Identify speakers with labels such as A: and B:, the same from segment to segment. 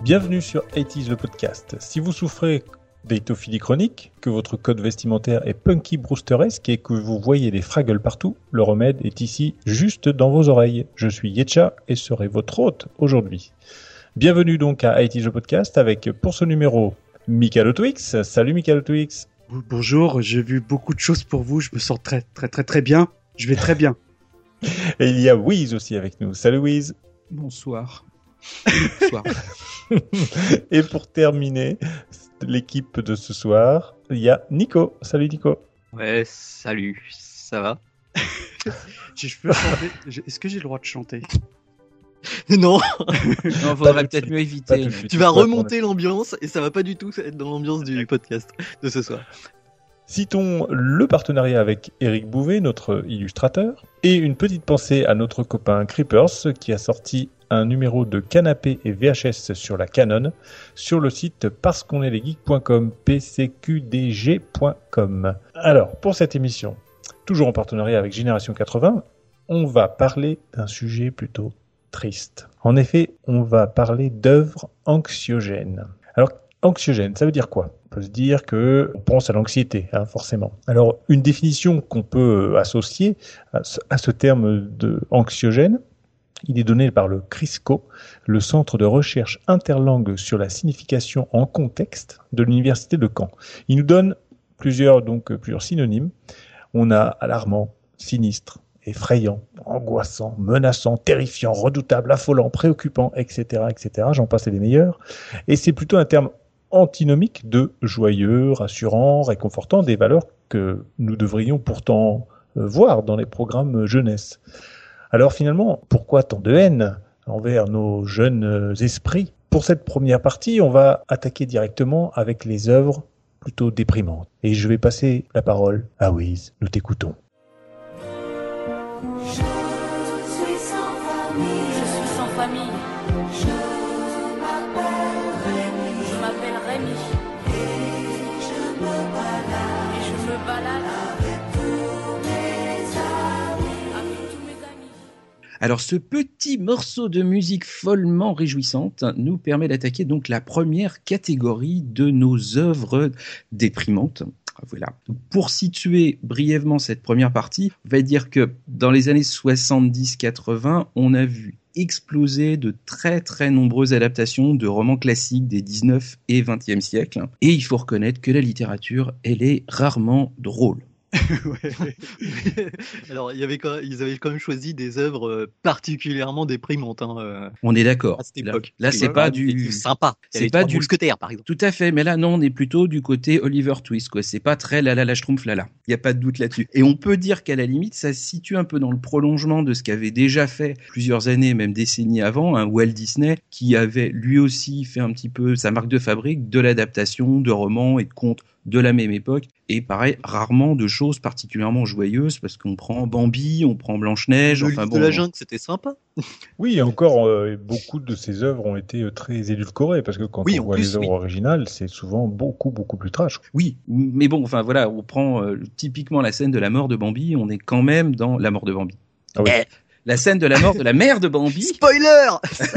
A: Bienvenue sur 80s le podcast. Si vous souffrez d'étophilie chronique, que votre code vestimentaire est punky brewsteresque et que vous voyez des fraggles partout, le remède est ici, juste dans vos oreilles. Je suis Yetcha et serai votre hôte aujourd'hui. Bienvenue donc à 80s le podcast avec pour ce numéro Michael Twix. Salut Michael Twix.
B: Bonjour, j'ai vu beaucoup de choses pour vous, je me sens très bien, je vais très bien.
A: Et il y a Wiz aussi avec nous. Salut Wiz.
C: Bonsoir.
A: Et pour terminer l'équipe de ce soir, il y a Nico. Salut Nico.
D: Ouais, salut, ça va?
B: Je peux chanter. Est-ce que j'ai le droit de chanter?
D: Non,
C: Non, faudrait peut-être mieux éviter.
D: tu vas remonter l'ambiance et ça va pas du tout être dans l'ambiance du podcast de ce soir.
A: Citons le partenariat avec Eric Bouvet, notre illustrateur, et une petite pensée à notre copain Creepers qui a sorti un numéro de canapé et VHS sur la Canon sur le site parcequ'onestlesgeeks.com, pcqdg.com. Alors, pour cette émission, toujours en partenariat avec Génération 80, on va parler d'un sujet plutôt triste. En effet, on va parler d'œuvres anxiogènes. Alors, anxiogène, ça veut dire quoi? On peut se dire que on pense à l'anxiété, forcément. Alors, une définition qu'on peut associer à ce terme de anxiogène, il est donné par le CRISCO, le Centre de recherche interlangue sur la signification en contexte de l'Université de Caen. Il nous donne plusieurs synonymes. On a alarmant, sinistre, effrayant, angoissant, menaçant, terrifiant, redoutable, affolant, préoccupant, etc., etc. J'en passe et des meilleurs. Et c'est plutôt un terme antinomique de joyeux, rassurant, réconfortant, des valeurs que nous devrions pourtant voir dans les programmes jeunesse. Alors finalement, pourquoi tant de haine envers nos jeunes esprits? Pour cette première partie, on va attaquer directement avec les œuvres plutôt déprimantes. Et je vais passer la parole à Wiz. Nous t'écoutons.
E: Je suis sans famille. Je m'appelle Rémi. Et je me balade avec tous mes amis.
C: Alors, ce petit morceau de musique follement réjouissante nous permet d'attaquer donc la première catégorie de nos œuvres déprimantes. Voilà. Pour situer brièvement cette première partie, on va dire que dans les années 70-80, on a vu exploser de très très nombreuses adaptations de romans classiques des 19 et 20e siècles. Et il faut reconnaître que la littérature, elle est rarement drôle.
D: Ouais. Alors, ils avaient quand même choisi des œuvres particulièrement déprimantes.
C: On est d'accord.
D: À cette époque.
C: Là, c'est pas du
D: sympa.
C: C'est pas du
D: mousquetaire, par exemple.
C: Tout à fait, mais là non, on est plutôt du côté Oliver Twist, quoi. C'est pas très la schtroumpf là. Il y a pas de doute là-dessus. Et on peut dire qu'à la limite, ça se situe un peu dans le prolongement de ce qu'avait déjà fait plusieurs années, même décennies avant, Walt Disney, qui avait lui aussi fait un petit peu sa marque de fabrique de l'adaptation de romans et de contes de la même époque, et pareil, rarement de choses particulièrement joyeuses, parce qu'on prend Bambi, on prend Blanche-Neige,
D: de la jungle, c'était sympa.
A: Oui, et encore, beaucoup de ces œuvres ont été très édulcorées, parce que quand on voit les œuvres originales, c'est souvent beaucoup plus trash.
C: Oui, mais bon, voilà, on prend typiquement la scène de la mort de Bambi, on est quand même dans la mort de Bambi.
A: Ah oui.
C: La scène de la mort de la mère de Bambi.
D: Spoiler.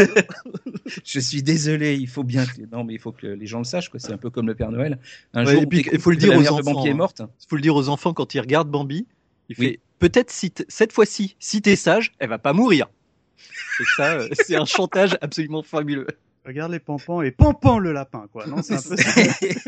C: Je suis désolé, il faut que les gens le sachent, quoi. C'est un peu comme le Père Noël. Un
D: jour, il faut le dire aux enfants.
C: Bambi est morte.
D: Il faut le dire aux enfants quand ils regardent Bambi. Il fait peut-être cette fois-ci, si t'es sage, elle va pas mourir. Et ça, c'est un chantage absolument fabuleux.
B: Regarde les pampans et pampan le lapin, quoi. Non, c'est un peu ça.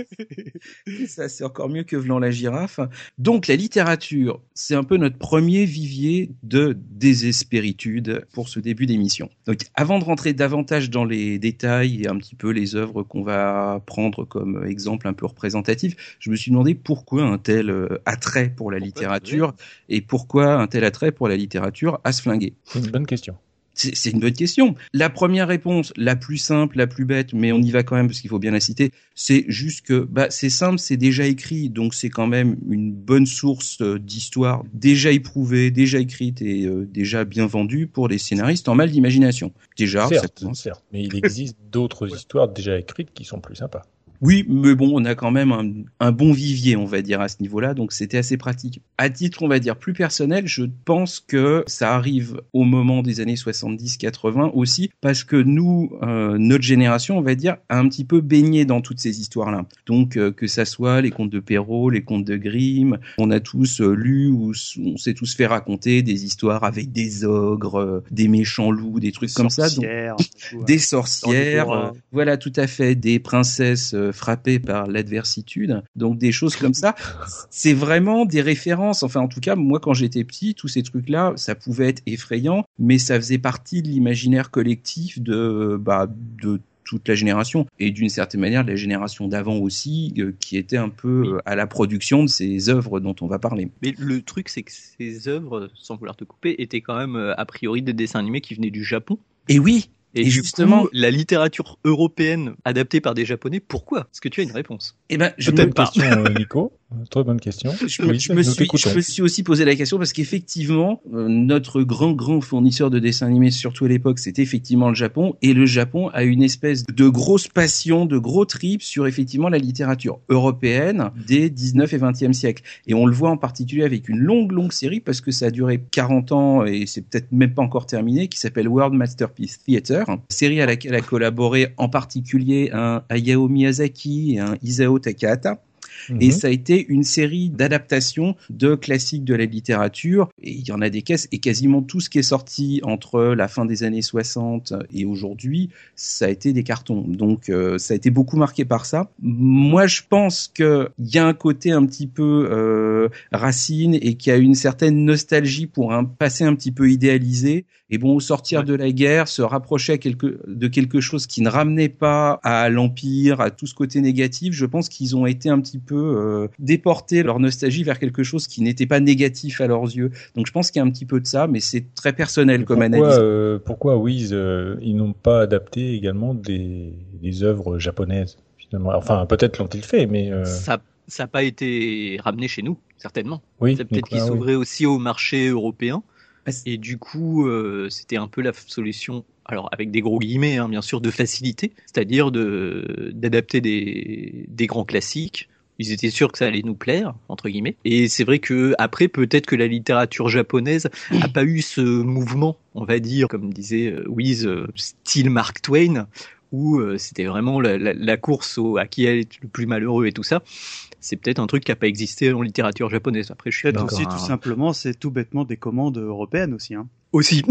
C: Ça, c'est encore mieux que Vlan la girafe. Donc, la littérature, c'est un peu notre premier vivier de désespéritude pour ce début d'émission. Donc, avant de rentrer davantage dans les détails et un petit peu les œuvres qu'on va prendre comme exemple un peu représentatif, je me suis demandé pourquoi un tel attrait pour la littérature et pourquoi un tel attrait pour la littérature à se flinguer.
A: C'est une bonne question.
C: C'est une bonne question. La première réponse, la plus simple, la plus bête, mais on y va quand même parce qu'il faut bien la citer, c'est juste que c'est simple, c'est déjà écrit, donc c'est quand même une bonne source d'histoire déjà éprouvée, déjà écrite et déjà bien vendue pour les scénaristes en mal d'imagination. Déjà,
A: certes, mais il existe d'autres histoires déjà écrites qui sont plus sympas.
C: Oui, mais bon, on a quand même un bon vivier, on va dire, à ce niveau-là, donc c'était assez pratique. À titre, on va dire, plus personnel, je pense que ça arrive au moment des années 70-80 aussi, parce que nous, notre génération, on va dire, a un petit peu baigné dans toutes ces histoires-là. Donc, que ça soit les contes de Perrault, les contes de Grimm, on a tous lu ou on s'est tous fait raconter des histoires avec des ogres, des méchants loups, des trucs comme ça. Donc, des sorcières, voilà, tout à fait, des princesses frappées par l'adversitude, donc des choses comme ça. C'est vraiment des références. Enfin, en tout cas, moi, quand j'étais petit, tous ces trucs-là, ça pouvait être effrayant, mais ça faisait partie de l'imaginaire collectif de toute la génération, et d'une certaine manière de la génération d'avant aussi, qui était un peu à la production de ces œuvres dont on va parler.
D: Mais le truc, c'est que ces œuvres, sans vouloir te couper, étaient quand même a priori des dessins animés qui venaient du Japon.
C: Et oui.
D: Et justement, la littérature européenne adaptée par des Japonais, pourquoi ? Est-ce que tu as une réponse ?
C: Eh ben,
A: je me question, Nico. Très bonne question.
C: Je me suis aussi posé la question parce qu'effectivement, notre grand fournisseur de dessins animés, surtout à l'époque, c'était effectivement le Japon. Et le Japon a une espèce de grosse passion, de gros trip sur effectivement la littérature européenne des 19 et 20e siècle. Et on le voit en particulier avec une longue série, parce que ça a duré 40 ans et c'est peut-être même pas encore terminé, qui s'appelle World Masterpiece Theater. Série à laquelle a collaboré en particulier un Hayao Miyazaki et un Isao Takahata. Et ça a été une série d'adaptations de classiques de la littérature. Et il y en a des caisses, et quasiment tout ce qui est sorti entre la fin des années 60 et aujourd'hui, ça a été des cartons. Donc ça a été beaucoup marqué par ça. Moi, je pense qu'il y a un côté un petit peu Racine, et qu'il y a une certaine nostalgie pour un passé un petit peu idéalisé. Et bon, au sortir de la guerre, se rapprocher de quelque chose qui ne ramenait pas à l'Empire, à tout ce côté négatif, je pense qu'ils ont été un petit peu déporter leur nostalgie vers quelque chose qui n'était pas négatif à leurs yeux. Donc je pense qu'il y a un petit peu de ça, mais c'est très personnel comme analyse.
A: Pourquoi Wiz, ils n'ont pas adapté également des œuvres japonaises finalement ? Enfin, peut-être l'ont-ils fait, mais...
D: Ça n'a pas été ramené chez nous, certainement.
A: Oui,
D: c'est peut-être qu'ils s'ouvraient aussi au marché européen. Et du coup, c'était un peu la solution, alors avec des gros guillemets, hein, bien sûr, de facilité, c'est-à-dire d'adapter des grands classiques. Ils étaient sûrs que ça allait nous plaire, entre guillemets. Et c'est vrai que après, peut-être que la littérature japonaise a pas eu ce mouvement, on va dire, comme disait Wiz, style Mark Twain, où c'était vraiment la course à qui est le plus malheureux et tout ça. C'est peut-être un truc qui n'a pas existé en littérature japonaise. Après, je suis
B: peut-être aussi, tout simplement, c'est tout bêtement des commandes européennes aussi. Hein.
D: Aussi.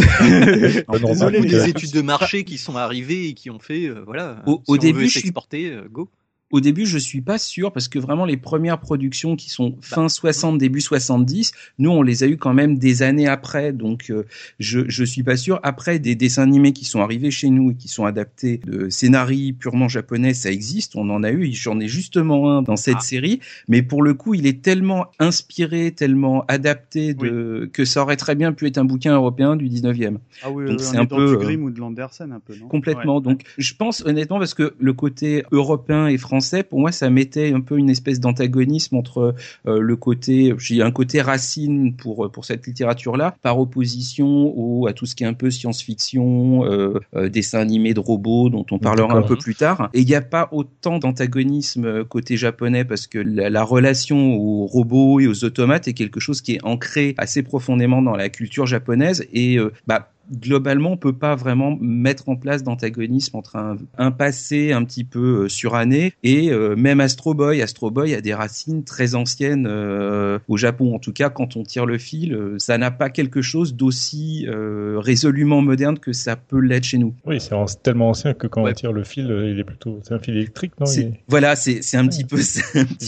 B: Désolé,
D: les études de marché qui sont arrivées et qui ont fait, voilà.
C: Au début,
D: je s'exporter, go.
C: Au début, je suis pas sûr, parce que vraiment les premières productions qui sont fin 60, début 70, nous on les a eu quand même des années après, donc je suis pas sûr. Après, des dessins animés qui sont arrivés chez nous et qui sont adaptés de scénarii purement japonais, ça existe, on en a eu, j'en ai justement un dans cette série, mais pour le coup, il est tellement inspiré, tellement adapté que ça aurait très bien pu être un bouquin européen du 19e.
B: Ah oui,
C: donc
B: c'est un peu du Grimm ou de Landersen un peu, non ?
C: Complètement. Donc je pense honnêtement, parce que le côté européen et français, pour moi, ça mettait un peu une espèce d'antagonisme entre le côté, j'ai un côté Racine pour cette littérature-là, par opposition à tout ce qui est un peu science-fiction, dessins animés de robots dont on parlera un peu plus tard. Et il n'y a pas autant d'antagonisme côté japonais, parce que la relation aux robots et aux automates est quelque chose qui est ancré assez profondément dans la culture japonaise, et globalement, on peut pas vraiment mettre en place d'antagonisme entre un passé un petit peu suranné et même Astro Boy. Astro Boy a des racines très anciennes au Japon. En tout cas, quand on tire le fil, ça n'a pas quelque chose d'aussi résolument moderne que ça peut l'être chez nous.
A: Oui, c'est tellement ancien que quand on tire le fil, il est plutôt... C'est un fil électrique, non ?
C: Voilà, c'est un petit peu ça.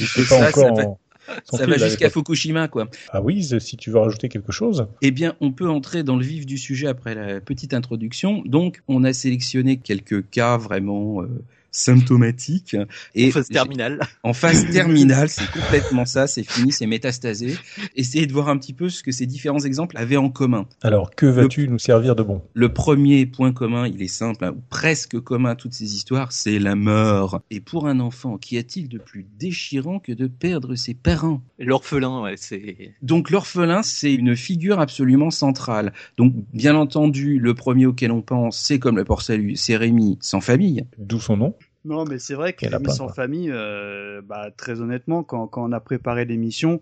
C: Ça va jusqu'à Fukushima, quoi.
A: Ah oui, si tu veux rajouter quelque chose.
C: Eh bien, on peut entrer dans le vif du sujet après la petite introduction. Donc, on a sélectionné quelques cas vraiment symptomatique.
D: Et en phase terminale.
C: En phase terminale, c'est complètement ça, c'est fini, c'est métastasé. Essayez de voir un petit peu ce que ces différents exemples avaient en commun.
A: Alors, que vas-tu nous servir de bon ?
C: Le premier point commun, il est simple, ou presque commun à toutes ces histoires, c'est la mort. Et pour un enfant, qu'y a-t-il de plus déchirant que de perdre ses parents ?
D: L'orphelin, c'est...
C: Donc l'orphelin, c'est une figure absolument centrale. Donc, bien entendu, le premier auquel on pense, c'est comme le Port-Salut, c'est Rémi sans famille.
A: D'où son nom ?
B: Non, mais c'est vrai que
A: Quel
B: les
A: lapin,
B: émissions
A: quoi.
B: famille, très honnêtement, quand on a préparé l'émission,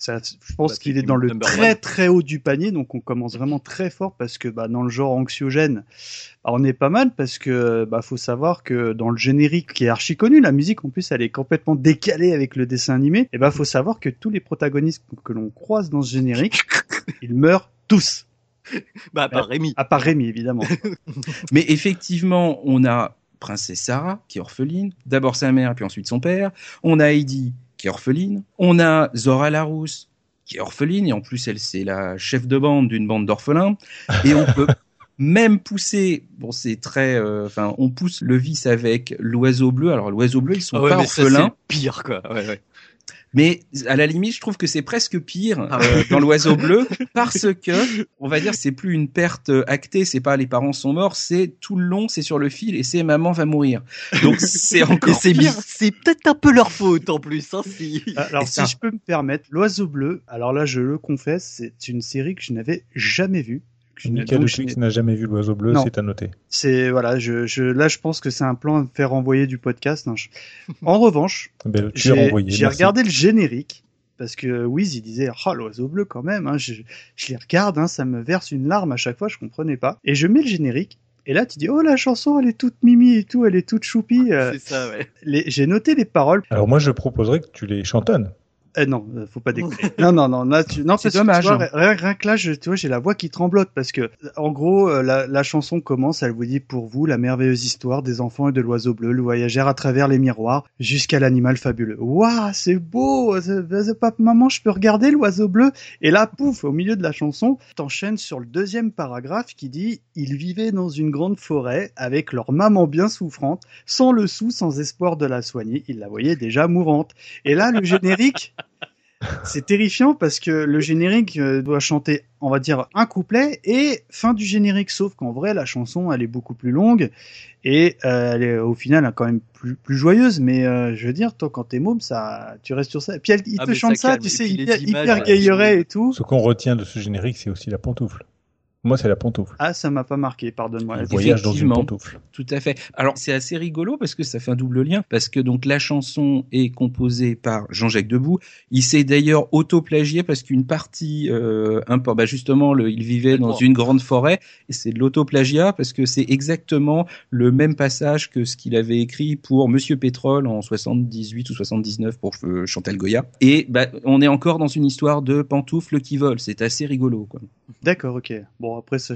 B: je pense qu'il est dans le
D: number
B: très
D: one.
B: très haut du panier, donc on commence vraiment très fort parce que dans le genre anxiogène, on est pas mal parce que faut savoir que dans le générique qui est archi connu, la musique en plus elle est complètement décalée avec le dessin animé, et faut savoir que tous les protagonistes que l'on croise dans ce générique, ils meurent tous,
D: Bah, par Rémi.
B: à part Rémi évidemment.
C: Mais effectivement, on a Princesse Sarah, qui est orpheline. D'abord sa mère, puis ensuite son père. On a Heidi, qui est orpheline. On a Zora Larousse, qui est orpheline. Et en plus, elle, c'est la chef de bande d'une bande d'orphelins. Et on peut même pousser, c'est très, on pousse le vice avec l'oiseau bleu. Alors, l'oiseau bleu, ils sont pas
D: mais ça,
C: orphelins.
D: c'est pire, quoi. Ouais.
C: Mais à la limite, je trouve que c'est presque pire dans l'oiseau bleu parce que, on va dire, c'est plus une perte actée, c'est pas les parents sont morts, c'est tout le long, c'est sur le fil et c'est maman va mourir. Donc c'est encore pire.
D: C'est peut-être un peu leur faute en plus. Hein,
B: Alors si je peux me permettre, l'oiseau bleu, alors là je le confesse, c'est une série que je n'avais jamais vue.
A: Mika de Twix n'a jamais vu l'oiseau bleu,
B: Non.
A: c'est à noter.
B: C'est là je pense que c'est un plan à me faire renvoyer du podcast. Non, En revanche,
A: Tu es renvoyé.
B: j'ai
A: merci.
B: regardé le générique parce que Wiz il disait l'oiseau bleu quand même. Hein, je les regarde, hein, ça me verse une larme à chaque fois, je comprenais pas. Et je mets le générique. Et là, tu dis, la chanson, elle est toute mimi et tout, elle est toute choupie.
D: C'est ça, ouais.
B: J'ai noté les paroles.
A: Alors moi, je proposerais que tu les chantonnes.
B: Non, faut pas déconner. non, là,
C: C'est dommage.
B: Rien que là, j'ai la voix qui tremblote parce que, en gros, la chanson commence, elle vous dit pour vous la merveilleuse histoire des enfants et de l'oiseau bleu, le voyageur à travers les miroirs jusqu'à l'animal fabuleux. Waouh, c'est beau! Maman, je peux regarder l'oiseau bleu? Et là, pouf, au milieu de la chanson, t'enchaînes sur le deuxième paragraphe qui dit, ils vivaient dans une grande forêt avec leur maman bien souffrante, sans le sou, sans espoir de la soigner. Ils la voyaient déjà mourante. Et là, le générique, c'est terrifiant parce que le générique doit chanter, on va dire, un couplet et fin du générique. Sauf qu'en vrai, la chanson, elle est beaucoup plus longue et elle est au final quand même plus joyeuse. Mais je veux dire, toi, quand t'es môme, tu restes sur ça. Et puis il te chante ça, tu sais, hyper gailleret et tout.
A: Ce qu'on retient de ce générique, c'est aussi la pantoufle. Moi, c'est la pantoufle.
B: Ah, ça m'a pas marqué, pardonne-moi.
A: Le voyage dans une pantoufle.
C: Tout à fait. Alors, c'est assez rigolo parce que ça fait un double lien, parce que donc la chanson est composée par Jean-Jacques Debout. Il s'est d'ailleurs auto-plagié parce qu'une partie, justement, il vivait dans une grande forêt, et c'est de l'auto-plagiat parce que c'est exactement le même passage que ce qu'il avait écrit pour Monsieur Pétrole en 78 ou 79 pour Chantal Goya. Et on est encore dans une histoire de pantoufles qui volent. C'est assez rigolo, quoi.
B: D'accord, ok. Bon, après, ça,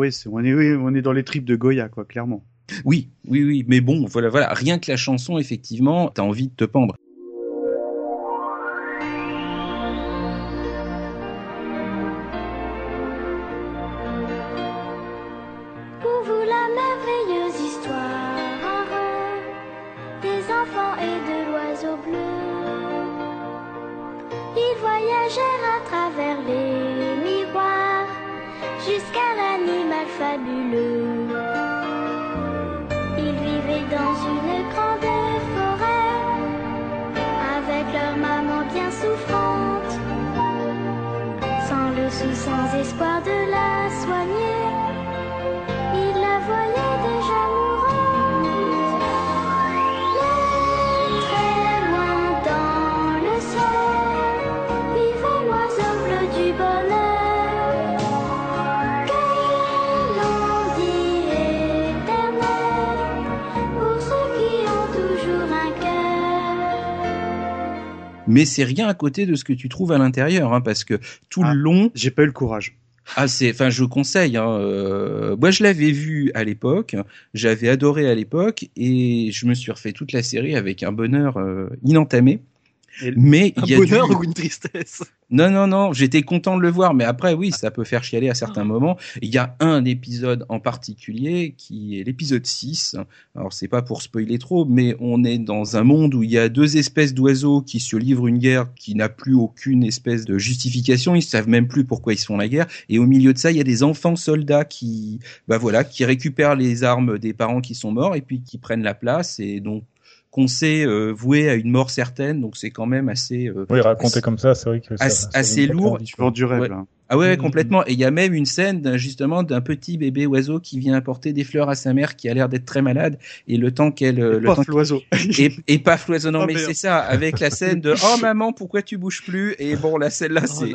B: on est dans les tripes de Goya, quoi, clairement.
C: Oui. Mais bon, voilà. Rien que la chanson, effectivement, t'as envie de te pendre.
E: Pour vous la merveilleuse histoire des enfants et de l'oiseau bleu. Ils voyagèrent à travers les miroirs jusqu'à l'animal fabuleux. Ils vivaient dans une grande forêt avec leur maman bien souffrante, sans le sou, sans espoir de la soigner. Ils la voyaient déjà mourante. Mais très loin dans le ciel vivait l'oiseau bleu du bonheur. Quel on dit éternel pour ceux qui ont toujours un cœur.
C: Mais c'est rien à côté de ce que tu trouves à l'intérieur, hein, parce que tout le long...
B: J'ai pas eu le courage.
C: Je conseille. Moi, je l'avais vu à l'époque, j'avais adoré à l'époque, et je me suis refait toute la série avec un bonheur inentamé. Mais
D: un bonheur ou une tristesse?
C: Non, j'étais content de le voir, mais après, oui, ça peut faire chialer à certains moments. Il y a un épisode en particulier qui est l'épisode 6. Alors, c'est pas pour spoiler trop, mais on est dans un monde où il y a deux espèces d'oiseaux qui se livrent une guerre qui n'a plus aucune espèce de justification. Ils savent même plus pourquoi ils se font la guerre. Et au milieu de ça, il y a des enfants soldats qui récupèrent les armes des parents qui sont morts et puis qui prennent la place, et donc qu'on s'est voué à une mort certaine, donc c'est quand même assez...
A: raconté comme ça, c'est vrai que
C: assez lourd.
B: Tu vends du rêve, là.
C: Ah ouais, complètement. Et il y a même une scène justement d'un petit bébé oiseau qui vient apporter des fleurs à sa mère qui a l'air d'être très malade et le temps
B: l'oiseau.
C: Et paf l'oiseau. Non,
B: Oh,
C: mais
B: merde.
C: c'est ça, avec la scène de oh maman, pourquoi tu bouges plus? Et bon, la celle-là, c'est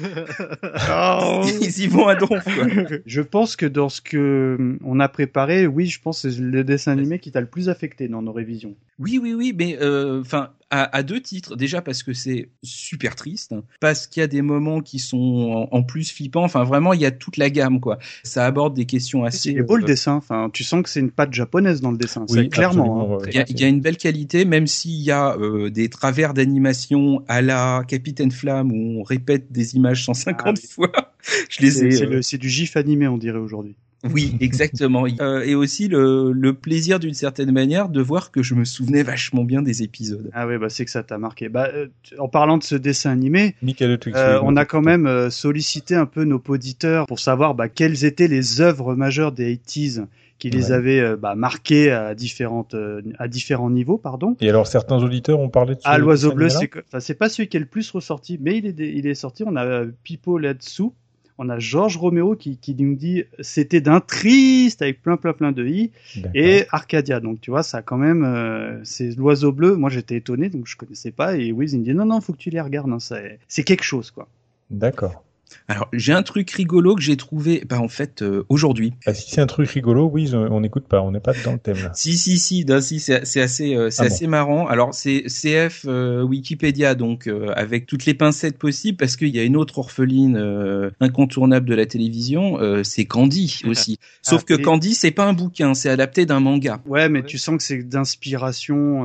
C: ils y vont à donf, quoi.
B: Je pense que dans ce que on a préparé, oui, je pense que c'est le dessin animé qui t'a le plus affecté dans nos révisions.
C: Oui, mais enfin à deux titres. Déjà parce que c'est super triste, parce qu'il y a des moments qui sont en plus flippants. Enfin vraiment, il y a toute la gamme, quoi. Ça aborde des questions assez.
B: C'est beau le dessin. Enfin, tu sens que c'est une patte japonaise dans le dessin.
A: Oui,
B: c'est clairement.
A: absolument,
B: Hein.
A: ouais.
C: Il y a une belle qualité, même s'il y a des travers d'animation à la Capitaine Flamme où on répète des images 150 fois. Je les ai.
B: C'est du gif animé, on dirait aujourd'hui.
C: Oui, exactement. Et aussi le plaisir d'une certaine manière de voir que je me souvenais vachement bien des épisodes.
B: Ah ouais, bah c'est que ça t'a marqué. En parlant de ce dessin animé,
A: Michael Twix,
B: on a quand même sollicité un peu nos auditeurs pour savoir quelles étaient les œuvres majeures des 80s qui les avaient marquées à différents niveaux, pardon.
A: Et alors certains auditeurs ont parlé de ce
B: l'Oiseau Bleu,
A: dessin
B: c'est pas celui qui est le plus ressorti, mais il est sorti. On a Pipo là-dessous. On a Georges Romero qui nous dit c'était d'un triste avec plein de i.
A: D'accord.
B: Et Arcadia. Donc tu vois, ça quand même c'est l'Oiseau Bleu. Moi j'étais étonné donc je connaissais pas et Wiz il me dit non, faut que tu les regardes, hein, c'est quelque chose quoi.
A: D'accord.
C: Alors, j'ai un truc rigolo que j'ai trouvé, en fait, aujourd'hui.
A: Ah, si c'est un truc rigolo, oui, on n'écoute pas, on n'est pas dans le thème là.
C: Si, c'est assez marrant. Alors, c'est CF Wikipédia, donc avec toutes les pincettes possibles, parce qu'il y a une autre orpheline incontournable de la télévision, c'est Candy aussi. Sauf que Candy, c'est pas un bouquin, c'est adapté d'un manga.
B: Ouais, mais tu sens que c'est d'inspiration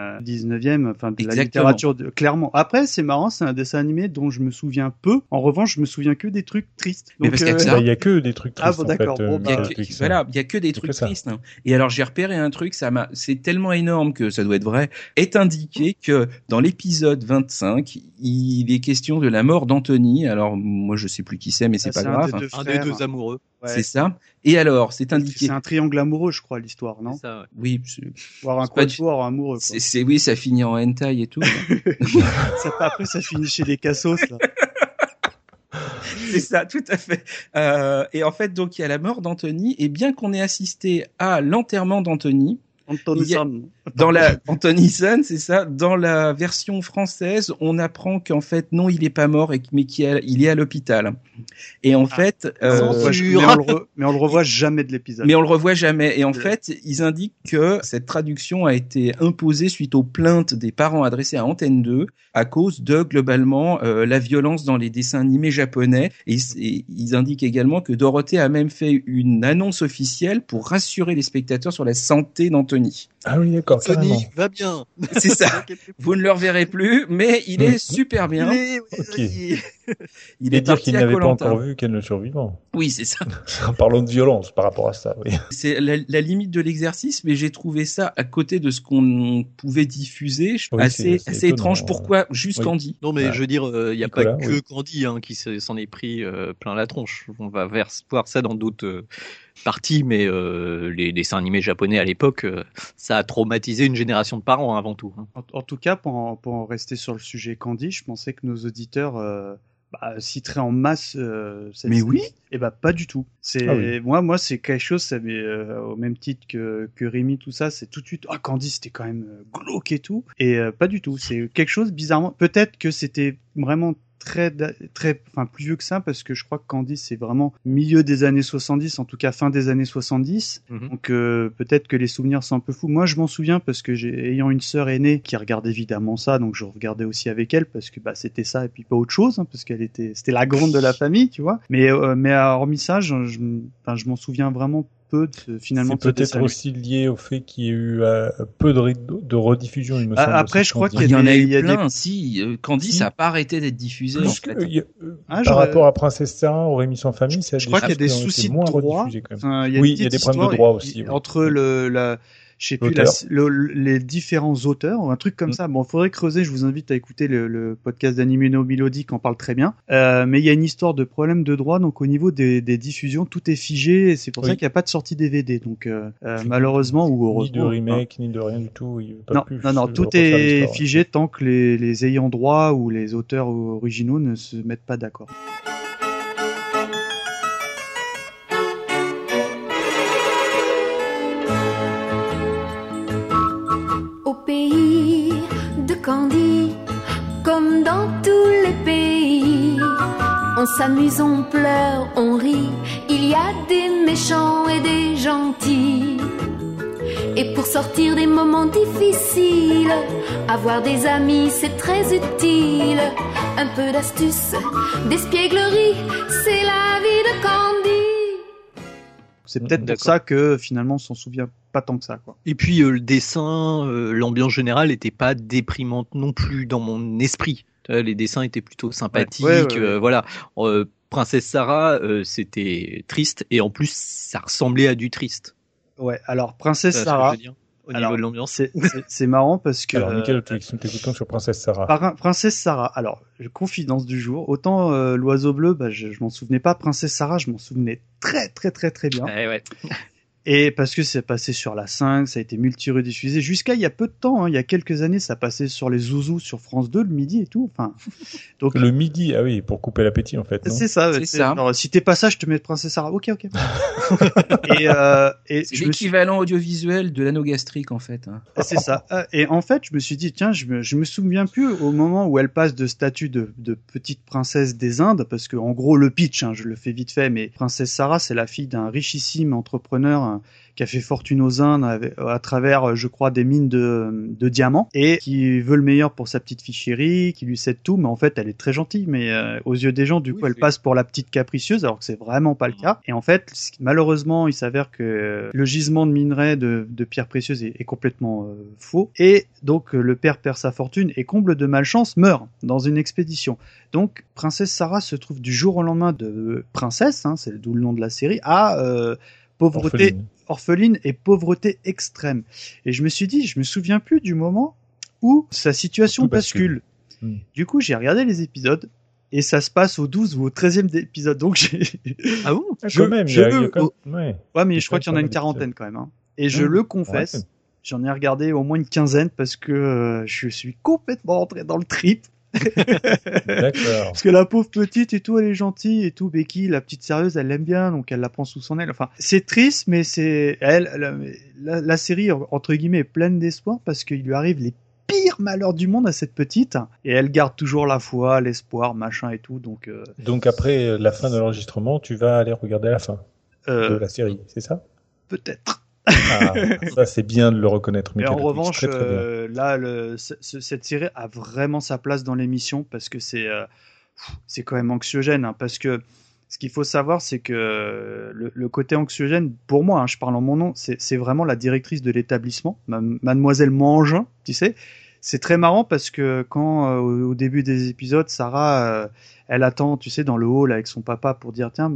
B: 19e, enfin de
C: Exactement.
B: La littérature, clairement. Après, c'est marrant, c'est un dessin animé dont je me souviens peu. En revanche, je me souviens que des trucs tristes.
C: Mais
B: Donc,
C: parce qu'il y a
A: Il y a que des trucs tristes.
B: Ah bon, d'accord.
A: En fait,
C: il y a que des trucs tristes. Hein. Et alors j'ai repéré un truc, c'est tellement énorme que ça doit être vrai. Est indiqué que dans l'épisode 25, il est question de la mort d'Anthony. Alors moi je sais plus qui c'est, mais c'est pas grave.
D: Un des deux amoureux.
B: Ouais.
C: C'est ça. Et alors c'est indiqué.
B: C'est un triangle amoureux, je crois, l'histoire, non?
D: C'est ça, ouais.
C: Oui.
B: Voire un quatuor amoureux. Quoi.
C: Oui, ça finit en hentai et tout.
B: Après, ça finit chez les cassos. Là.
C: C'est ça, tout à fait. Et en fait, donc il y a la mort d'Anthony, et bien qu'on ait assisté à l'enterrement d'Anthony, Anthonyson, c'est ça. Dans la version française, on apprend qu'en fait non, il est pas mort mais il est à l'hôpital. Et en fait,
B: mais on le revoit jamais de l'épisode.
C: Mais on le revoit jamais. Et en fait, ils indiquent que cette traduction a été imposée suite aux plaintes des parents adressées à Antenne 2 à cause de globalement la violence dans les dessins animés japonais. Et ils indiquent également que Dorothée a même fait une annonce officielle pour rassurer les spectateurs sur la santé d'Anthony.
A: Ah oui, d'accord.
D: Anthony va bien.
C: C'est ça. Vous ne le reverrez plus, mais il est super bien.
A: Il est dire qu'il n'avait pas encore vu Ken le survivant.
C: Oui, c'est ça.
A: En parlant de violence par rapport à ça, oui.
C: C'est la limite de l'exercice, mais j'ai trouvé ça à côté de ce qu'on pouvait diffuser assez étrange. Pourquoi juste Candy?
D: Non, mais je veux dire, il n'y a pas que Candy qui s'en est pris plein la tronche. On va voir ça dans d'autres parties, mais les dessins animés japonais à l'époque, ça a traumatisé une génération de parents avant tout.
B: En tout cas, pour en rester sur le sujet Candy, je pensais que nos auditeurs citeraient en masse cette
C: mais oui.
B: Et pas du tout. Moi c'est quelque chose, ça met au même titre que Rémi, tout ça, c'est tout de suite Candy, c'était quand même glauque et tout, et pas du tout. C'est quelque chose bizarrement. Peut-être que c'était vraiment très plus vieux que ça, parce que je crois que Candy c'est vraiment milieu des années 70, en tout cas fin des années 70. Donc peut-être que les souvenirs sont un peu fous. Moi je m'en souviens parce que ayant une sœur aînée qui regarde évidemment ça, donc je regardais aussi avec elle parce que c'était ça et puis pas autre chose, parce qu'elle c'était la grande de la famille, tu vois. Mais hormis ça, je m'en souviens vraiment peu finalement.
A: C'est peut-être aussi lié au fait qu'il y ait eu peu de rediffusion, il me semble.
B: Après, je crois qu'il
C: y en a eu plein. Candy, ça n'a pas arrêté d'être diffusé.
A: Par rapport à Princesse Sarah, au Rémi sans famille,
B: je crois qu'il y a des soucis de droit.
A: Oui, il y a des problèmes de droit aussi.
B: Entre je sais plus, les différents auteurs, ou un truc comme ça. Bon, faudrait creuser, je vous invite à écouter le podcast d'Anime No Melody qui en parle très bien. Mais il y a une histoire de problème de droit, donc au niveau des diffusions, tout est figé, et c'est pour ça qu'il n'y a pas de sortie DVD. Donc, malheureusement ou heureusement.
A: Ni de remake, ni de rien du tout.
B: Non, tout est figé tant que les ayants droit ou les auteurs originaux ne se mettent pas d'accord.
F: Au pays de Candy, comme dans tous les pays, on s'amuse, on pleure, on rit. Il y a des méchants et des gentils. Et pour sortir des moments difficiles, avoir des amis c'est très utile. Un peu d'astuce, d'espièglerie, c'est la vie de Candy.
B: C'est peut-être pour ça que finalement on s'en souvient pas tant que ça, quoi.
D: Et puis le dessin, l'ambiance générale était pas déprimante non plus dans mon esprit. Les dessins étaient plutôt sympathiques.
B: Ouais.
D: Voilà. Princesse Sarah, c'était triste et en plus ça ressemblait à du triste.
B: Ouais, alors Princesse Sarah,
D: au niveau de l'ambiance,
B: c'est marrant parce que.
A: Alors, Mickaël, t'écoutons sur Princesse Sarah.
B: Princesse Sarah. Alors, confidence du jour. Autant l'oiseau bleu, je m'en souvenais pas. Princesse Sarah, je m'en souvenais très bien.
D: Ouais.
B: Et parce que c'est passé sur la 5, ça a été multi-rediffusé. Jusqu'à il y a peu de temps, hein, il y a quelques années, ça passait sur les Zouzous, sur France 2, le midi et tout. Enfin, donc
A: le midi, ah oui, pour couper l'appétit en fait. Non,
B: c'est ça.
C: C'est ça.
B: Alors, si t'es pas ça, je te mets Princesse Sarah. Ok. et
C: c'est l'équivalent audiovisuel de l'anneau gastrique en fait. Hein.
B: C'est ça. Et en fait, je me suis dit, tiens, je me souviens plus au moment où elle passe de statut de petite princesse des Indes, parce que en gros le pitch, hein, je le fais vite fait, mais Princesse Sarah, c'est la fille d'un richissime entrepreneur qui a fait fortune aux Indes à travers, je crois, des mines de diamants, et qui veut le meilleur pour sa petite fille chérie, qui lui cède tout, mais en fait, elle est très gentille, mais aux yeux des gens, du coup, elle passe pour la petite capricieuse, alors que c'est vraiment pas le cas. Et en fait, malheureusement, il s'avère que le gisement de minerai de pierres précieuses est complètement faux, et donc le père perd sa fortune et, comble de malchance, meurt dans une expédition. Donc, Princesse Sarah se trouve du jour au lendemain de princesse, hein, c'est d'où le nom de la série, à pauvreté orpheline et pauvreté extrême. Et je me suis dit, je me souviens plus du moment où sa situation bascule. Du coup, j'ai regardé les épisodes et ça se passe au 12 ou au 13e épisode. Donc j'ai...
D: Ah bon?
A: Quand même,
B: Ouais, mais je crois qu'il y en a une quarantaine quand même. Hein. Et je le confesse, j'en ai regardé au moins une quinzaine parce que je suis complètement entré dans le trip.
A: D'accord.
B: Parce que la pauvre petite et tout, elle est gentille et tout. Becky, la petite sérieuse, elle l'aime bien, donc elle la prend sous son aile. Enfin, c'est triste, mais c'est la série entre guillemets est pleine d'espoir parce qu'il lui arrive les pires malheurs du monde à cette petite, et elle garde toujours la foi, l'espoir, machin et tout. Donc
A: après la fin de l'enregistrement, tu vas aller regarder la fin de la série, c'est ça?
B: Peut-être.
A: Ah, ça c'est bien de le reconnaître.
B: Mais en revanche, là, cette série a vraiment sa place dans l'émission parce que c'est quand même anxiogène. Hein, parce que ce qu'il faut savoir, c'est que le côté anxiogène, pour moi, hein, je parle en mon nom, c'est vraiment la directrice de l'établissement, Mademoiselle Mangin, tu sais. C'est très marrant parce que quand au début des épisodes, Sarah, elle attend, tu sais, dans le hall avec son papa pour dire tiens,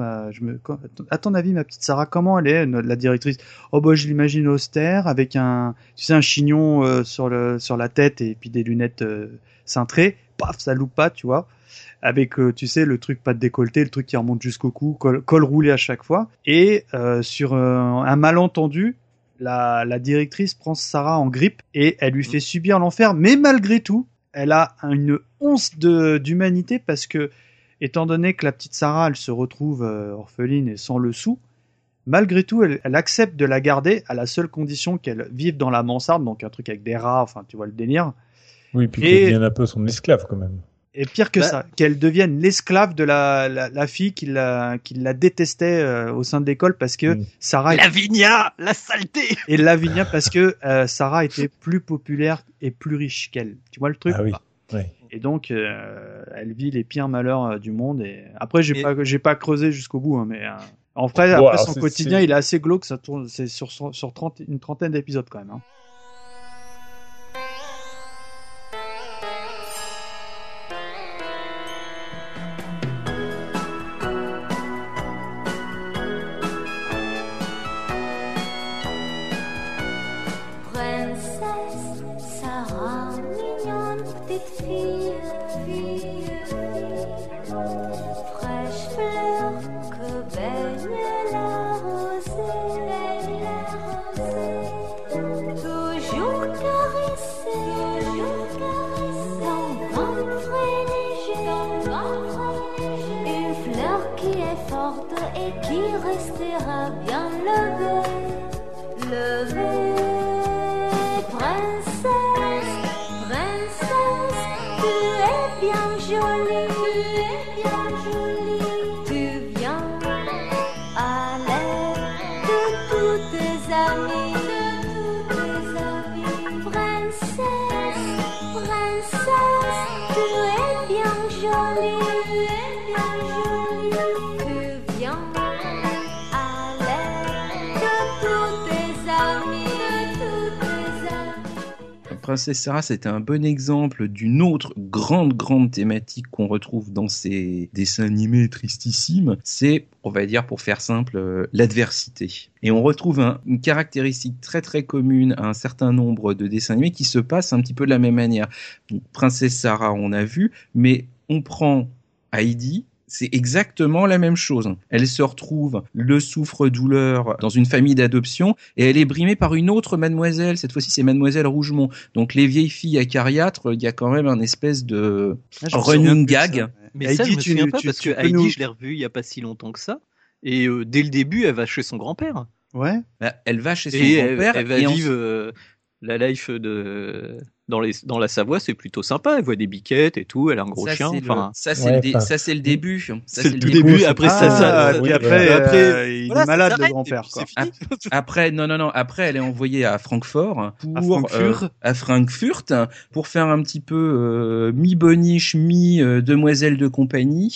B: à ton avis, ma petite Sarah, comment elle est, la directrice? Oh je l'imagine austère avec un chignon sur la tête et puis des lunettes cintrées. Paf, ça loupe pas, tu vois. Avec tu sais, le truc pas de décolleté, le truc qui remonte jusqu'au cou, col roulé à chaque fois. Et sur un malentendu, la directrice prend Sarah en grippe et elle lui fait subir l'enfer, mais malgré tout, elle a une once d'humanité parce que, étant donné que la petite Sarah, elle se retrouve orpheline et sans le sou, malgré tout, elle accepte de la garder à la seule condition qu'elle vive dans la mansarde, donc un truc avec des rats, enfin, tu vois le délire.
A: Oui, puis qu'elle devienne un peu son esclave quand même.
B: Et pire que ça, qu'elle devienne l'esclave de la fille qui la détestait au sein de l'école parce que Sarah...
D: Lavinia, la saleté.
B: Et Lavinia parce que Sarah était plus populaire et plus riche qu'elle. Tu vois le truc?
A: Ah oui. Oui.
B: Et donc, elle vit les pires malheurs du monde. Et après, j'ai pas creusé jusqu'au bout, hein, mais en vrai, après son quotidien, il est assez glauque. Ça tourne, c'est sur une trentaine d'épisodes quand même. Hein.
F: lever. Princesse, princesse, tu es bien jolie, tu viens à l'aide de tous tes amis, Princesse, princesse, tu es bien jolie, tu viens à l'aide de tous tes amis,
C: Princesse Sarah, c'était un bon exemple d'une autre grande thématique qu'on retrouve dans ces dessins animés tristissimes. C'est, on va dire pour faire simple, l'adversité. Et on retrouve une caractéristique très commune à un certain nombre de dessins animés qui se passent un petit peu de la même manière. Donc, Princesse Sarah, on a vu, mais on prend Heidi. C'est exactement la même chose. Elle se retrouve le souffre-douleur dans une famille d'adoption et elle est brimée par une autre mademoiselle. Cette fois-ci, c'est mademoiselle Rougemont. Donc, les vieilles filles acariâtres, il y a quand même un espèce de running gag.
D: Mais
B: Heidi,
D: ça, je me souviens pas
B: tu
D: parce que
B: peux
D: Heidi, je l'ai revue il y a pas si longtemps que ça. Et dès le début, elle va chez son grand-père.
B: Ouais.
C: Bah, elle va chez son
D: Et
C: grand-père.
D: elle va vivre la life dans la Savoie, c'est plutôt sympa. Elle voit des biquettes et tout. Elle a un gros chien.
C: Ça, c'est le début.
D: C'est le tout début. Après,
B: il
D: voilà,
B: est malade,
D: ça
B: le grand-père.
D: C'est fini.
C: Après, non. Après, elle est envoyée à Francfort à Francfort pour faire un petit peu mi-boniche, mi-demoiselle de compagnie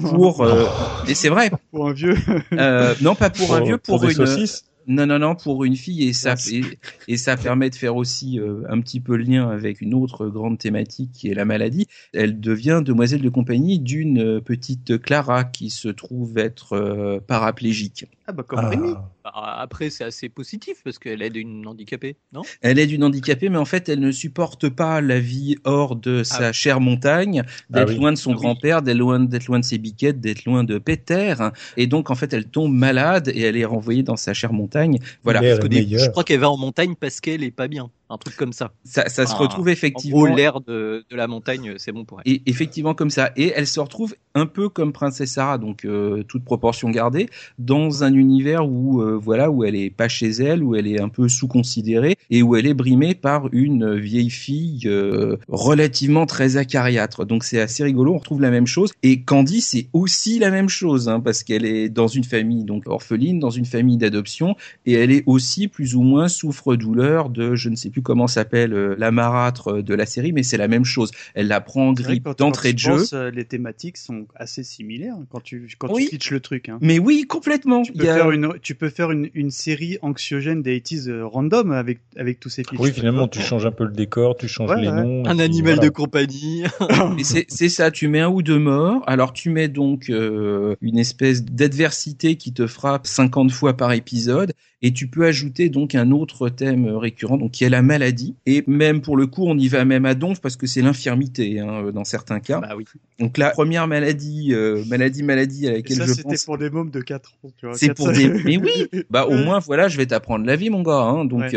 C: et c'est vrai.
B: Pour un vieux.
C: Non, pas pour un vieux, pour
A: des
C: une
A: saucisses.
C: Non, pour une fille, et ça permet de faire aussi un petit peu le lien avec une autre grande thématique qui est la maladie. Elle devient demoiselle de compagnie d'une petite Clara qui se trouve être paraplégique.
B: Ah bah comme Rémi.
D: Après, c'est assez positif parce qu'elle aide une handicapée, non ?
C: Elle aide une handicapée, mais en fait, elle ne supporte pas la vie hors de sa chère montagne, d'être loin de son grand-père, d'être loin de ses biquettes, d'être loin de Péter. Et donc, en fait, elle tombe malade et elle est renvoyée dans sa chère montagne. Voilà.
D: Je crois qu'elle va en montagne parce qu'elle est pas bien. Un truc comme ça.
C: Ça se retrouve effectivement.
D: En gros, l'air de la montagne, c'est bon pour elle.
C: Et effectivement comme ça. Et elle se retrouve un peu comme Princesse Sarah, donc toute proportion gardée, dans un univers où où elle est pas chez elle, où elle est un peu sous-considérée et où elle est brimée par une vieille fille relativement très acariâtre. Donc c'est assez rigolo. On retrouve la même chose. Et Candy, c'est aussi la même chose, parce qu'elle est dans une famille donc orpheline, dans une famille d'adoption, et elle est aussi plus ou moins souffre-douleur de je ne sais plus comment s'appelle la marâtre de la série, mais c'est la même chose. Elle la prend en grippe d'entrée de jeu.
B: Les thématiques sont assez similaires quand tu pitches le truc.
C: Mais oui, complètement.
B: Tu peux faire une série anxiogène des 80s random avec tous ces pitchs.
A: Oui, finalement, tu changes un peu le décor, tu changes les noms.
D: Un animal de compagnie.
C: Et c'est ça, tu mets un ou deux morts. Alors tu mets donc une espèce d'adversité qui te frappe 50 fois par épisode. Et tu peux ajouter donc un autre thème récurrent, donc qui est la maladie. Et même pour le coup, on y va même à donf parce que c'est l'infirmité dans certains cas.
D: Bah oui.
C: Donc la première maladie à laquelle je pense.
B: C'était pour des mômes de 4 ans. Tu vois,
C: c'est pour des. Mais oui. Bah au moins voilà, je vais t'apprendre la vie, mon gars. Donc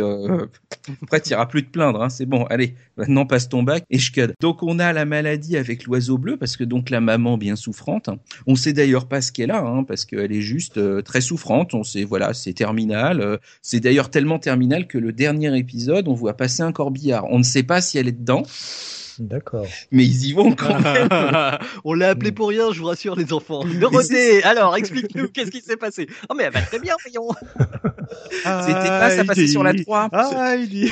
C: après t'iras plus te plaindre. C'est bon. Allez, maintenant passe ton bac et je code. Donc on a la maladie avec l'oiseau bleu parce que donc la maman bien souffrante. On sait d'ailleurs pas ce qu'elle a parce qu'elle est juste très souffrante. On sait c'est terminal. C'est d'ailleurs tellement terminal que le dernier épisode, on voit passer un corbillard. On ne sait pas si elle est dedans.
A: D'accord.
C: Mais ils y vont quand même.
D: On l'a appelé pour rien, je vous rassure les enfants. Dorothée, alors explique-nous qu'est-ce qui s'est passé. Oh mais elle va très bien, voyons.
C: C'était pas ça passait sur la 3.
B: Il dit.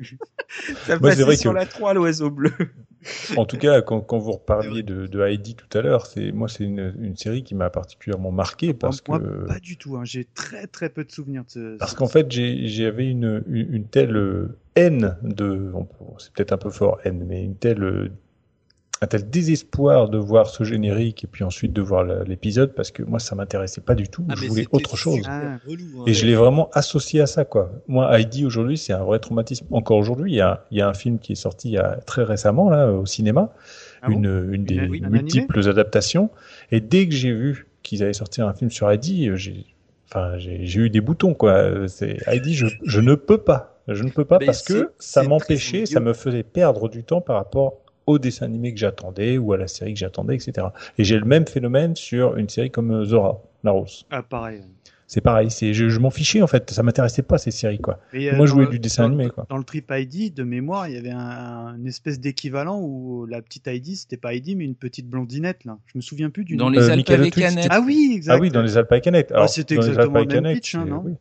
C: Ça passait sur la 3 l'oiseau bleu.
A: En tout cas, quand vous reparliez de Heidi tout à l'heure, c'est une série qui m'a particulièrement marqué parce
B: moi,
A: que
B: pas du tout. J'ai très très peu de souvenirs de
A: parce qu'en fait j'avais une telle haine c'est peut-être un peu fort haine, mais un tel désespoir de voir ce générique et puis ensuite de voir l'épisode parce que moi ça m'intéressait pas du tout. Je voulais autre chose. Et je l'ai vraiment associé à ça, quoi. Moi, Heidi aujourd'hui, c'est un vrai traumatisme. Encore aujourd'hui, il y a un film qui est sorti très récemment là au cinéma, une des multiples adaptations. Et dès que j'ai vu qu'ils avaient sorti un film sur Heidi, j'ai eu des boutons, quoi. C'est Heidi, je ne peux pas. Je ne peux pas parce que ça m'empêchait, ça me faisait perdre du temps par rapport au dessin animé que j'attendais ou à la série que j'attendais, etc. Et j'ai le même phénomène sur une série comme Zora, Laros.
B: Ah, pareil.
A: c'est pareil. Je m'en fichais en fait. Ça m'intéressait pas ces séries quoi.
B: Et,
A: moi, je voulais du dessin animé quoi.
B: Dans le Trip Heidi, de mémoire, il y avait une espèce d'équivalent où la petite Heidi, c'était pas Heidi, mais une petite blondinette là. Je me souviens plus du nom.
C: Dans les Alpes
A: Michael
C: avec
A: Twix,
C: Annette.
B: Ah oui, exact.
A: Ah oui, dans les Alpes avec Annette. Alors,
B: c'était
A: dans les
B: exactement
A: Alpes
B: le
A: avec
B: même
A: Annette,
B: pitch, hein, non
A: oui.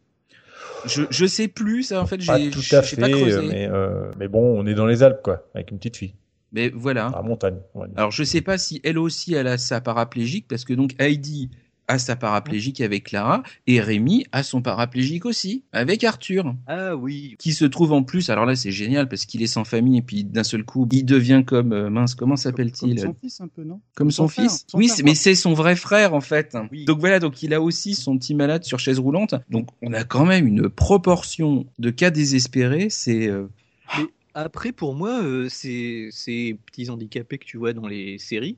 C: Je sais plus, ça en fait,
A: Pas
C: j'ai
A: tout à
C: j'ai pas
A: fait,
C: creusé.
A: mais bon, on est dans les Alpes quoi, avec une petite fille.
C: Mais voilà.
A: À montagne. On va dire.
C: Alors je sais pas si elle aussi elle a sa paraplégique parce que donc Heidi a sa paraplégique avec Clara et Rémi a son paraplégique aussi avec Arthur.
D: Ah oui.
C: Qui se trouve en plus, alors là c'est génial parce qu'il est sans famille et puis d'un seul coup il devient comme mince, comment s'appelle-t-il?
B: Comme son fils un peu, non?
C: Comme son
B: frère,
C: fils.
B: son
C: Oui,
B: frère,
C: mais c'est son vrai frère en fait.
D: Oui.
C: Donc voilà, donc il a aussi son petit malade sur chaise roulante. Donc on a quand même une proportion de cas désespérés, c'est
D: Mais après, pour moi, ces petits handicapés que tu vois dans les séries,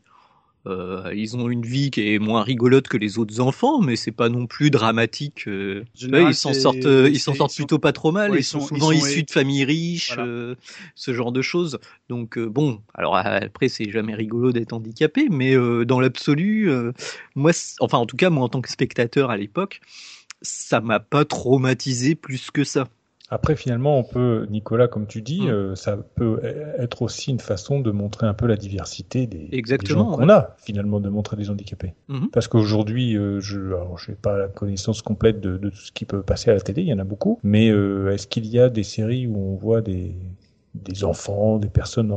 D: ils ont une vie qui est moins rigolote que les autres enfants, mais c'est pas non plus dramatique.
B: Général,
D: ils s'en sortent plutôt pas trop mal.
B: Ouais,
D: ils sont souvent issus de familles riches,
B: Voilà.
D: ce genre de choses. Donc bon, alors après c'est jamais rigolo d'être handicapé, mais dans l'absolu, moi, enfin en tout cas moi en tant que spectateur à l'époque, ça m'a pas traumatisé plus que ça.
A: Après, finalement, on peut, Nicolas, comme tu dis, ça peut être aussi une façon de montrer un peu la diversité des gens qu'on a, finalement, de montrer des handicapés. Parce qu'aujourd'hui, je n'ai pas la connaissance complète de tout ce qui peut passer à la télé, il y en a beaucoup, mais est-ce qu'il y a des séries où on voit des enfants, des personnes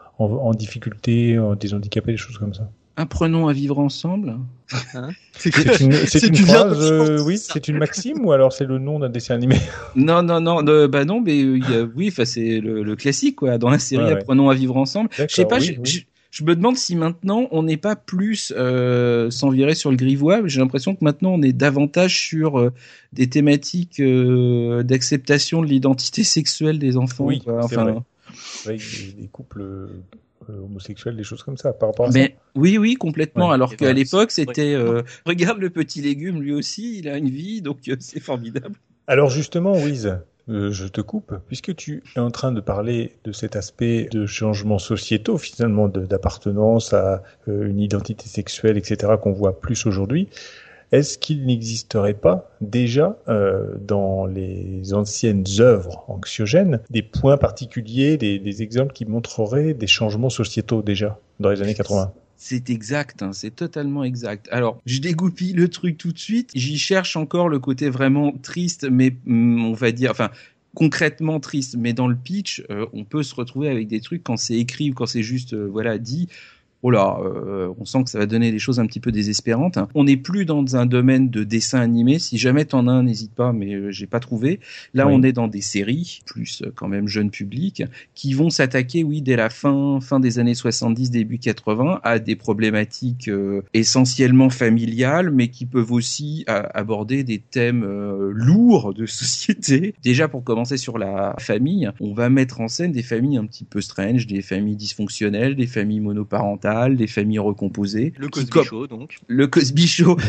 A: en difficulté, des handicapés, des choses comme ça?
C: Apprenons à vivre ensemble.
D: Hein
A: c'est une phrase, oui, c'est une maxime ou alors c'est le nom d'un dessin animé?
C: Non, bah non, mais oui, enfin c'est le classique quoi. Dans la série Apprenons à vivre ensemble. Je sais pas, je me demande si maintenant on n'est pas plus sans virer sur le grivois. J'ai l'impression que maintenant on est davantage sur des thématiques d'acceptation de l'identité sexuelle des enfants.
A: Oui,
C: quoi.
A: c'est vrai. Avec des couples homosexuels, des choses comme ça, par rapport à ça.
C: Oui, complètement.
A: Ouais,
C: alors qu'à l'époque, c'était regarde le petit légume, lui aussi, il a une vie, donc c'est formidable.
A: Alors justement, Wiz, je te coupe, puisque tu es en train de parler de cet aspect de changements sociétaux, finalement, d'appartenance à une identité sexuelle, etc., qu'on voit plus aujourd'hui. Est-ce qu'il n'existerait pas déjà dans les anciennes œuvres anxiogènes des points particuliers, des exemples qui montreraient des changements sociétaux déjà dans les années 80 ?
C: C'est exact, hein, c'est totalement exact. Alors, je dégoupille le truc tout de suite. J'y cherche encore le côté vraiment triste, mais on va dire, enfin, concrètement triste. Mais dans le pitch, on peut se retrouver avec des trucs quand c'est écrit ou quand c'est juste, dit. Oh là, on sent que ça va donner des choses un petit peu désespérantes. On n'est plus dans un domaine de dessin animé. Si jamais t'en as un, n'hésite pas, mais j'ai pas trouvé. Là, on est dans des séries, plus quand même jeune public, qui vont s'attaquer, dès la fin des années 70, début 80, à des problématiques essentiellement familiales, mais qui peuvent aussi aborder des thèmes lourds de société. Déjà, pour commencer sur la famille, on va mettre en scène des familles un petit peu strange, des familles dysfonctionnelles, des familles monoparentales, des familles recomposées.
D: Le Cosby Show, donc.
C: Le Cosby Show.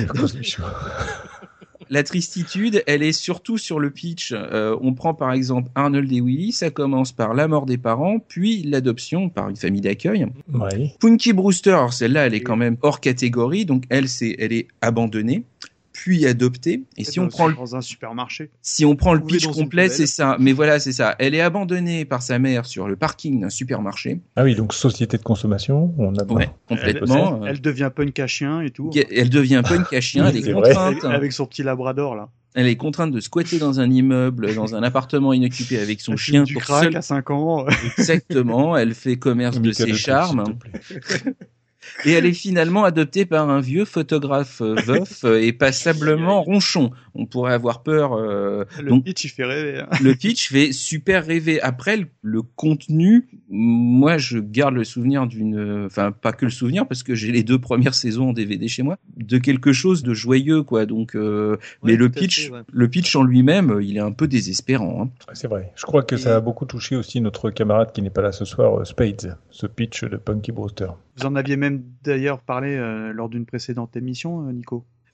C: La tristitude, elle est surtout sur le pitch. On prend par exemple Arnold et Willy, ça commence par la mort des parents, puis l'adoption par une famille d'accueil.
A: Oui.
C: Punky Brewster, alors celle-là, elle est quand même hors catégorie, donc elle est abandonnée, puis adoptée. Et si on prend
B: dans un supermarché.
C: Si on prend le pitch complet, c'est ça. Mais voilà, c'est ça. Elle est abandonnée par sa mère sur le parking d'un supermarché.
A: Ah oui, donc société de consommation, on a
C: complètement.
B: Elle devient punk à chien et tout.
C: Elle devient punk à chien, elle est contrainte.
B: Avec son petit labrador là.
C: Elle est contrainte de squatter dans un immeuble, dans un appartement inoccupé avec son chien
B: du crack à 5 ans.
C: Exactement, elle fait commerce de ses charmes. Et elle est finalement adoptée par un vieux photographe veuf et passablement ronchon. On pourrait avoir peur.
B: Le pitch, il fait rêver.
C: Le pitch fait super rêver. Après, le contenu, moi, je garde le souvenir enfin, pas que le souvenir, parce que j'ai les 2 premières saisons en DVD chez moi, de quelque chose de joyeux, quoi. Donc, mais le pitch en lui-même, il est un peu désespérant. Hein.
A: C'est vrai. Je crois que ça a beaucoup touché aussi notre camarade qui n'est pas là ce soir, Spades, ce pitch de Punky Brewster.
B: Vous en aviez même d'ailleurs parlé lors d'une précédente émission, Nico.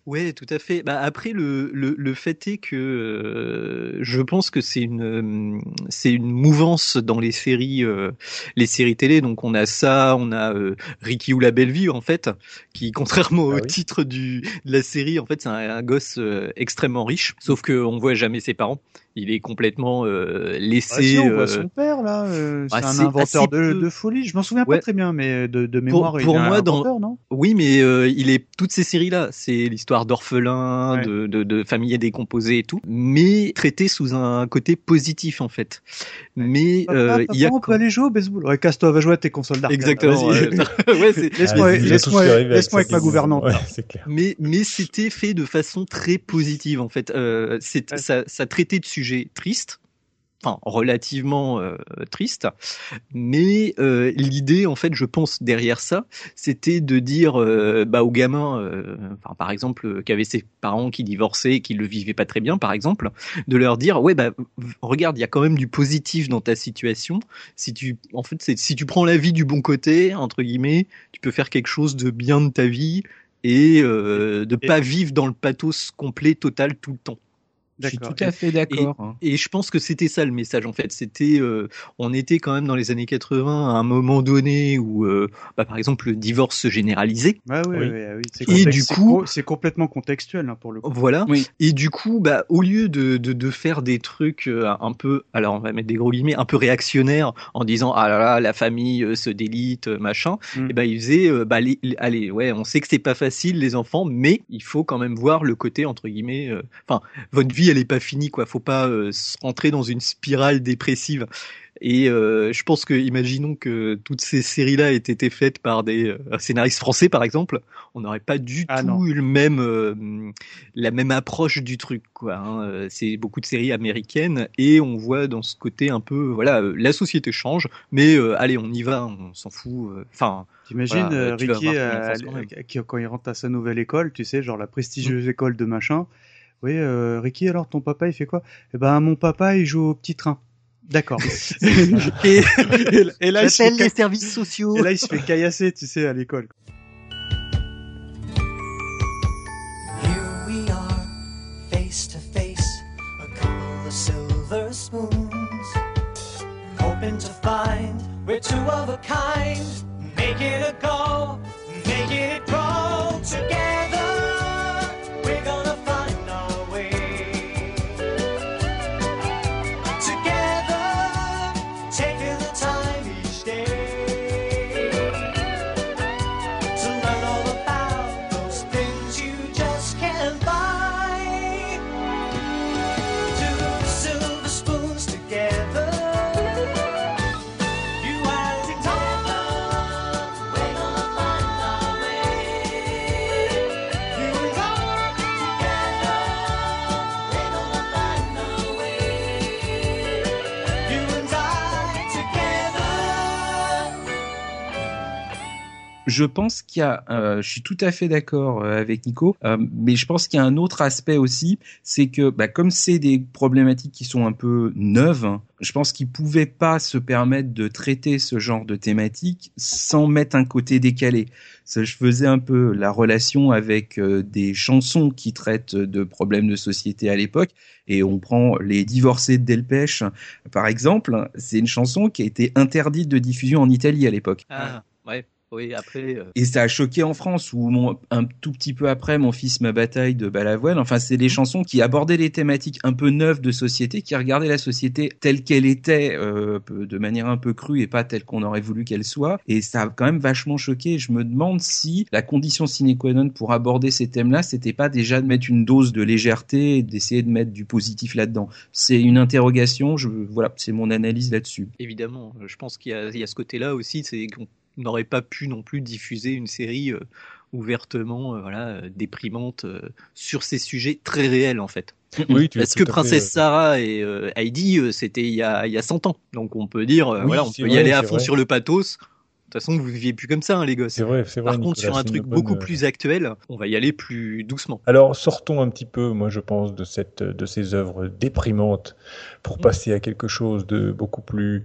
D: Ouais, tout à fait. Bah après le fait est que je pense que c'est une mouvance dans les séries télé. Donc on a ça, on a Ricky ou la belle vie en fait, qui contrairement au titre de la série, en fait c'est un gosse extrêmement riche. Sauf que on voit jamais ses parents. Il est complètement laissé.
B: Si, on voit son père là, c'est un inventeur de folie. Je m'en souviens pas très bien, mais de mémoire,
D: pour
B: il est un
D: moi,
B: inventeur, non?
D: Oui, mais il est toutes ces séries là, c'est l'histoire d'orphelins, de familles décomposées et tout, mais traité sous un côté positif en fait. Mais
B: papa, on peut aller jouer au baseball. Ouais, casse-toi, va jouer à tes consoles d'arcade.
D: Exactement.
B: Laisse-moi avec ma gouvernante.
A: Ouais, c'est clair.
D: Mais c'était fait de façon très positive en fait. Ça traitait de sujets tristes. Enfin, relativement triste, mais l'idée, en fait, je pense derrière ça, c'était de dire aux gamins, par exemple, qui avaient ses parents qui divorçaient, et qui le vivaient pas très bien, par exemple, de leur dire, regarde, il y a quand même du positif dans ta situation. Si tu prends la vie du bon côté, entre guillemets, tu peux faire quelque chose de bien de ta vie et pas vivre dans le pathos complet, total, tout le temps.
C: Je suis tout à fait d'accord.
D: Et je pense que c'était ça le message en fait. C'était, on était quand même dans les années 80 à un moment donné où, par exemple, le divorce se généralisait.
B: Oui.
D: Et du coup,
B: c'est complètement contextuel pour le coup.
D: Voilà. Oui. Et du coup, au lieu de faire des trucs un peu, alors on va mettre des gros guillemets, un peu réactionnaires en disant ah là là la famille se délite machin, et ils faisaient allez on sait que c'est pas facile les enfants, mais il faut quand même voir le côté entre guillemets, votre vie elle est pas finie quoi, faut pas rentrer dans une spirale dépressive. Et je pense que, imaginons que toutes ces séries-là aient été faites par des scénaristes français, par exemple, on n'aurait pas du tout eu la même approche du truc, quoi. Hein. C'est beaucoup de séries américaines et on voit dans ce côté un peu, la société change, mais allez, on y va, on s'en fout.
B: T'imagines Ricky quand il rentre à sa nouvelle école, tu sais, genre la prestigieuse école de machin. Oui, Ricky, alors ton papa, il fait quoi? Eh ben, mon papa, il joue au petit train. D'accord. et là, il
D: s'appelle les services sociaux.
B: Et là, il se fait caillasser, tu sais, à l'école.
G: Here we are, face to face, a couple of silver spoons, hoping to find we're two of a kind, make it a go, make it grow together. We're gonna find our way. Taking the time each day to learn all about those things you just can't buy. Two silver spoons together, you and together, we're gonna find our way. You and I together, we're gonna find our way. You and I.
C: Je pense qu'il y a, je suis tout à fait d'accord avec Nico, mais je pense qu'il y a un autre aspect aussi, c'est que comme c'est des problématiques qui sont un peu neuves, je pense qu'ils pouvaient pas se permettre de traiter ce genre de thématique sans mettre un côté décalé. Ça, je faisais un peu la relation avec des chansons qui traitent de problèmes de société à l'époque, et on prend Les Divorcés de Delpech, par exemple, c'est une chanson qui a été interdite de diffusion en Italie à l'époque.
D: Ah, ouais. Oui, après.
C: Et ça a choqué en France, où un tout petit peu après, Mon fils, ma bataille de Balavoine. Enfin, c'est des chansons qui abordaient des thématiques un peu neuves de société, qui regardaient la société telle qu'elle était, de manière un peu crue et pas telle qu'on aurait voulu qu'elle soit. Et ça a quand même vachement choqué. Je me demande si la condition sine qua non pour aborder ces thèmes-là, c'était pas déjà de mettre une dose de légèreté et d'essayer de mettre du positif là-dedans. C'est une interrogation. Voilà, c'est mon analyse là-dessus.
D: Évidemment, je pense qu'il y a ce côté-là aussi, c'est qu'on n'aurait pas pu non plus diffuser une série ouvertement déprimante sur ces sujets très réels en fait.
A: Oui,
D: parce que Princesse Sarah et Heidi c'était il y a 100 ans, donc on peut dire on peut y aller à fond sur le pathos. De toute façon, vous viviez plus comme ça, les gosses.
A: C'est vrai.
D: Par contre, sur un truc beaucoup plus actuel, on va y aller plus doucement.
A: Alors, sortons un petit peu, moi, je pense, de ces œuvres déprimantes pour passer à quelque chose de beaucoup plus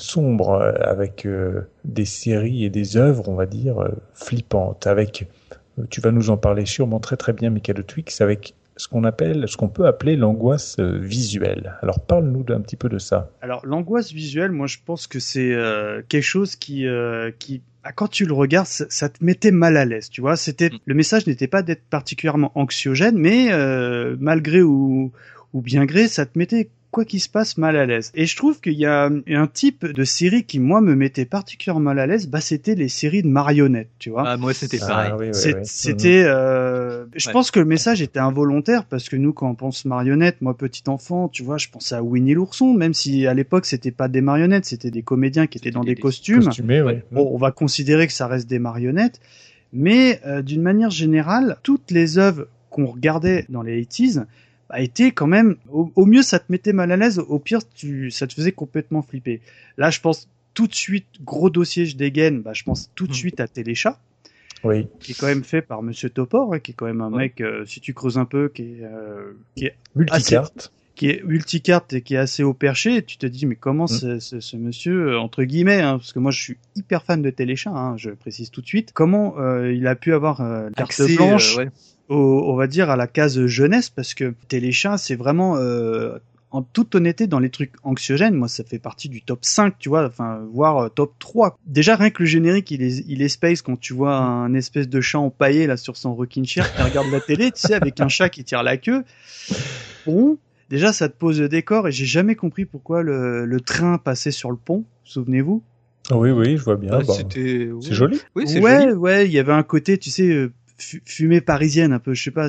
A: sombre, avec des séries et des œuvres, on va dire, flippantes, avec Tu vas nous en parler sûrement très très bien, Michael Twix, avec ce qu'on peut appeler l'angoisse visuelle. Alors parle-nous d'un petit peu de ça.
B: Alors l'angoisse visuelle, moi je pense que c'est quelque chose qui quand tu le regardes, ça te mettait mal à l'aise, tu vois. Le message n'était pas d'être particulièrement anxiogène, mais malgré ou bien gré, ça te mettait quoi qu'il se passe mal à l'aise. Et je trouve qu'il y a un type de série qui moi me mettait particulièrement mal à l'aise, c'était les séries de marionnettes, tu vois.
D: Ah, moi c'était pareil.
A: Oui.
B: C'était je pense que le message était involontaire parce que nous quand on pense marionnettes, moi petit enfant, tu vois, je pensais à Winnie l'ourson, même si à l'époque c'était pas des marionnettes, c'était des comédiens qui étaient dans des costumes.
A: Costumés, ouais.
B: Bon, on va considérer que ça reste des marionnettes, mais d'une manière générale, toutes les œuvres qu'on regardait dans les 80s étaient quand même, au mieux ça te mettait mal à l'aise, au pire ça te faisait complètement flipper. Là je pense tout de suite, gros dossier je dégaine, je pense tout de suite à Téléchat.
A: Oui.
B: Qui est quand même fait par Monsieur Topor, qui est quand même un mec, si tu creuses un peu, qui est
A: multicarte.
B: Qui est multicarte et qui est assez haut perché, et tu te dis mais comment ce monsieur, entre guillemets, parce que moi je suis hyper fan de Téléchat, je précise tout de suite, comment il a pu avoir carte blanche on va dire à la case jeunesse, parce que Téléchat c'est vraiment en toute honnêteté, dans les trucs anxiogènes, moi ça fait partie du top 5, tu vois, voire top 3. Déjà rien que le générique il est space quand tu vois un espèce de chat empaillé là sur son rocking chair qui regarde la télé, tu sais, avec un chat qui tire la queue. Bon, déjà ça te pose le décor, et j'ai jamais compris pourquoi le train passait sur le pont, souvenez-vous?
A: Oui, je vois bien.
D: C'est
A: joli.
D: Oui, c'est joli.
B: Ouais, il y avait un côté, tu sais, fumée parisienne un peu, je sais pas,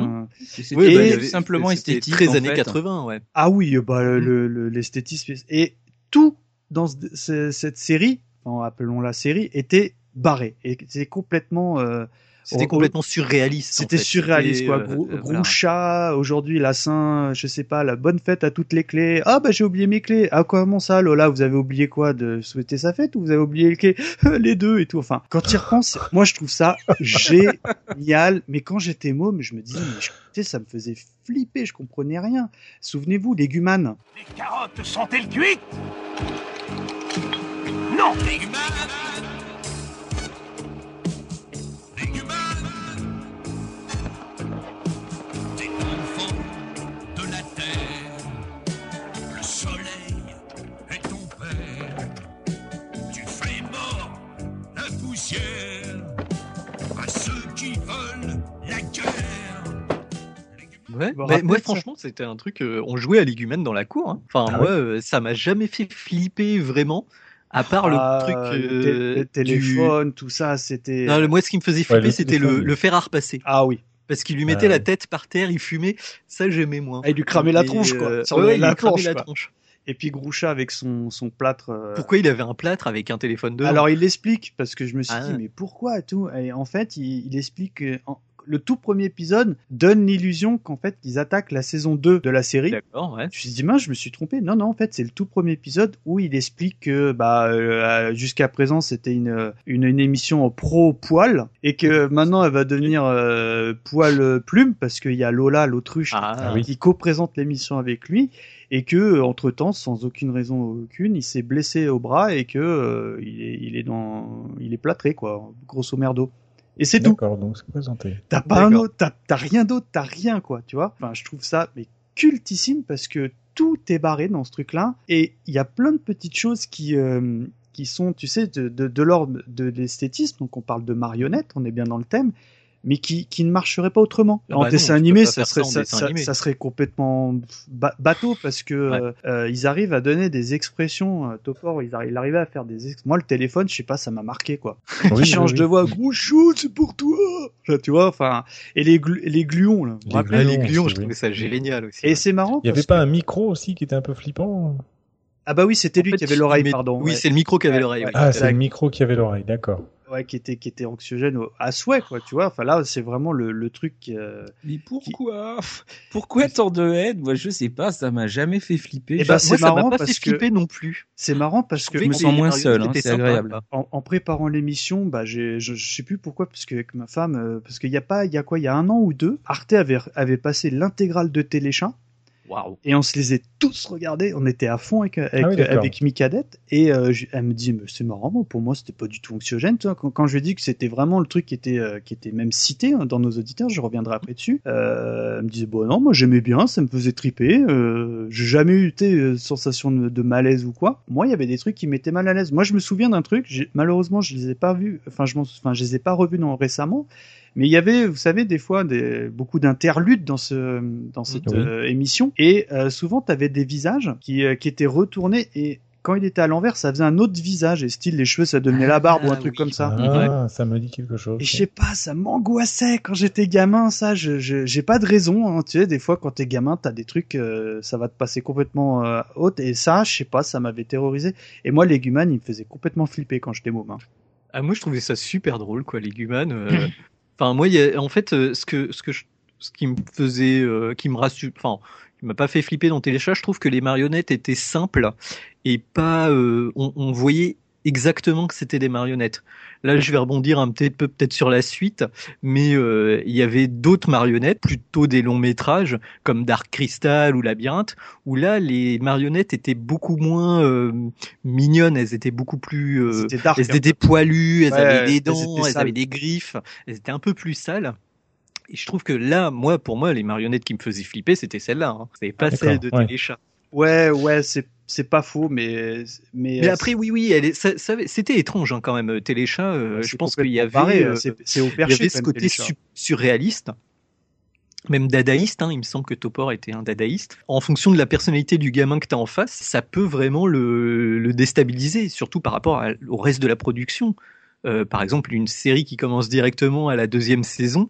C: c'était simplement esthétique,
D: très années 80, ouais.
B: Ah oui, l'esthétisme, et tout dans cette série, appelons-la série, était barré, et c'était complètement
D: complètement surréaliste.
B: C'était surréaliste, quoi. Groucha, aujourd'hui, Lassin, je sais pas, la bonne fête à toutes les clés. Ah, j'ai oublié mes clés. Ah, comment ça, Lola, vous avez oublié quoi, de souhaiter sa fête, ou vous avez oublié les clés? Les deux et tout. Enfin, quand tu y repenses, moi, je trouve ça génial. Mais quand j'étais môme, je me disais, ça me faisait flipper, je comprenais rien. Souvenez-vous, Léguman.
H: Les carottes sont-elles cuites? Non! Léguman!
G: À ceux qui veulent la guerre.
D: Ouais, mais moi franchement c'était un truc, on jouait à Légumène dans la cour, ça m'a jamais fait flipper vraiment, à part le truc
B: le téléphone, tout ça, c'était...
D: Non, moi ce qui me faisait flipper c'était le fer à repasser.
B: Ah oui.
D: Parce qu'il lui mettait la tête par terre, il fumait, ça j'aimais moins.
B: Il lui cramait la tronche, quoi.
D: Il lui cramait la tronche.
B: Et puis Groucha avec son plâtre.
D: Pourquoi il avait un plâtre avec un téléphone dedans?
B: Alors il l'explique, parce que je me suis dit mais pourquoi tout? Et en fait il explique que le tout premier épisode donne l'illusion qu'en fait ils attaquent la saison 2 de la série.
D: D'accord, ouais.
B: Je me suis dit je me suis trompé. Non, en fait c'est le tout premier épisode où il explique que jusqu'à présent c'était une émission pro poil, et que maintenant elle va devenir poil plume, parce qu'il y a Lola l'autruche qui co-présente l'émission avec lui. Et que entre temps, sans aucune raison aucune, il s'est blessé au bras, et que il est plâtré, quoi, grosso merdo. Et c'est tout.
A: D'accord, donc c'est présenté.
B: T'as pas un autre, t'as rien d'autre, t'as rien, quoi, tu vois. Enfin, je trouve ça cultissime, parce que tout est barré dans ce truc-là, et il y a plein de petites choses qui sont, tu sais, de l'ordre de l'esthétisme. Donc on parle de marionnettes, on est bien dans le thème, mais qui ne marcherait pas autrement. En dessin animé, ça serait complètement bateau, parce que ils arrivent à donner des expressions. Topor, il arrivait à faire moi, le téléphone, je sais pas, ça m'a marqué, quoi. Il change de voix, gros chou, c'est pour toi. Là, tu vois, et les gluons, là.
D: Les gluons, je trouvais ça génial aussi.
B: Et c'est marrant.
A: Il y avait pas un micro aussi qui était un peu flippant?
B: Ah oui, c'était lui qui avait l'oreille, pardon.
D: Oui, c'est le micro qui avait l'oreille.
A: Ah, c'est le micro qui avait l'oreille, d'accord.
B: Ouais, qui était anxiogène à souhait, quoi, tu vois. Enfin, là, c'est vraiment le truc.
C: Mais pourquoi tant de haine? Moi, je sais pas, ça m'a jamais fait flipper.
B: C'est marrant parce que
D: flipper non plus.
B: C'est marrant parce que
C: je me sens moins seul, c'est agréable.
B: En préparant l'émission, je sais plus pourquoi, parce que avec ma femme, parce qu'il y a 1 an ou 2, Arte avait passé l'intégrale de Téléchat.
D: Waouh.
B: Et on se les a tous regardés. On était à fond avec Micadette. Et elle me dit, mais c'est marrant, moi, pour moi, c'était pas du tout anxiogène. Tu vois, quand je lui ai dit que c'était vraiment le truc qui était même cité dans nos auditeurs, je reviendrai après dessus. Elle me disait, bon, non, moi, j'aimais bien, ça me faisait triper. J'ai jamais eu sensation de malaise ou quoi. Moi, il y avait des trucs qui m'étaient mal à l'aise. Moi, je me souviens d'un truc, malheureusement, je les ai pas vus, je les ai pas revus récemment. Mais il y avait, vous savez, des fois beaucoup d'interludes dans cette émission, et souvent t'avais des visages qui étaient retournés, et quand il était à l'envers, ça faisait un autre visage, et style les cheveux, ça devenait la barbe ou un truc comme ça.
A: Ah, ça me dit quelque chose.
B: Et je sais pas, ça m'angoissait quand j'étais gamin, ça. J'ai pas de raison, hein. Tu sais, des fois quand t'es gamin, t'as des trucs, ça va te passer complètement haute, et ça, je sais pas, ça m'avait terrorisé. Et moi, Leguman, il me faisait complètement flipper quand j'étais môme. Hein.
D: Ah, moi, je trouvais ça super drôle, quoi, Leguman. Enfin, moi, en fait, ce qui me faisait, qui me rassure, enfin, qui m'a pas fait flipper dans Téléchat, je trouve que les marionnettes étaient simples et pas, on voyait exactement que c'était des marionnettes. Là, je vais rebondir peut-être sur la suite, mais il y avait d'autres marionnettes, plutôt des longs métrages comme Dark Crystal ou Labyrinthe, où là, les marionnettes étaient beaucoup moins mignonnes, elles étaient beaucoup plus, elles étaient poilues, elles avaient des dents, elles avaient des griffes, elles étaient un peu plus sales. Et je trouve que là, pour moi, les marionnettes qui me faisaient flipper, c'était celles-là, hein. C'était pas celles de Téléchat.
B: Ouais, c'est pas faux, mais
D: après, oui, c'était étrange, hein, quand même, Téléchat. Je pense qu'il y avait,
B: c'est au perché,
D: il y avait ce côté surréaliste, même dadaïste, hein. Il me semble que Topor était un dadaïste. En fonction de la personnalité du gamin que t'as en face, ça peut vraiment le déstabiliser, surtout par rapport au reste de la production. Par exemple, une série qui commence directement à la 2e saison,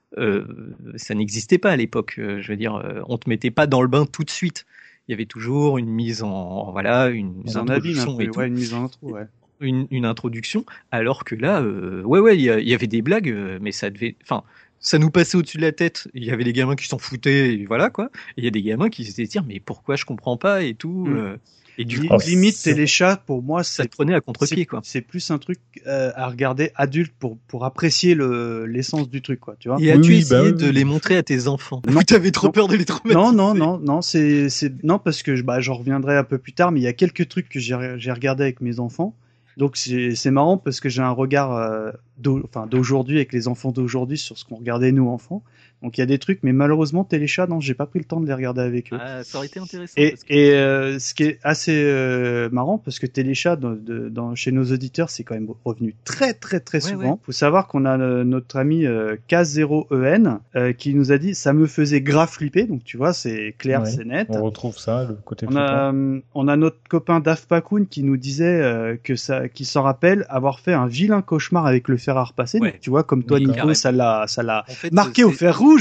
D: ça n'existait pas à l'époque. Je veux dire, on te mettait pas dans le bain tout de suite. Il y avait toujours une mise en une introduction et tout.
B: Une mise en intro, ouais.
D: Une introduction, alors que là, il y avait des blagues, mais ça nous passait au-dessus de la tête. Il y avait des gamins qui s'en foutaient, et voilà quoi. Et il y a des gamins qui se disaient, mais pourquoi je comprends pas et tout. Et du coup,
B: limite Téléchat, pour moi,
D: ça te prenait à contre-pied, quoi.
B: C'est plus un truc à regarder adulte pour apprécier l'essence du truc, quoi. Tu vois.
D: Et as-tu essayé de les montrer à tes enfants?
B: Non,
D: t'avais trop peur de les traumatiser.
B: Non, parce que j'en reviendrai un peu plus tard, mais il y a quelques trucs que j'ai regardé avec mes enfants. Donc c'est marrant parce que j'ai un regard d'aujourd'hui avec les enfants d'aujourd'hui sur ce qu'on regardait nous enfants. Donc il y a des trucs, mais malheureusement Téléchat, non, j'ai pas pris le temps de les regarder avec eux.
D: Ah, ça aurait été intéressant.
B: Ce qui est assez marrant, parce que Téléchat chez nos auditeurs, c'est quand même revenu très très très souvent. Ouais. Faut savoir qu'on a notre ami K0EN qui nous a dit ça me faisait grave flipper. Donc tu vois, c'est clair, c'est net.
A: On retrouve ça, le côté flippant.
B: On a notre copain Daf Pakoun qui nous disait qu'il s'en rappelle avoir fait un vilain cauchemar avec le fer à repasser.
D: Ouais.
B: Donc tu vois, comme toi Nico, ça l'a
D: en fait,
B: marqué au fer rouge.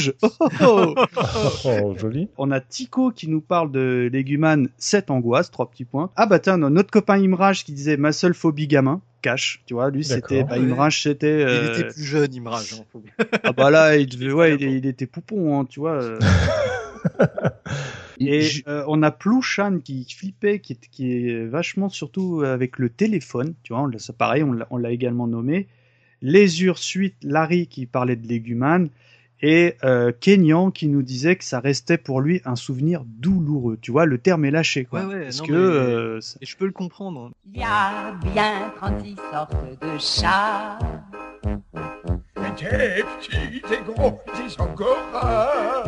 A: Joli.
B: On a Tico qui nous parle de Leguman, 7 angoisses, 3 petits points. Ah bah tiens, notre copain Imraj qui disait ma seule phobie gamin, cash, tu vois, lui c'était Imraj, c'était
D: il était plus jeune Imraj, hein,
B: ah bah là il était poupon, hein, tu vois. Et on a Plouchan qui flippait, qui est vachement surtout avec le téléphone, tu vois, c'est pareil, on l'a également nommé. Lésure suite Larry qui parlait de Leguman. Et Kenyan qui nous disait que ça restait pour lui un souvenir douloureux. Tu vois, le terme est lâché, quoi.
D: Parce que et je peux le comprendre.
I: Il y a bien 36 sortes de chats.
H: Des petits, des gros, des angoras.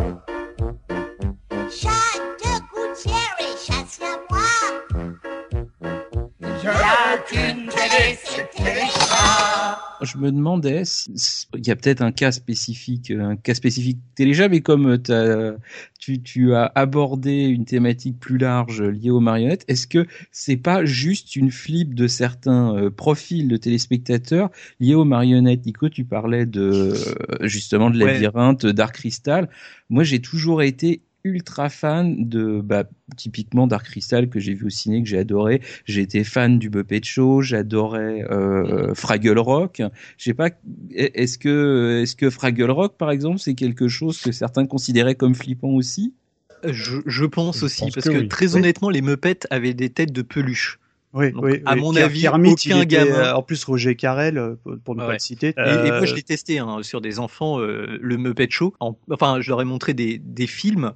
I: Chat de gouttière et chasse à moi.
H: Il y a qu'une télé, c'est Téléchat.
C: Je me demandais, il y a peut-être un cas spécifique Téléchat, mais comme tu as abordé une thématique plus large liée aux marionnettes, est-ce que c'est pas juste une flip de certains profils de téléspectateurs liés aux marionnettes? Nico, tu parlais justement de Labyrinthe, Dark Crystal. Moi, j'ai toujours été ultra fan de typiquement Dark Crystal que j'ai vu au ciné, que j'ai adoré. J'ai été fan du Muppet Show, j'adorais Fraggle Rock. Je sais pas, est-ce que Fraggle Rock par exemple c'est quelque chose que certains considéraient comme flippant aussi?
D: Je pense aussi parce que très honnêtement les Muppets avaient des têtes de peluche.
B: Oui,
D: à mon avis,
B: Kermit,
D: aucun gamin.
B: En plus, Roger Carrel, pour ne pas le citer.
D: Et moi, je l'ai testé sur des enfants, le Muppet Show. Enfin, je leur ai montré des films.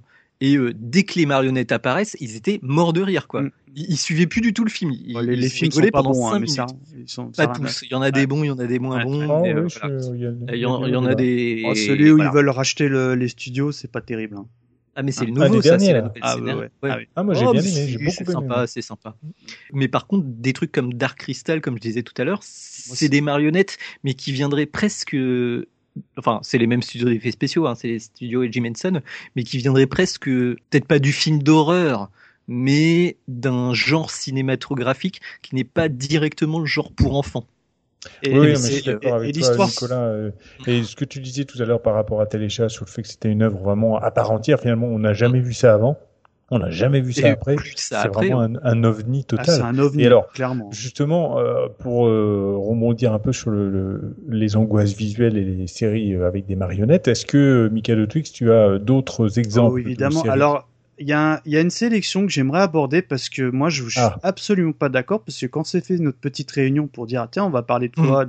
D: Et dès que les marionnettes apparaissent, ils étaient morts de rire, quoi. Ils suivaient plus du tout le film.
B: Les films sont pas bons, hein, mais ça,
D: pas tous. Il y en a des bons, il y en a des moins bons. Il y en a des.
B: Celui où ils veulent racheter les studios, c'est pas terrible. Hein.
D: Ah, mais c'est le nouveau, ça, c'est la nouvelle
B: scénario.
A: Moi j'ai bien aimé, j'ai beaucoup aimé.
D: C'est sympa. Mais par contre, des trucs comme Dark Crystal, comme je disais tout à l'heure, c'est des marionnettes, mais qui viendraient presque. Enfin, c'est les mêmes studios d'effets spéciaux, hein, c'est les studios Jim Henson, mais qui viendraient presque, peut-être pas du film d'horreur, mais d'un genre cinématographique qui n'est pas directement le genre pour enfants.
A: Oui, mais je suis d'accord avec toi, Nicolas. Et ce que tu disais tout à l'heure par rapport à Téléchat sur le fait que c'était une œuvre vraiment à part entière, finalement, on n'a jamais vu ça avant. On n'a jamais vu ça après. C'est vraiment un ovni total.
B: C'est un ovni,
A: et alors,
B: clairement.
A: Justement, pour rebondir un peu sur les angoisses visuelles et les séries avec des marionnettes, est-ce que, Michael Twix, tu as d'autres exemples?
B: Oui, évidemment. Alors, il y a une sélection que j'aimerais aborder parce que moi, je suis absolument pas d'accord parce que quand c'est fait notre petite réunion pour dire, tiens, on va parler de quoi,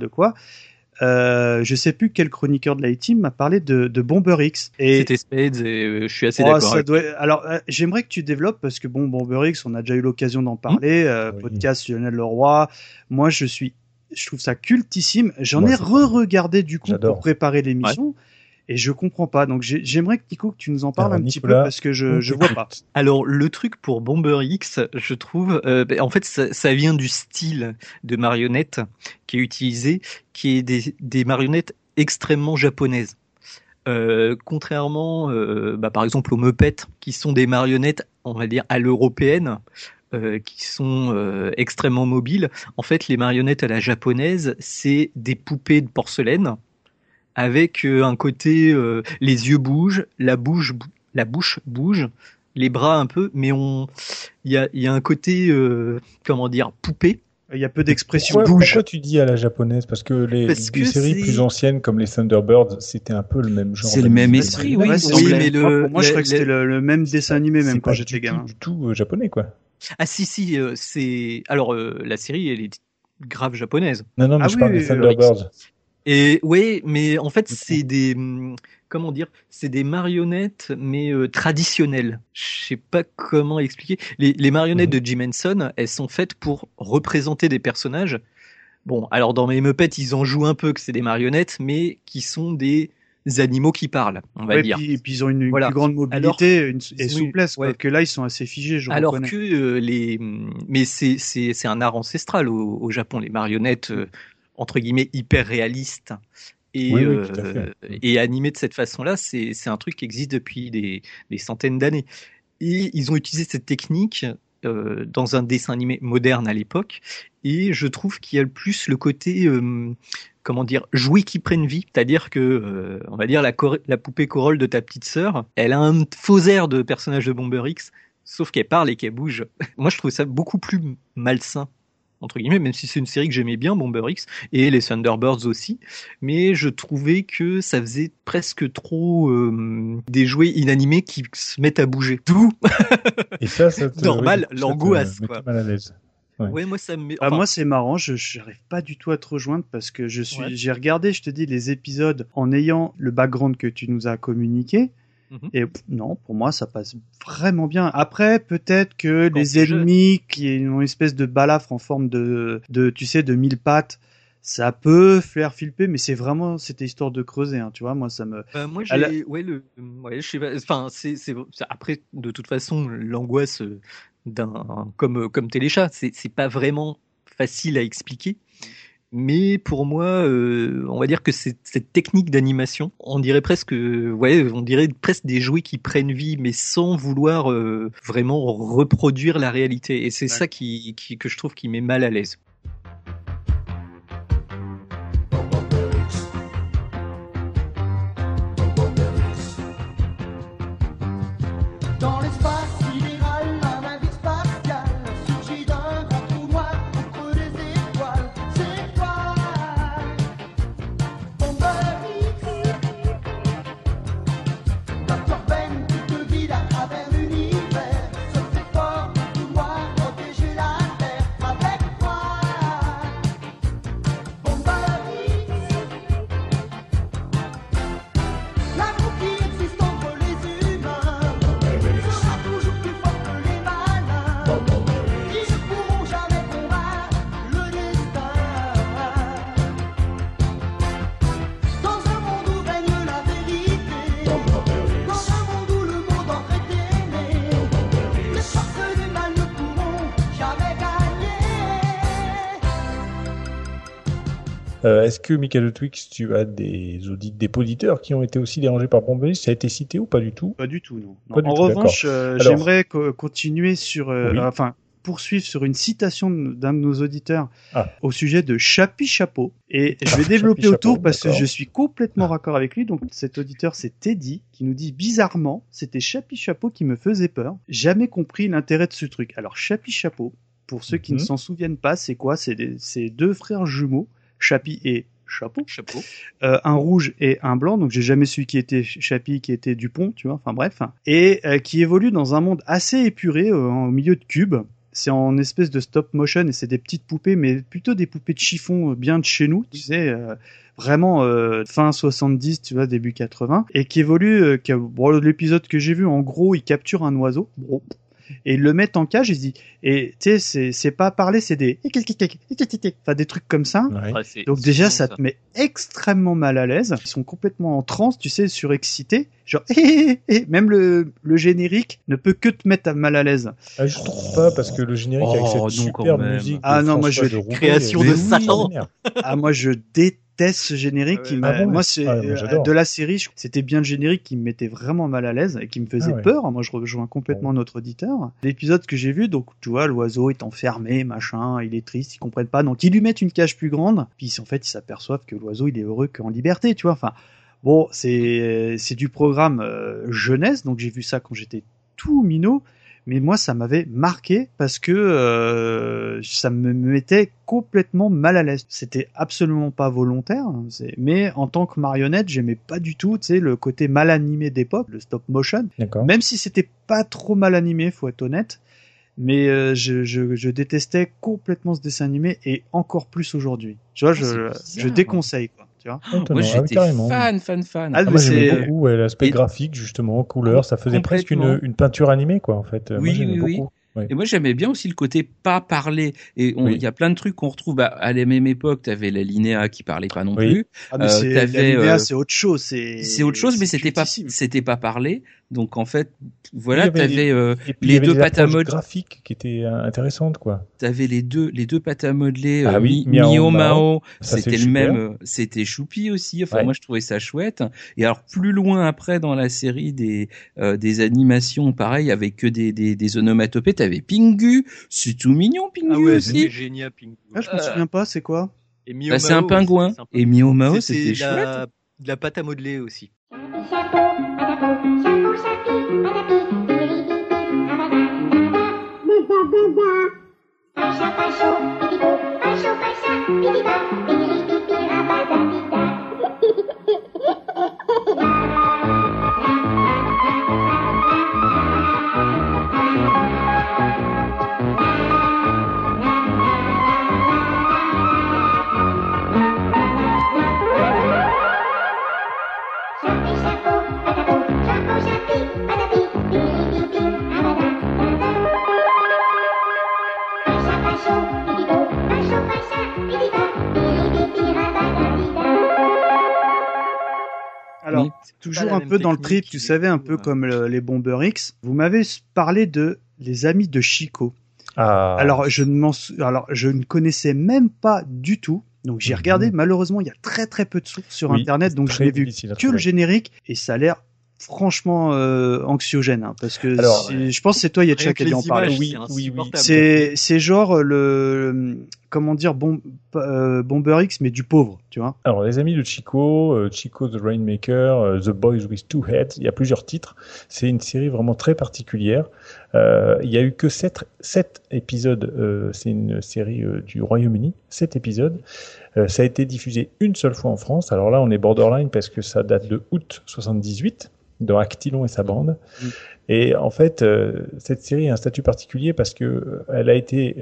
B: je sais plus quel chroniqueur de la team m'a parlé de Bomber X.
D: C'était Spades et je suis assez d'accord.
B: Alors, j'aimerais que tu développes parce que Bomber X, on a déjà eu l'occasion d'en parler. Podcast Lionel Leroy. Moi, je trouve ça cultissime. J'en ai re-regardé du coup pour préparer l'émission. Ouais. Et je comprends pas. Donc j'aimerais que Nico, que tu nous en parles un petit peu parce que je vois pas.
D: Alors le truc pour Bomber X, je trouve, en fait ça vient du style de marionnette qui est utilisé, qui est des marionnettes extrêmement japonaises. Contrairement, par exemple aux Muppets, qui sont des marionnettes, on va dire à l'européenne. Qui sont extrêmement mobiles. En fait, les marionnettes à la japonaise, c'est des poupées de porcelaine. Avec un côté, les yeux bougent, la bouche bouge, les bras un peu, mais il y a un côté, poupée.
B: Il y a peu d'expression.
A: Pourquoi tu dis à la japonaise? Parce que les séries plus anciennes comme les Thunderbirds, c'était un peu le même genre.
C: C'est le même esprit, oui.
B: Mais moi, je crois que c'était le même dessin animé, même quand j'étais gamin.
A: Du tout japonais, quoi.
D: Ah si, c'est. Alors la série, elle est grave japonaise.
A: Non, mais je parle des Thunderbirds.
D: Et oui, mais en fait, c'est des marionnettes, mais traditionnelles. Je sais pas comment expliquer. Les marionnettes de Jim Henson, elles sont faites pour représenter des personnages. Bon, alors dans les Muppets, ils en jouent un peu que c'est des marionnettes, mais qui sont des animaux qui parlent, on va dire.
B: Et puis ils ont une plus grande mobilité et souplesse, que là ils sont assez figés, je
D: alors
B: reconnais.
D: Que mais c'est un art ancestral au Japon, les marionnettes. Entre guillemets hyper réaliste et animé de cette façon-là, c'est un truc qui existe depuis des centaines d'années. Et ils ont utilisé cette technique dans un dessin animé moderne à l'époque, et je trouve qu'il y a le plus le côté jouets qui prennent vie, c'est-à-dire que on va dire la poupée Corolle de ta petite sœur, elle a un faux air de personnage de Bomber X, sauf qu'elle parle et qu'elle bouge. Moi, je trouve ça beaucoup plus malsain, entre guillemets, même si c'est une série que j'aimais bien, Bomber X, et les Thunderbirds aussi, mais je trouvais que ça faisait presque trop des jouets inanimés qui se mettent à bouger. Tout
A: et ça
D: normal, l'angoisse, quoi.
A: Mal à l'aise.
D: Ouais, moi ça me.
B: Moi c'est marrant, je n'arrive pas du tout à te rejoindre parce que j'ai regardé, je te dis, les épisodes en ayant le background que tu nous as communiqué. Et non, pour moi, ça passe vraiment bien. Après, peut-être que les ennemis qui ont une espèce de balafre en forme de 1000 pattes, ça peut faire flipper, mais c'est vraiment cette histoire de creuser, hein, tu vois. Moi, ça me.
D: Moi, je sais pas. Enfin, c'est après, de toute façon, l'angoisse comme Téléchat, c'est pas vraiment facile à expliquer. Mais pour moi, on va dire que cette technique d'animation, on dirait presque des jouets qui prennent vie, mais sans vouloir vraiment reproduire la réalité. Et c'est ça que je trouve qui met mal à l'aise.
G: Dans l'espace sidéral, un navire spatial surgit d'un grand trou noir au creux des étoiles. C'est toi, Bomber X. Dr. Ben qui te guide à travers l'univers. Se fait fort, tout noir, protéger la terre avec toi, Bomber X. L'amour qui existe entre les humains.
A: Est-ce que, Michael Twix, tu as des auditeurs qui ont été aussi dérangés par Bomberis? Ça a été cité ou pas du tout?
B: Pas du tout, non.
A: Pas du
B: En
A: tout,
B: revanche,
A: d'accord.
B: j'aimerais continuer sur,
A: Oui.
B: poursuivre sur une citation d'un de nos auditeurs
A: Ah.
B: au sujet de Chapi Chapeau. Et je vais développer
A: Chapi
B: autour
A: Chapeau,
B: parce que
A: d'accord.
B: je suis complètement raccord avec lui. Donc cet auditeur, c'est Teddy, qui nous dit bizarrement, c'était Chapi Chapeau qui me faisait peur. Jamais compris l'intérêt de ce truc. Alors Chapi Chapeau, pour ceux qui ne s'en souviennent pas, c'est quoi? C'est deux frères jumeaux, Chapi et Chapeau. Un rouge et un blanc, donc j'ai jamais su qui était Chapi, qui était Dupont, tu vois, enfin bref. Et qui évoluent dans un monde assez épuré, au milieu de cubes. C'est en espèce de stop motion et c'est des petites poupées, mais plutôt des poupées de chiffon bien de chez nous, tu sais, vraiment fin 70, tu vois, début 80, et qui évolue, l'épisode que j'ai vu, en gros, il capture un oiseau, et ils le mettent en cage, et tu sais, c'est pas parler, c'est des, enfin des trucs comme ça.
A: Ouais.
B: Donc déjà, ça te met extrêmement mal à l'aise. Ils sont complètement en transe, tu sais, surexcités. Genre, même le générique ne peut que te mettre mal à l'aise.
A: Ah, je trouve pas, parce que le générique avec cette superbe musique.
B: Ah non, moi je
D: création de Satan.
B: Ah moi je déteste ce générique qui m'a. Moi c'est de la série, c'était bien le générique qui me mettait vraiment mal à l'aise et qui me faisait peur. Moi je rejoins complètement notre auditeur. L'épisode que j'ai vu, donc tu vois, l'oiseau est enfermé, machin, il est triste, ils comprennent pas, donc ils lui mettent une cage plus grande. Puis en fait ils s'aperçoivent que l'oiseau il est heureux qu'en liberté, tu vois. Enfin bon, c'est du programme jeunesse, donc j'ai vu ça quand j'étais tout minot. Mais moi, ça m'avait marqué parce que ça me mettait complètement mal à l'aise. C'était absolument pas volontaire, hein, mais en tant que marionnette, j'aimais pas du tout, tu sais, le côté mal animé d'époque, le stop motion.
A: D'accord.
B: Même si c'était pas trop mal animé, faut être honnête. Mais je détestais complètement ce dessin animé et encore plus aujourd'hui. Tu vois, je déconseille, quoi. Tu vois.
C: Moi, j'étais fan.
B: Ah,
A: moi, j'aimais beaucoup l'aspect graphique, justement, couleur. Ça faisait presque une peinture animée, quoi, en fait.
C: Oui,
A: moi, j'aimais
C: oui.
A: beaucoup. Ouais.
C: Et moi j'aimais bien aussi le côté pas parler. Et il y a plein de trucs qu'on retrouve à la même époque. T'avais la Linéa qui parlait pas non plus.
B: Ah mais la Linéa c'est autre chose. C'est
C: autre chose, mais c'était pas parlé. Donc en fait, voilà, t'avais
A: les
C: deux pâtes à modeler
A: graphiques qui étaient intéressantes, quoi.
C: T'avais les deux pâtes à modeler.
A: Miao
C: Mao,
A: ça,
C: c'était le même. C'était Choupi aussi. Enfin moi je trouvais ça chouette. Et alors plus loin après dans la série des animations, pareil, avec que des onomatopées. T'avais Pingu, c'est tout mignon Pingu aussi.
D: C'était génial Pingu.
B: Ah je me souviens pas, c'est quoi?
D: Et Miao
C: c'est un pingouin. Et Miao Mao, c'était chouette.
D: De la pâte à modeler aussi.
B: Alors, toujours un peu dans le trip, tu savais, un peu comme les Bomber X. Vous m'avez parlé de les amis de Chico.
A: Ah.
B: Alors, je ne connaissais même pas du tout. Donc, j'ai regardé. Malheureusement, il y a très très peu de sources sur Internet. Donc, je n'ai vu que le générique. Et ça a l'air franchement anxiogène, hein, parce que je pense que c'est toi Yetcha qui a dû en parler.
A: Oui.
B: C'est genre comment dire Bomber X mais du pauvre, tu vois.
A: Alors les amis de Chico, Chico the Rainmaker, The Boys with Two Heads, il y a plusieurs titres. C'est une série vraiment très particulière. Il y a eu que 7 épisodes. C'est une série du Royaume-Uni, 7 épisodes. Ça a été diffusé une seule fois en France. Alors là, on est borderline parce que ça date de août 78. Dans Actilon et sa bande. Et en fait, cette série a un statut particulier parce que elle a été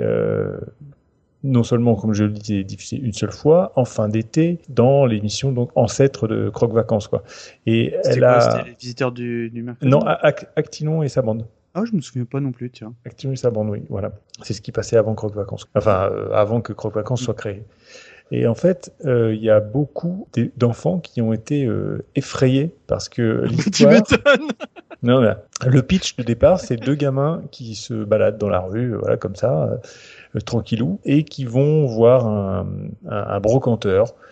A: non seulement, comme je le disais, diffusée une seule fois en fin d'été dans l'émission donc ancêtre de Croque Vacances, quoi. Et
B: c'était les visiteurs du mercredi.
A: Non, Actilon et sa bande.
B: Ah, je me souviens pas non plus, tiens.
A: Actilon et sa bande, oui, voilà. C'est ce qui passait avant Croque Vacances. Enfin, avant que Croque Vacances soit créé. Et en fait, il y a beaucoup d'enfants qui ont été effrayés parce que l'histoire...
B: Tu m'étonnes.
A: Non, mais le pitch de départ, c'est 2 gamins qui se baladent dans la rue, voilà, comme ça, tranquillou, et qui vont voir un brocanteur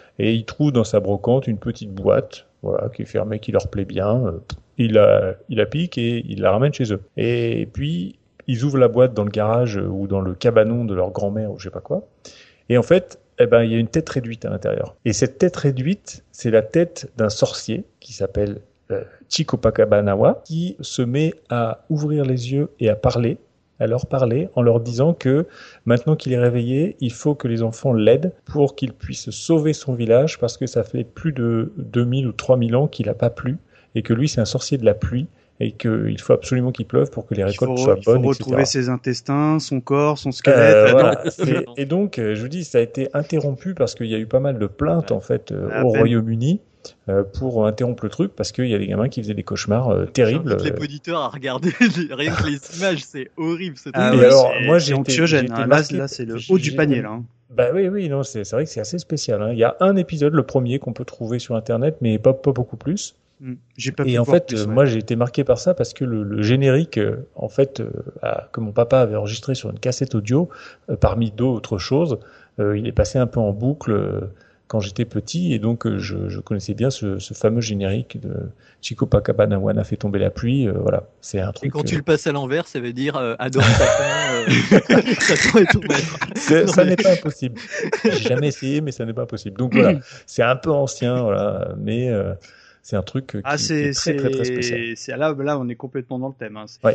A: et il trouve dans sa brocante une petite boîte, voilà, qui est fermée, qui leur plaît bien. Il la pique et il la ramène chez eux. Et puis ils ouvrent la boîte dans le garage ou dans le cabanon de leur grand-mère ou je sais pas quoi. Et en fait, il y a une tête réduite à l'intérieur. Et cette tête réduite, c'est la tête d'un sorcier qui s'appelle Chico Pacabanawa, qui se met à ouvrir les yeux et à leur parler en leur disant que maintenant qu'il est réveillé, il faut que les enfants l'aident pour qu'il puisse sauver son village parce que ça fait plus de 2000 ou 3000 ans qu'il n'a pas plu et que lui c'est un sorcier de la pluie et qu'il faut absolument qu'il pleuve pour que les récoltes soient bonnes,
B: il faut retrouver
A: etc.
B: ses intestins, son corps, son squelette.
A: Voilà. Et donc, je vous dis, ça a été interrompu parce qu'il y a eu pas mal de plaintes en fait au Royaume-Uni pour interrompre le truc parce qu'il y a des gamins qui faisaient des cauchemars terribles.
D: J'invite les auditeurs à regarder rien que les images, c'est horrible.
A: Et alors, moi, j'ai
B: anxiogène. Là, c'est le haut du panier là.
A: Bah oui, non, c'est vrai que c'est assez spécial. Il y a un épisode, le premier, qu'on peut trouver sur Internet, mais pas beaucoup plus.
B: J'ai pas pu
A: et en
B: voir
A: fait,
B: plus, ouais.
A: moi j'ai été marqué par ça parce que le générique, que mon papa avait enregistré sur une cassette audio, parmi d'autres choses, il est passé un peu en boucle quand j'étais petit et donc je connaissais bien ce fameux générique de Chico Pacabanawa a fait tomber la pluie. Voilà, c'est un truc.
D: Et quand tu le passes à l'envers, ça veut dire adore Satan, Satan est ton maître.
A: Ça n'est pas impossible. J'ai jamais essayé, mais ça n'est pas impossible. Donc voilà, c'est un peu ancien, voilà, mais c'est un truc qui est très, très, très spécial.
B: C'est là, on est complètement dans le thème. Hein.
A: Ouais.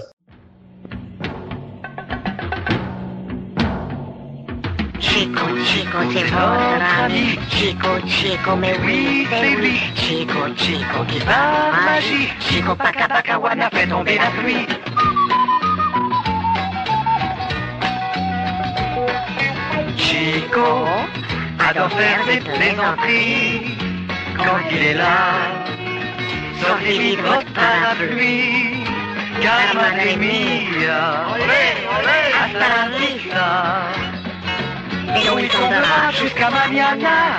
J: Chico, Chico, c'est votre ami. Chico, Chico, mais oui, c'est lui. Chico, Chico, qui parle magie. Chico, Pacabanawa fait tomber la pluie. Chico adore faire des plaisanteries. Quand il est là, sortez votre parapluie. Car madre mia, hasta la vista. Et on y tombera jusqu'à mañana.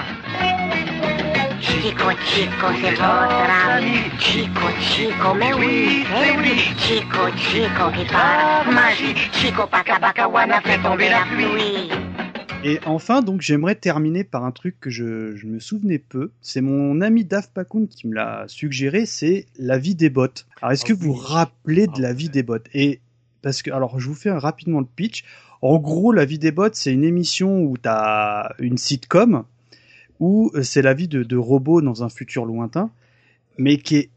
J: Chico, Chico, c'est votre ami. Chico, Chico, mais oui, c'est lui. Chico, Chico, qui parle magie. Chico, Pacabanawa fait tomber la pluie.
B: Et enfin, donc, j'aimerais terminer par un truc que je me souvenais peu. C'est mon ami Dave Pakoun qui me l'a suggéré, c'est La vie des bots. Alors, est-ce que vous vous rappelez de La vie des bots ? Et parce que, alors, je vous fais rapidement le pitch. En gros, La vie des bots, c'est une émission où tu as une sitcom où c'est la vie de robots dans un futur lointain, mais qui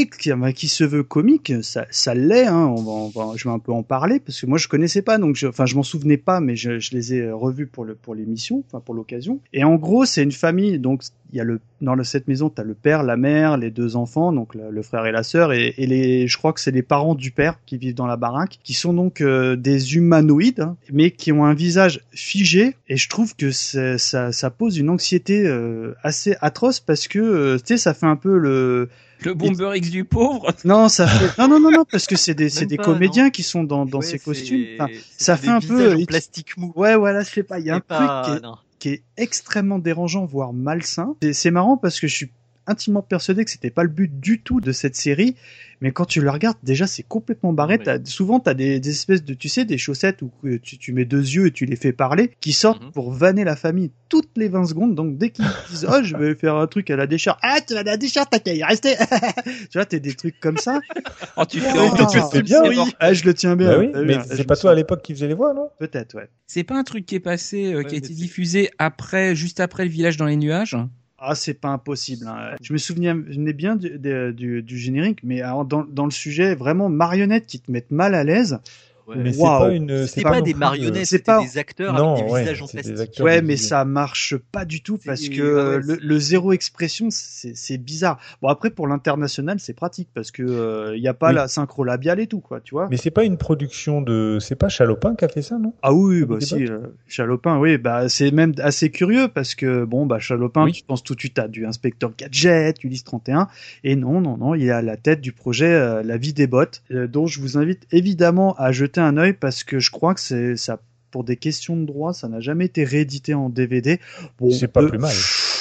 B: se veut comique, ça l'est, hein, je vais un peu en parler, parce que moi je connaissais pas, donc je m'en souvenais pas, mais je les ai revus pour l'émission, enfin pour l'occasion. Et en gros, c'est une famille, donc il y a dans cette maison, t'as le père, la mère, les deux enfants, donc le frère et la sœur, et je crois que c'est les parents du père qui vivent dans la baraque, qui sont donc des humanoïdes, hein, mais qui ont un visage figé, et je trouve que ça pose une anxiété assez atroce, parce que, tu sais, ça fait un peu le
C: Bomber X du pauvre.
B: Non, ça fait non parce que c'est des comédiens qui sont dans ces costumes. Enfin, ça fait un peu
D: en plastique mou.
B: Ouais, voilà, je sais pas, il y a un truc qui est extrêmement dérangeant, voire malsain. C'est marrant parce que je suis intimement persuadé que c'était pas le but du tout de cette série, mais quand tu la regardes, déjà c'est complètement barré. Souvent t'as des espèces de, tu sais, des chaussettes où tu mets deux yeux et tu les fais parler, qui sortent pour vanner la famille toutes les 20 secondes. Donc dès qu'ils disent oh je vais faire un truc à la décharge, ah tu vas à la décharge, t'as qu'à y rester. Tu vois, t'as des trucs comme ça.
C: Oh tu fais
B: c'est bien, oui. Ah, je le tiens bien.
A: Bah oui, mais c'est pas toi à l'époque qui faisait les voix, non?
B: Peut-être, ouais.
C: C'est pas un truc qui est passé, qui a été diffusé juste après Le Village dans les nuages?
B: Ah, c'est pas impossible. Hein. Je me souvenais bien du générique, mais alors dans le sujet, vraiment marionnettes qui te mettent mal à l'aise.
D: Ouais. Mais c'est pas des marionnettes, c'était des acteurs avec des visages en plastique.
B: Ouais, mais ça marche pas du tout parce que le zéro expression, c'est bizarre. Bon, après, pour l'international, c'est pratique parce que y a pas la synchro labiale et tout, quoi, tu vois.
A: Mais c'est pas une production c'est pas Chalopin qui a fait ça, non?
B: Ah oui, bah si, Chalopin, oui, bah c'est même assez curieux parce que bon, bah Chalopin, tu penses tout de suite à du Inspecteur Gadget, Ulysse 31, et non, il y a la tête du projet La vie des bots, dont je vous invite évidemment à jeter un œil parce que je crois que c'est ça, pour des questions de droit, ça n'a jamais été réédité en DVD. Bon,
A: c'est pas plus mal.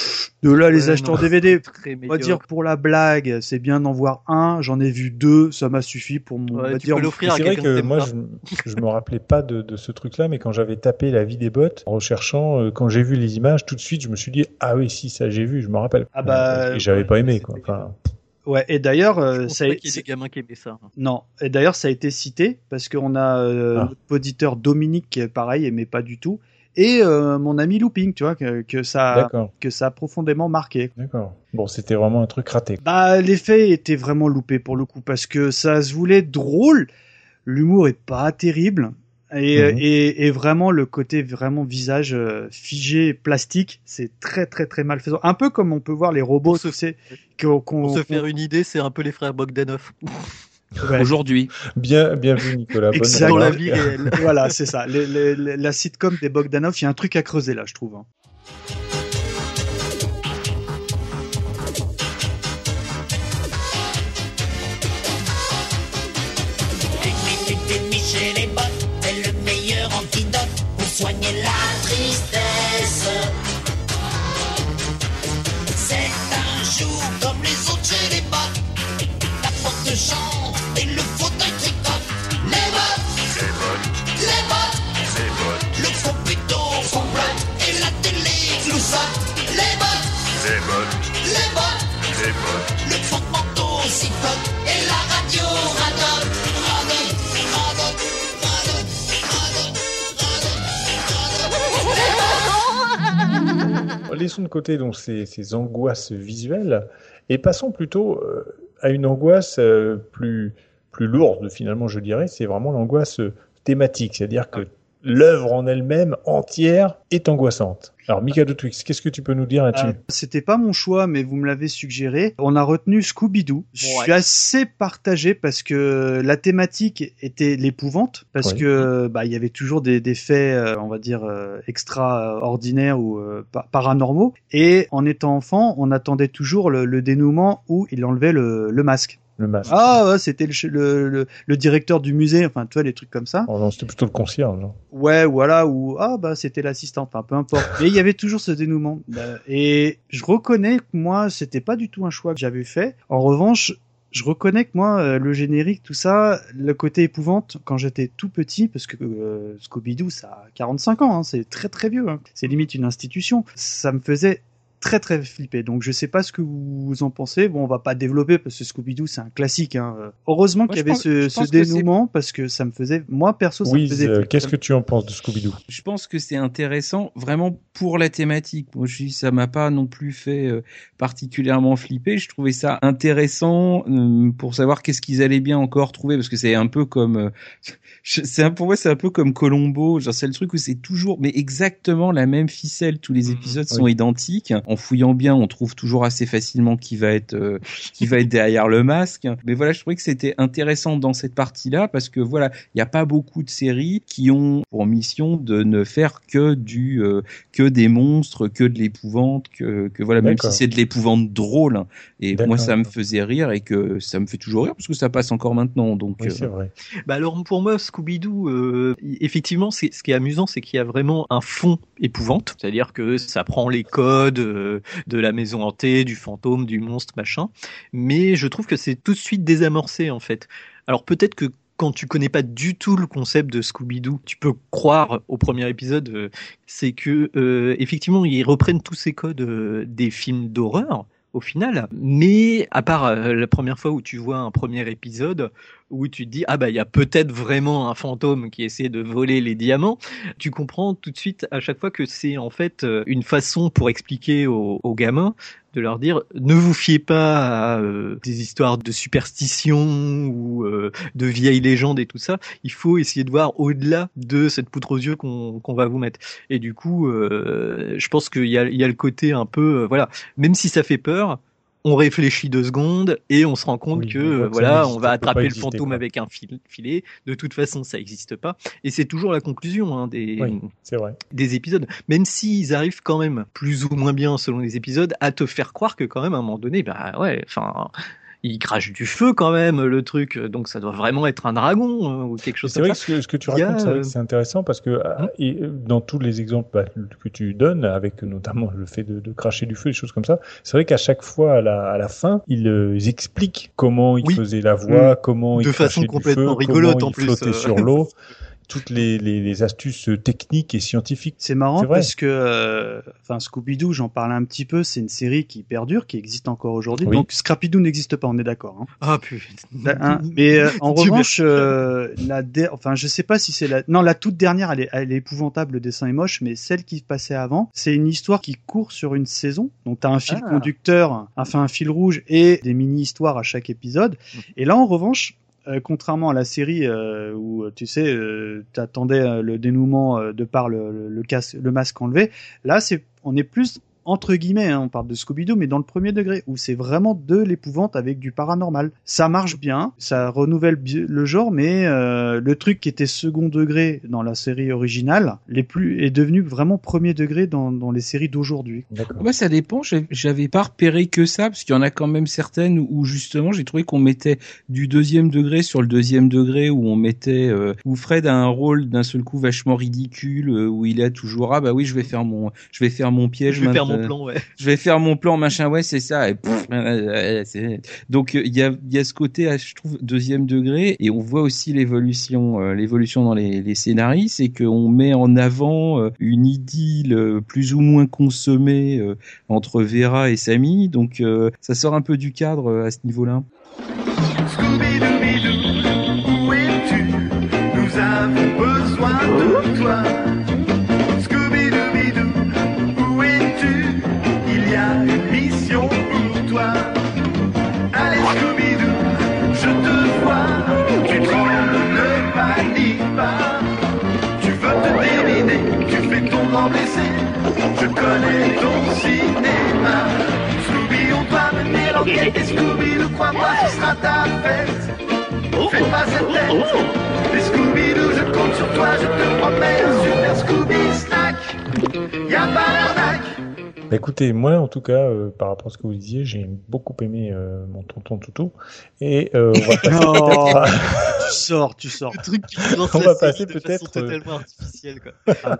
B: De là, les
D: Ouais,
B: acheteurs
D: non,
B: DVD,
D: très
B: on va dire
D: médiocre.
B: pour la blague, c'est bien d'en voir un. J'en ai vu 2, ça m'a suffi pour mon.
D: Ouais,
B: on va
D: tu
B: dire,
D: peux l'offrir à
A: C'est vrai
D: quelqu'un que
A: que
D: t'aimes
A: moi,
D: pas.
A: je me rappelais pas de ce truc-là, mais quand j'avais tapé La vie des bottes, en recherchant, quand j'ai vu les images, tout de suite, je me suis dit, ah oui, si, ça j'ai vu, je me rappelle.
B: Ah bah,
A: Et j'avais
B: ouais,
A: pas aimé,
D: c'était
A: quoi. Enfin,
B: Ouais, et d'ailleurs,
D: Je pense
B: ça,
D: pas qu'il y ait des gamins qui aimaient ça.
B: non, et d'ailleurs, ça a été cité parce qu'on a notre auditeur Dominique qui est pareil, aimait pas du tout, et mon ami Looping, tu vois, que ça a profondément marqué.
A: D'accord. Bon, c'était vraiment un truc raté.
B: Bah, l'effet était vraiment loupé pour le coup parce que ça se voulait drôle, l'humour est pas terrible. Et vraiment le côté vraiment visage figé plastique, c'est très très très malfaisant. Un peu comme on peut voir les robots, tu sais,
D: Pour se faire une idée, c'est un peu les frères Bogdanov.
B: Ouais.
C: Aujourd'hui.
A: Bien vu, Nicolas. Bonne
B: Exact.
D: Dans la
A: remarque.
D: vie réelle.
B: Voilà, c'est ça. La sitcom des Bogdanov, il y a un truc à creuser là, je trouve. Hein.
K: Michel et Bob, c'est le meilleur antidote pour soigner la tristesse. C'est un jour comme les autres chez les bottes. La porte chante et le fauteuil tricote. Les bottes, les bottes, le computer complote et la télé clousotte. Les bottes, les bottes, le porte-manteau sifflote et la radio radote.
A: Laissons de côté donc ces angoisses visuelles et passons plutôt à une angoisse plus lourde finalement, je dirais. C'est vraiment l'angoisse thématique, c'est-à-dire que l'œuvre en elle-même entière est angoissante. Alors Mikado Twix, qu'est-ce que tu peux nous dire là-dessus?
B: C'était pas mon choix, mais vous me l'avez suggéré. On a retenu Scooby-Doo. Je suis assez partagé parce que la thématique était l'épouvante, parce que il y avait toujours des faits, on va dire extraordinaires ou paranormaux. Et en étant enfant, on attendait toujours le dénouement où il enlevait le masque.
A: Le masque.
B: Ah ouais, c'était le directeur du musée, enfin tu vois, les trucs comme ça.
A: Oh non, c'était plutôt le concierge. Hein.
B: Ouais, voilà, ou c'était l'assistante, enfin peu importe. Mais il y avait toujours ce dénouement. Et je reconnais que moi, c'était pas du tout un choix que j'avais fait. En revanche, je reconnais que moi, le générique, tout ça, le côté épouvante, quand j'étais tout petit, parce que Scooby-Doo, ça a 45 ans, hein, c'est très très vieux, hein. C'est limite une institution. Ça me faisait très très flippé. Donc je sais pas ce que vous en pensez. Bon, on va pas développer parce que Scooby-Doo c'est un classique. Hein. Heureusement qu'il y avait ce dénouement parce que ça me faisait, moi perso, ça me faisait flipper.
A: Qu'est-ce que tu en penses de Scooby-Doo?
C: Je pense que c'est intéressant vraiment pour la thématique. Moi, ça m'a pas non plus fait particulièrement flipper. Je trouvais ça intéressant pour savoir qu'est-ce qu'ils allaient bien encore trouver parce que c'est un peu comme pour moi c'est un peu comme Columbo. Genre c'est le truc où c'est toujours mais exactement la même ficelle. Tous les épisodes sont identiques. En fouillant bien, on trouve toujours assez facilement qui va être derrière le masque. Mais voilà, je trouvais que c'était intéressant dans cette partie-là parce que voilà, il y a pas beaucoup de séries qui ont pour mission de ne faire que des monstres, que de l'épouvante, que voilà, même si c'est de l'épouvante drôle. Et moi, ça me faisait rire et que ça me fait toujours rire parce que ça passe encore maintenant. Donc
A: oui, c'est vrai.
D: Bah alors pour moi, Scooby-Doo, effectivement, ce qui est amusant, c'est qu'il y a vraiment un fond épouvante, c'est-à-dire que ça prend les codes de la maison hantée, du fantôme, du monstre, machin. Mais je trouve que c'est tout de suite désamorcé, en fait. Alors peut-être que quand tu connais pas du tout le concept de Scooby-Doo, tu peux croire au premier épisode, c'est que effectivement ils reprennent tous ces codes des films d'horreur au final, mais à part la première fois où tu vois un premier épisode où tu te dis il y a peut-être vraiment un fantôme qui essaie de voler les diamants, tu comprends tout de suite à chaque fois que c'est en fait une façon pour expliquer aux gamins de leur dire ne vous fiez pas à des histoires de superstition ou de vieilles légendes et tout ça, il faut essayer de voir au-delà de cette poutre aux yeux qu'on va vous mettre. Et du coup je pense qu'il y a le côté un peu voilà, même si ça fait peur, on réfléchit 2 secondes et on se rend compte que on va attraper le fantôme avec un filet. De toute façon, ça n'existe pas. Et c'est toujours la conclusion des épisodes. Même s'ils arrivent quand même plus ou moins bien selon les épisodes à te faire croire que quand même à un moment donné, il crache du feu quand même, le truc. Donc ça doit vraiment être un dragon ou quelque chose
A: C'est
D: comme
A: vrai
D: ça.
A: que ce que tu racontes, c'est vrai que c'est intéressant parce que dans tous les exemples que tu donnes, avec notamment le fait de cracher du feu, des choses comme ça, c'est vrai qu'à chaque fois, à la fin, ils expliquent comment ils faisaient la voix, comment ils
D: façon
A: crachaient
D: complètement
A: du feu,
D: rigolote
A: comment
D: en
A: ils
D: plus.
A: flottaient sur l'eau. Toutes les astuces techniques et scientifiques.
B: C'est marrant
A: C'est vrai.
B: parce que, Scooby-Doo, j'en parlais un petit peu, c'est une série qui perdure, qui existe encore aujourd'hui.
A: Oui.
B: Donc Scrappy-Doo n'existe pas, on est d'accord. Hein.
D: Ah putain.
B: Mais en revanche, je sais pas si c'est la toute dernière, elle est épouvantable, le dessin est moche, mais celle qui passait avant, c'est une histoire qui court sur une saison. Donc t'as un fil conducteur, un fil rouge et des mini-histoires à chaque épisode. Et là, en revanche, contrairement à la série où tu sais t'attendais le dénouement de par le masque enlevé, là on est plus entre guillemets, on parle de Scooby-Doo, mais dans le premier degré, où c'est vraiment de l'épouvante avec du paranormal. Ça marche bien, ça renouvelle le genre, mais le truc qui était second degré dans la série originale est devenu vraiment premier degré dans les séries d'aujourd'hui.
C: Moi, ça dépend. J'avais pas repéré que ça, parce qu'il y en a quand même certaines où justement j'ai trouvé qu'on mettait du deuxième degré sur le deuxième degré, où on mettait où Fred a un rôle d'un seul coup vachement ridicule, où il a toujours je vais faire mon piège. Je vais faire mon plan, machin, ouais, c'est ça. Et donc il y a ce côté, je trouve, deuxième degré, et on voit aussi l'évolution dans les scénarios, c'est qu'on met en avant une idylle plus ou moins consommée entre Vera et Sammy, donc ça sort un peu du cadre à ce niveau-là.
K: Scooby-Doo, où es-tu? Nous avons besoin de toi. Une mission pour toi. Allez Scooby-Doo, je te vois. Tu trembles, ne panique pas. Tu veux te dérider, tu fais ton grand blessé. Je connais ton cinéma. Scooby, on doit mener l'enquête. Et Scooby-Doo, crois-moi, ce sera ta fête. Fais pas cette tête. Et Scooby-Doo, je compte sur toi. Je te promets un super Scooby-Snack. Y'a pas d'arnaque.
A: Écoutez, moi en tout cas, par rapport à ce que vous disiez, j'ai beaucoup aimé mon tonton Toutou, et on va passer
B: tu sors.
D: Le truc qui lance
A: on
D: la
A: va
D: série
A: passer
D: de
A: peut-être
D: façon totalement artificielle, quoi.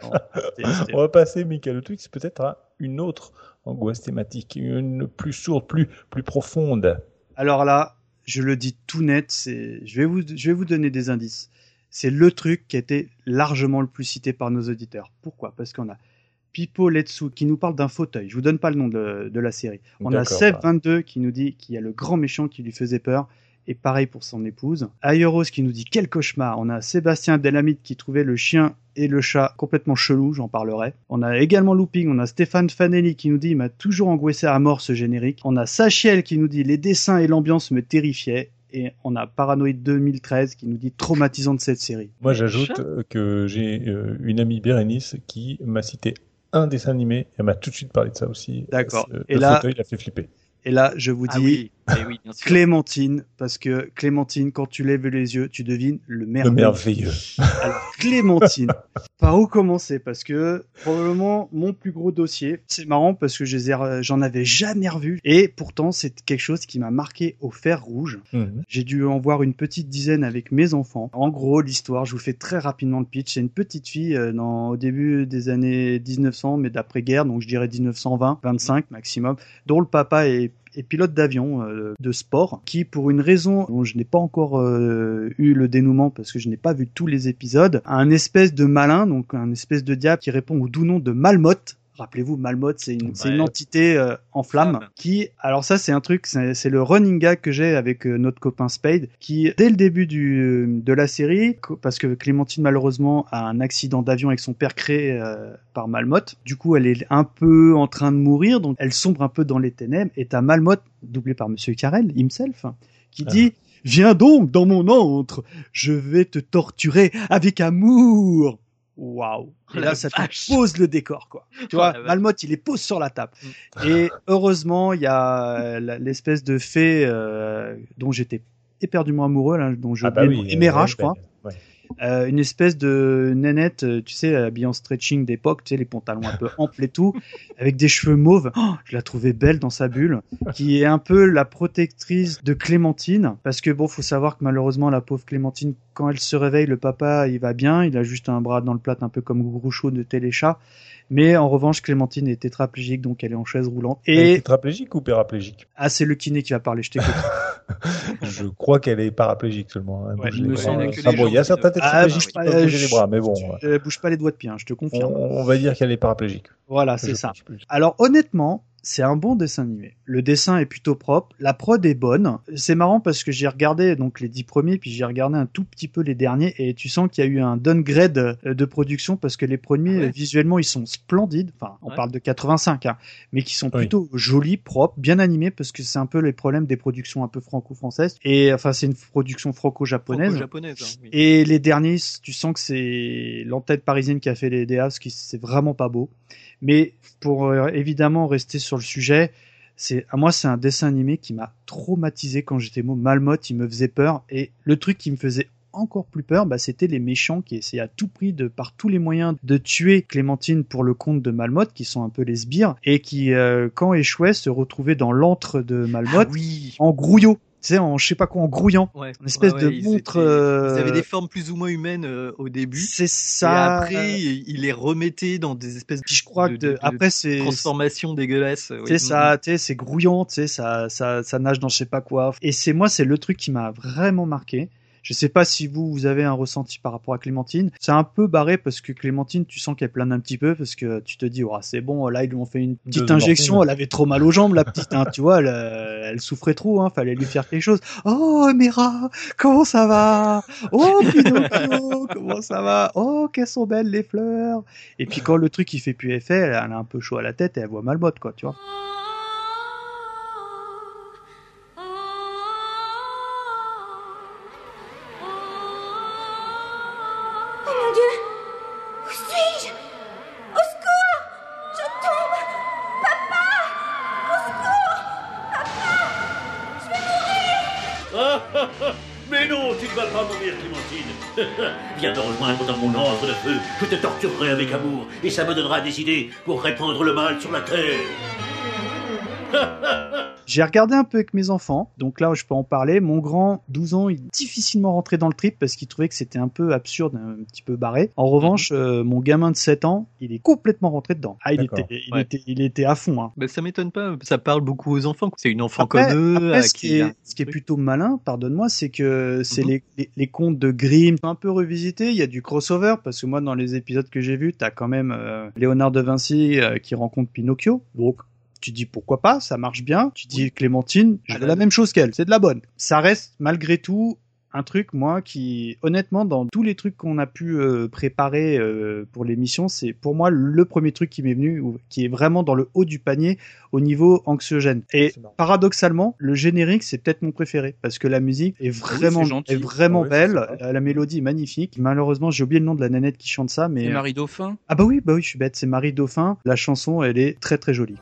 A: On va passer, Michael Twix, peut-être à une autre angoisse thématique, une plus sourde, plus profonde.
B: Alors là, je le dis tout net, je vais vous donner des indices. C'est le truc qui a été largement le plus cité par nos auditeurs. Pourquoi ? Parce qu'on a Pipo Letsu qui nous parle d'un fauteuil. Je vous donne pas le nom de la série. On a Seb22 qui nous dit qu'il y a le grand méchant qui lui faisait peur. Et pareil pour son épouse. Ayeros qui nous dit quel cauchemar. On a Sébastien Abdelhamid qui trouvait le chien et le chat complètement chelou, j'en parlerai. On a également Looping, on a Stéphane Fanelli qui nous dit il m'a toujours angoissé à mort ce générique. On a Sachiel qui nous dit les dessins et l'ambiance me terrifiaient. Et on a Paranoid 2013 qui nous dit traumatisant de cette série.
A: Moi j'ajoute que j'ai une amie Bérénice qui m'a cité un dessin animé, elle m'a tout de suite parlé de ça aussi.
B: D'accord.
A: Le fauteuil l'a fait flipper.
B: Et là, je vous dis
D: oui, bien sûr.
B: Clémentine, parce que Clémentine, quand tu lèves les yeux, tu devines le merveilleux. Alors, Clémentine, par où commencer? Parce que probablement mon plus gros dossier, c'est marrant parce que j'en avais jamais revu. Et pourtant, c'est quelque chose qui m'a marqué au fer rouge. J'ai dû en voir une petite dizaine avec mes enfants. En gros, l'histoire, je vous fais très rapidement le pitch. C'est une petite fille au début des années 1900, mais d'après-guerre, donc je dirais 1920, 25 maximum, dont le papa est pilote d'avion de sport, qui pour une raison dont je n'ai pas encore eu le dénouement parce que je n'ai pas vu tous les épisodes, a un espèce de malin, donc un espèce de diable qui répond au doux nom de Malmotte. Rappelez-vous, Malmotte, c'est une entité en flamme qui, alors ça c'est un truc, c'est le running gag que j'ai avec notre copain Spade, qui dès le début de la série, parce que Clémentine malheureusement a un accident d'avion avec son père créé par Malmotte, du coup elle est un peu en train de mourir, donc elle sombre un peu dans les ténèbres, et t'as Malmotte, doublé par Monsieur Carrel himself, qui dit « Viens donc dans mon antre, je vais te torturer avec amour !» Waouh! Et là, ça te pose le décor, quoi. Tu vois, Malmotte, il les pose sur la table. Et heureusement, il y a l'espèce de fée dont j'étais éperdument amoureux, là, dont j'ai oublié Eméra, je crois. Ouais. une espèce de nénette, tu sais, habillée en stretching d'époque, tu sais, les pantalons un peu amples et tout, avec des cheveux mauves. Oh, je la trouvais belle dans sa bulle, qui est un peu la protectrice de Clémentine, parce que bon, faut savoir que malheureusement, la pauvre Clémentine, quand elle se réveille, le papa, il va bien, il a juste un bras dans le plat, un peu comme Groucho de Téléchat. Mais en revanche, Clémentine est tétraplégique, donc elle est en chaise roulante.
A: Et tétraplégique ou paraplégique?
B: Ah, c'est le kiné qui va parler, je t'écoute.
A: Je crois qu'elle est paraplégique seulement. Hein.
B: Ouais,
D: il me semble que
A: bon, il y a certains tétraplégiques qui peuvent bouger les bras, mais bon.
B: Bouge pas les doigts de pied, hein, je te confirme.
A: On va dire qu'elle est paraplégique.
B: Voilà, c'est ça. Alors honnêtement, c'est un bon dessin animé. Le dessin est plutôt propre, la prod est bonne. C'est marrant parce que j'ai regardé donc les 10 premiers, puis j'ai regardé un tout petit peu les derniers, et tu sens qu'il y a eu un downgrade de production parce que les premiers, visuellement, ils sont splendides. Enfin, on parle de 85, hein, mais qui sont plutôt jolis, propres, bien animés, parce que c'est un peu les problèmes des productions un peu franco-françaises. Et enfin, c'est une production franco-japonaise.
D: Oui.
B: Et les derniers, tu sens que c'est l'antenne parisienne qui a fait les DA, ce qui c'est vraiment pas beau. Mais pour évidemment rester sur le sujet, moi c'est un dessin animé qui m'a traumatisé quand j'étais Malmotte, il me faisait peur, et le truc qui me faisait encore plus peur, c'était les méchants qui essayaient à tout prix par tous les moyens de tuer Clémentine pour le compte de Malmotte, qui sont un peu les sbires, et qui quand échouaient se retrouvaient dans l'antre de Malmotte en grouillot. Tu sais, en je sais pas quoi, en grouillant. Une espèce de montre.
D: Ils avaient des formes plus ou moins humaines au début.
B: C'est ça.
D: Et après, ils les remettaient dans des espèces
B: après, c'est
D: transformations dégueulasses.
B: C'est ça, tu sais, c'est grouillant, tu sais, ça nage dans je sais pas quoi. Et c'est le truc qui m'a vraiment marqué. Je sais pas si vous avez un ressenti par rapport à Clémentine. C'est un peu barré parce que Clémentine, tu sens qu'elle plane un petit peu parce que tu te dis, oh, c'est bon, là, ils lui ont fait une petite injection, elle avait trop mal aux jambes, la petite, hein, tu vois, elle souffrait trop, hein, fallait lui faire quelque chose. Oh, Mera, comment ça va? Oh, Pinocchio, comment ça va? Oh, qu'elles sont belles, les fleurs. Et puis quand le truc, il fait plus effet, elle a un peu chaud à la tête et elle voit Malmotte, quoi, tu vois.
L: Mais non, tu ne vas pas mourir, Clémentine. Viens te rejoindre dans mon antre de feu. Je te torturerai avec amour et ça me donnera des idées pour répandre le mal sur la terre.
B: J'ai regardé un peu avec mes enfants, donc là je peux en parler. Mon grand, 12 ans, il est difficilement rentré dans le trip parce qu'il trouvait que c'était un peu absurde, un petit peu barré. En revanche, mon gamin de 7 ans, il est complètement rentré dedans. Ah, il était à fond. Hein.
D: Ça m'étonne pas, ça parle beaucoup aux enfants. C'est une enfant comme eux.
B: Après, ce qui est plutôt malin, pardonne-moi, c'est que c'est les contes de Grimm un peu revisités. Il y a du crossover parce que moi, dans les épisodes que j'ai vus, t'as quand même Léonard de Vinci qui rencontre Pinocchio. Donc, tu dis pourquoi pas, ça marche bien. Tu dis Clémentine, je veux la même chose qu'elle, c'est de la bonne. Ça reste malgré tout un truc, moi, qui, honnêtement, dans tous les trucs qu'on a pu préparer pour l'émission, c'est pour moi le premier truc qui m'est venu, qui est vraiment dans le haut du panier au niveau anxiogène. Et paradoxalement, le générique, c'est peut-être mon préféré, parce que la musique est vraiment belle, la mélodie est magnifique. Malheureusement, j'ai oublié le nom de la nanette qui chante ça, mais...
C: C'est Marie Dauphin.
B: Ah bah oui, je suis bête, c'est Marie Dauphin. La chanson, elle est très très jolie.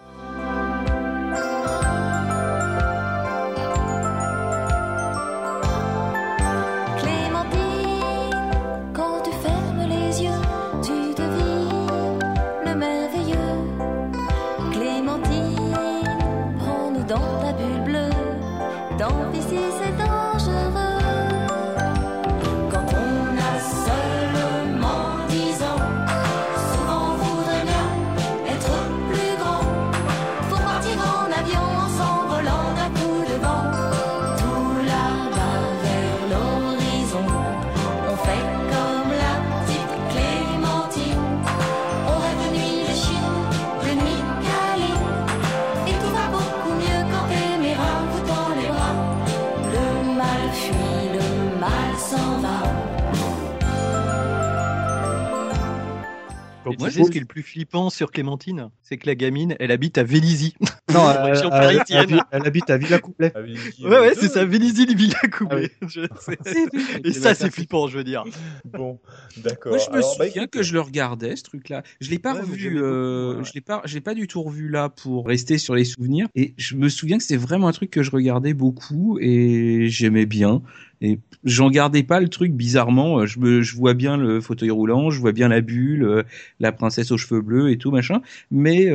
D: Et tu sais ce qui est le plus flippant sur Clémentine, c'est que la gamine, elle habite à Vélizy.
B: Non, elle habite à Villacoublay.
D: Ouais, c'est ça, Vélizy, Villacoublay. Et ça, c'est flippant, je veux dire.
A: Bon, d'accord.
C: Moi, je me souviens que je le regardais, ce truc-là. Je l'ai pas revu, je l'ai pas du tout revu là pour rester sur les souvenirs. Et je me souviens que c'était vraiment un truc que je regardais beaucoup et j'aimais bien. Et j'en gardais pas le truc bizarrement. Je vois bien le fauteuil roulant, je vois bien la bulle, la princesse aux cheveux bleus et tout machin. Mais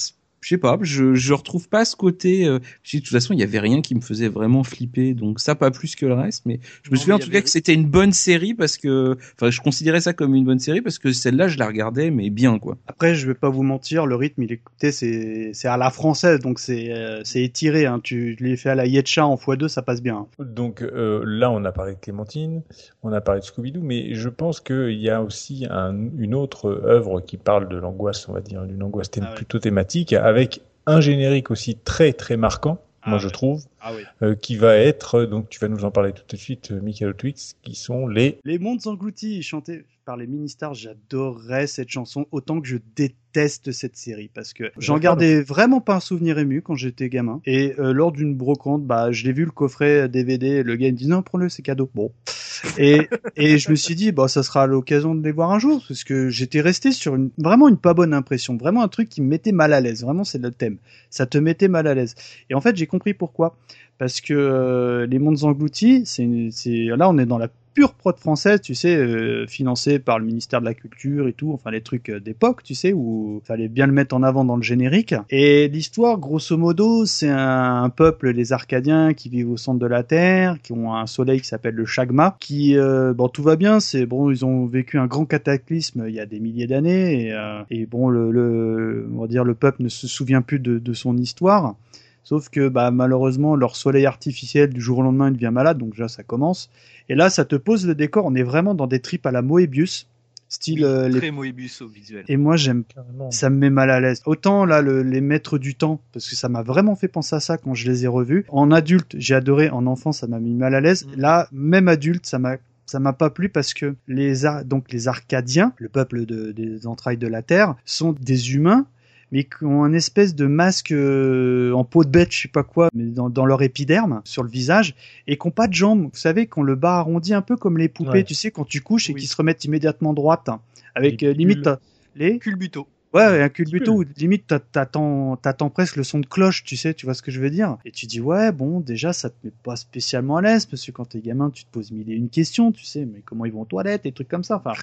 C: je sais pas, je retrouve pas ce côté. De toute façon, il y avait rien qui me faisait vraiment flipper, donc ça pas plus que le reste. Mais je me souviens en tout cas que c'était une bonne série parce que, enfin, je considérais ça comme une bonne série parce que celle-là, je la regardais mais bien quoi.
B: Après, je vais pas vous mentir, le rythme, c'est à la française, donc c'est étiré. Hein. Tu l'as fait à la Yetcha en x2, ça passe bien.
A: Donc là, on a parlé de Clémentine, on a parlé de Scooby-Doo, mais je pense qu'il y a aussi une autre œuvre qui parle de l'angoisse, on va dire, d'une angoisse plutôt thématique, avec un générique aussi très très marquant, je trouve, qui va être, donc tu vas nous en parler tout de suite, Michael Twix, qui sont les
B: Mondes Engloutis, chantés par les Ministars. J'adorais cette chanson autant que je déteste cette série parce que j'en gardais vraiment pas un souvenir ému quand j'étais gamin. Et lors d'une brocante, je l'ai vu le coffret DVD, le gars me dit non, prends-le, c'est cadeau. Bon. Et je me suis dit ça sera l'occasion de les voir un jour parce que j'étais resté sur vraiment une pas bonne impression, vraiment un truc qui me mettait mal à l'aise. Vraiment, c'est le thème. Ça te mettait mal à l'aise. Et en fait, j'ai compris pourquoi. Parce que les Mondes Engloutis, là on est dans la pure prod française, tu sais, financée par le ministère de la Culture et tout, enfin les trucs d'époque, tu sais, où fallait bien le mettre en avant dans le générique. Et l'histoire, grosso modo, c'est un peuple, les Arcadiens, qui vivent au centre de la Terre, qui ont un soleil qui s'appelle le Chagma, qui, tout va bien, ils ont vécu un grand cataclysme il y a des milliers d'années, et on va dire, le peuple ne se souvient plus de son histoire. Sauf que malheureusement leur soleil artificiel du jour au lendemain il devient malade, donc déjà ça commence. Et là ça te pose le décor, on est vraiment dans des tripes à la Moebius, style
D: très Moebius au visuel.
B: Et moi j'aime, ça me met mal à l'aise. Autant là les maîtres du temps, parce que ça m'a vraiment fait penser à ça quand je les ai revus. En adulte j'ai adoré, en enfant ça m'a mis mal à l'aise. Là même adulte ça m'a pas plu parce que les Arcadiens, le peuple des entrailles de la Terre, sont des humains mais qui ont un espèce de masque en peau de bête, je sais pas quoi, mais dans leur épiderme, sur le visage, et qui n'ont pas de jambes. Vous savez, qu'on le bas arrondi un peu comme les poupées, tu sais, quand tu couches et qui se remettent immédiatement droites, avec limite les
D: culbuto.
B: Ouais, un culbuto où limite t'attends presque le son de cloche, tu sais, tu vois ce que je veux dire. Et tu dis déjà ça te met pas spécialement à l'aise parce que quand t'es gamin, tu te poses mille et une questions, tu sais, mais comment ils vont aux toilettes, et trucs comme ça. Enfin.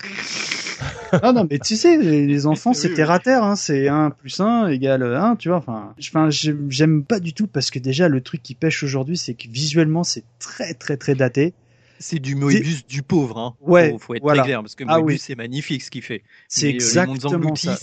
B: Non, mais tu sais, les enfants, c'est terre à terre, hein, c'est 1 + 1 = 1, tu vois, j'aime pas du tout parce que déjà, le truc qui pêche aujourd'hui, c'est que visuellement, c'est très, très, très daté.
D: C'est du Moebius du pauvre, hein.
B: Ouais,
D: faut être très clair, parce que Moebius, c'est magnifique ce qu'il fait.
B: C'est exactement ça.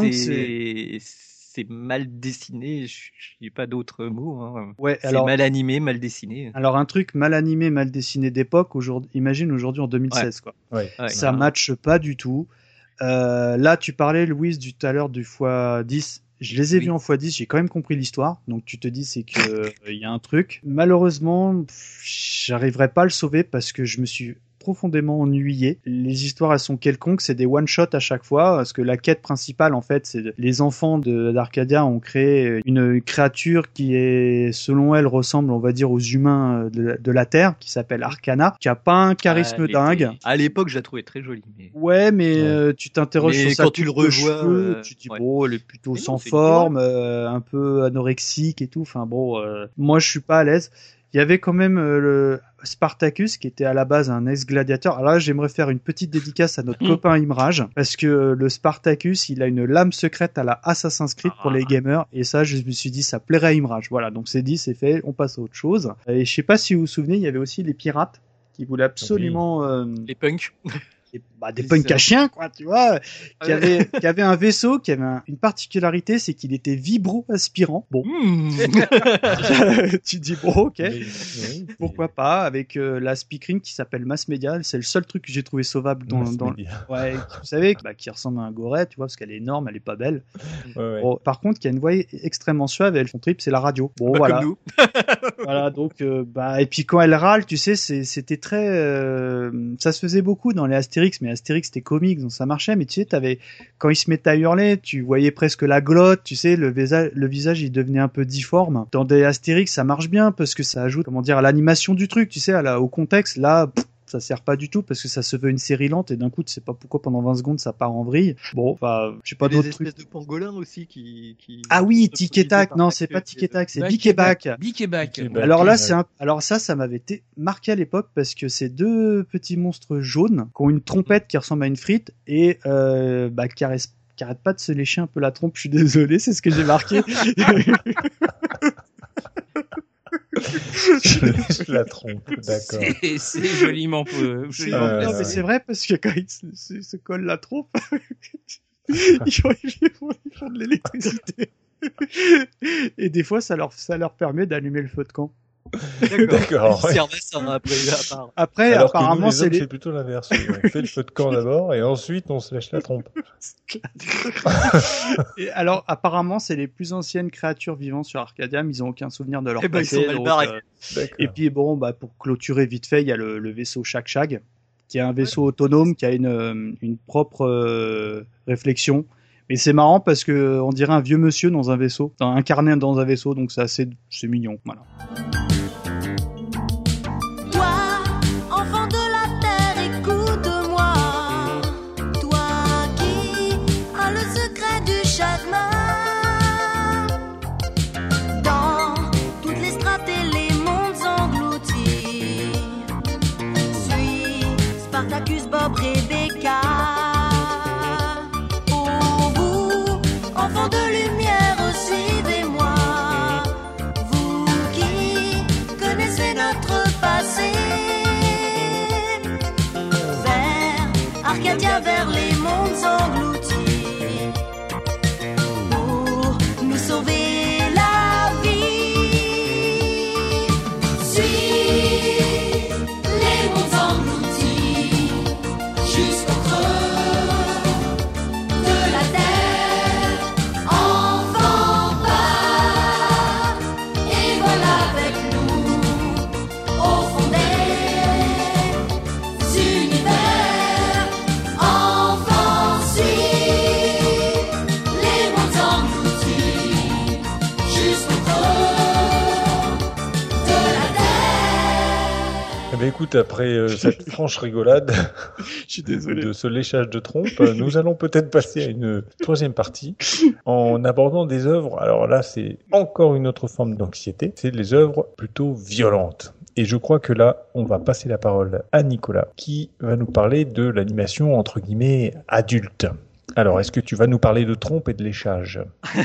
D: C'est mal dessiné, je n'ai pas d'autres mots. Hein.
B: Ouais,
D: c'est mal animé, mal dessiné.
B: Alors un truc mal animé, mal dessiné d'époque, imagine aujourd'hui en 2016, quoi.
A: Ouais.
B: Ça matche pas du tout. Là, tu parlais, Louise, tout à l'heure du x10. Je les ai vus en x10, j'ai quand même compris l'histoire. Donc tu te dis, c'est que il y a un truc. Malheureusement, j'arriverai pas à le sauver parce que je me suis profondément ennuyé. Les histoires, elles sont quelconques, c'est des one-shots à chaque fois, parce que la quête principale, en fait, c'est les enfants d'Arcadia ont créé une créature qui est, selon elle, ressemble, on va dire, aux humains de la Terre, qui s'appelle Arcana, qui a pas un charisme dingue.
D: À l'époque, je la trouvais très jolie. Mais...
B: Ouais, mais tu t'interroges sur ça.
D: Quand tu le revois,
B: tu te dis, elle est plutôt sans forme, un peu anorexique et tout. Enfin, moi, je suis pas à l'aise. Il y avait quand même le Spartacus qui était à la base un ex-gladiateur. Alors là, j'aimerais faire une petite dédicace à notre copain Imrage parce que le Spartacus, il a une lame secrète à la Assassin's Creed pour les gamers et ça, je me suis dit, ça plairait à Imrage. Voilà, donc c'est dit, c'est fait, on passe à autre chose. Et je sais pas si vous vous souvenez, il y avait aussi les pirates qui voulaient absolument...
D: Les punks.
B: Des punks à chiens, quoi, tu vois, qui avait un vaisseau qui avait une particularité, c'est qu'il était vibro-aspirant. Bon. Tu dis, ok. Pourquoi pas, avec la speakerine qui s'appelle Mass Media, c'est le seul truc que j'ai trouvé sauvable dans ouais, vous savez, qui ressemble à un goret, tu vois, parce qu'elle est énorme, elle est pas belle. Bon, par contre, qui a une voix extrêmement suave et elle font trip, c'est la radio. Bon, voilà.
D: Comme nous.
B: Voilà, donc, et puis quand elle râle, tu sais, c'était très, ça se faisait beaucoup dans les Astérix, mais Astérix c'était comique, donc ça marchait, mais tu sais, quand il se mettait à hurler, tu voyais presque la glotte, tu sais, le visage il devenait un peu difforme. Dans des Astérix, ça marche bien, parce que ça ajoute, à l'animation du truc, tu sais, au contexte, là, ça sert pas du tout parce que ça se veut une série lente et d'un coup, tu sais pas pourquoi pendant 20 secondes ça part en vrille. Bon, enfin, j'ai pas d'autres trucs.
D: Des espèces de pangolins aussi qui...
B: Ah oui, Tic et Tac. Non, c'est pas Tic et Tac, c'est Bic et Bac.
C: Bic et Bac.
B: Alors là, alors ça m'avait été marqué à l'époque parce que c'est deux petits monstres jaunes qui ont une trompette qui ressemble à une frite et qui arrête pas de se lécher un peu la trompe. Je suis désolé, c'est ce que j'ai marqué.
A: Je lèche la trompe, d'accord.
C: C'est joliment peu.
B: Non, mais c'est vrai parce que quand ils se collent la trompe, ils font de l'électricité. Et des fois, ça leur permet d'allumer le feu de camp.
A: D'accord.
D: Ils servent à ça
B: après
A: alors
B: apparemment,
A: que nous, c'est plutôt l'inverse. On fait le feu de camp d'abord et ensuite on se lèche la trompe.
B: Et alors, apparemment, c'est les plus anciennes créatures vivant sur Arcadium. Ils ont aucun souvenir de leur passé.
D: Ils sont mal barrés.
B: Et puis bon, pour clôturer vite fait, il y a le vaisseau Shag, qui est un vaisseau autonome, qui a une propre réflexion. Et c'est marrant parce que on dirait un vieux monsieur dans un vaisseau, incarné dans un vaisseau, donc c'est mignon. Voilà.
E: Bob, Rebecca. Oh, vous, enfants de lumière, suivez-moi. Vous qui connaissez notre passé. Vers Arcadia, vers les mondes engloutis. Pour nous sauver la vie. Suis les mondes engloutis. Jusqu'au creux de la terre, enfant part, et voilà avec nous, au fond des univers, enfant suit les mondes engloutis, jusqu'au creux de la terre.
A: Eh bien, écoute, après cette franche rigolade,
B: je suis désolé
A: de ce léchage de trompe, nous allons peut-être passer à une troisième partie en abordant des œuvres. Alors là, c'est encore une autre forme d'anxiété. C'est les œuvres plutôt violentes. Et je crois que là, on va passer la parole à Nicolas, qui va nous parler de l'animation entre guillemets adulte. Alors, est-ce que tu vas nous parler de trompe et de léchage ?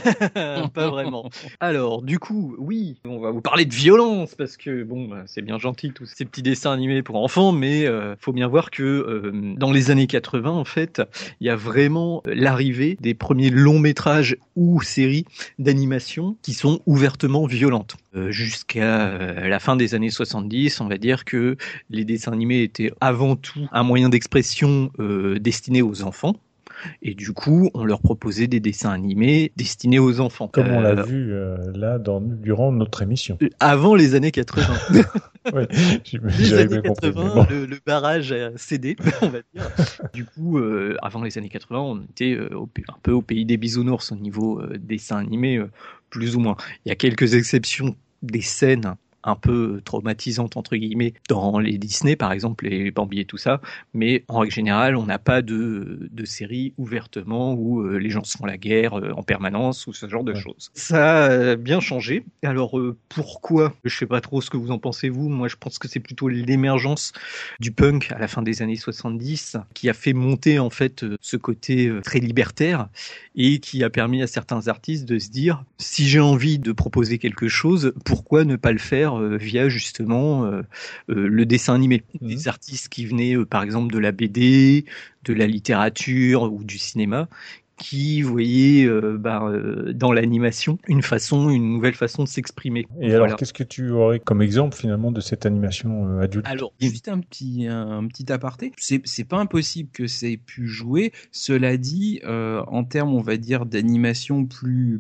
D: Pas vraiment. Alors, du coup, oui, on va vous parler de violence, parce que, bon, c'est bien gentil, tous ces petits dessins animés pour enfants, mais faut bien voir que dans les années 80, en fait, il y a vraiment l'arrivée des premiers longs métrages ou séries d'animation qui sont ouvertement violentes. Jusqu'à la fin des années 70, on va dire que les dessins animés étaient avant tout un moyen d'expression destiné aux enfants. Et du coup, on leur proposait des dessins animés destinés aux enfants.
A: Comme on l'a vu là durant notre émission.
D: Avant les années 80.
A: Ouais,
D: les années 80, le barrage a cédé, on va dire. Du coup, avant les années 80, on était un peu au pays des bisounours au niveau dessin animé, plus ou moins. Il y a quelques exceptions, des scènes un peu traumatisante entre guillemets dans les Disney par exemple, les Bambi et tout ça, mais en règle générale on n'a pas de série ouvertement où les gens se font la guerre en permanence ou ce genre de choses. Ça a bien changé. Alors pourquoi ? Je sais pas trop ce que vous en pensez vous. Moi je pense que c'est plutôt l'émergence du punk à la fin des années 70 qui a fait monter en fait ce côté très libertaire et qui a permis à certains artistes de se dire si j'ai envie de proposer quelque chose, pourquoi ne pas le faire via justement le dessin animé. Des artistes qui venaient par exemple de la BD, de la littérature ou du cinéma, qui voyaient dans l'animation une nouvelle façon de s'exprimer.
A: Et alors, qu'est-ce que tu aurais comme exemple finalement de cette animation adulte ?
C: Alors, juste un petit aparté. C'est pas impossible que ça ait pu jouer. Cela dit, en termes, on va dire, d'animation plus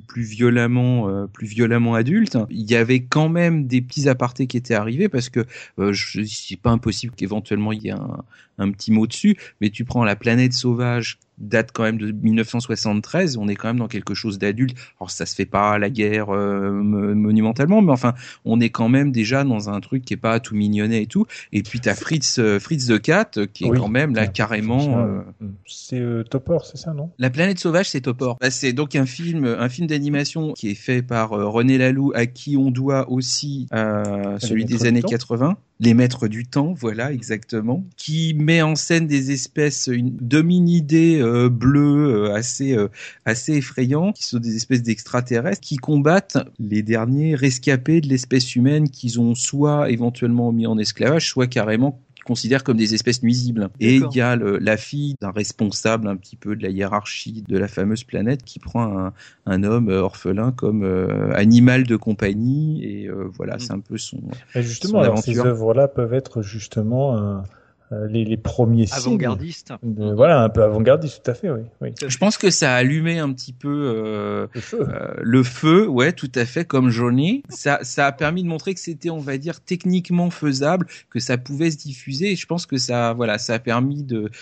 C: violemment adulte, il y avait quand même des petits apartés qui étaient arrivés parce que c'est pas impossible qu'éventuellement il y ait un petit mot dessus. Mais tu prends La Planète Sauvage, date quand même de 1973. On est quand même dans quelque chose d'adulte. Alors ça se fait pas à la guerre monumentalement, mais enfin, on est quand même déjà dans un truc qui est pas tout mignonnet et tout. Et puis t'as Fritz the Cat qui est quand même là carrément.
A: C'est Topor, c'est ça, non?
C: La planète sauvage, c'est Topor. Bah, c'est donc un film d'animation qui est fait par René Laloux, à qui on doit aussi celui des années 80. Les Maîtres du Temps, voilà, exactement, qui met en scène des espèces d'hominidés bleus assez effrayants, qui sont des espèces d'extraterrestres, qui combattent les derniers rescapés de l'espèce humaine qu'ils ont soit éventuellement mis en esclavage, soit carrément considèrent comme des espèces nuisibles. Et il y a la fille d'un responsable un petit peu de la hiérarchie de la fameuse planète qui prend un homme orphelin comme animal de compagnie, et voilà, c'est un peu son
A: justement, alors, ces œuvres-là peuvent être justement les premiers signes.
D: Avant-gardistes.
A: Voilà, un peu avant-gardiste, tout à fait, oui.
C: Je pense que ça a allumé un petit peu le feu, ouais, tout à fait, comme Johnny. Ça a permis de montrer que c'était, on va dire, techniquement faisable, que ça pouvait se diffuser. Et je pense que ça a permis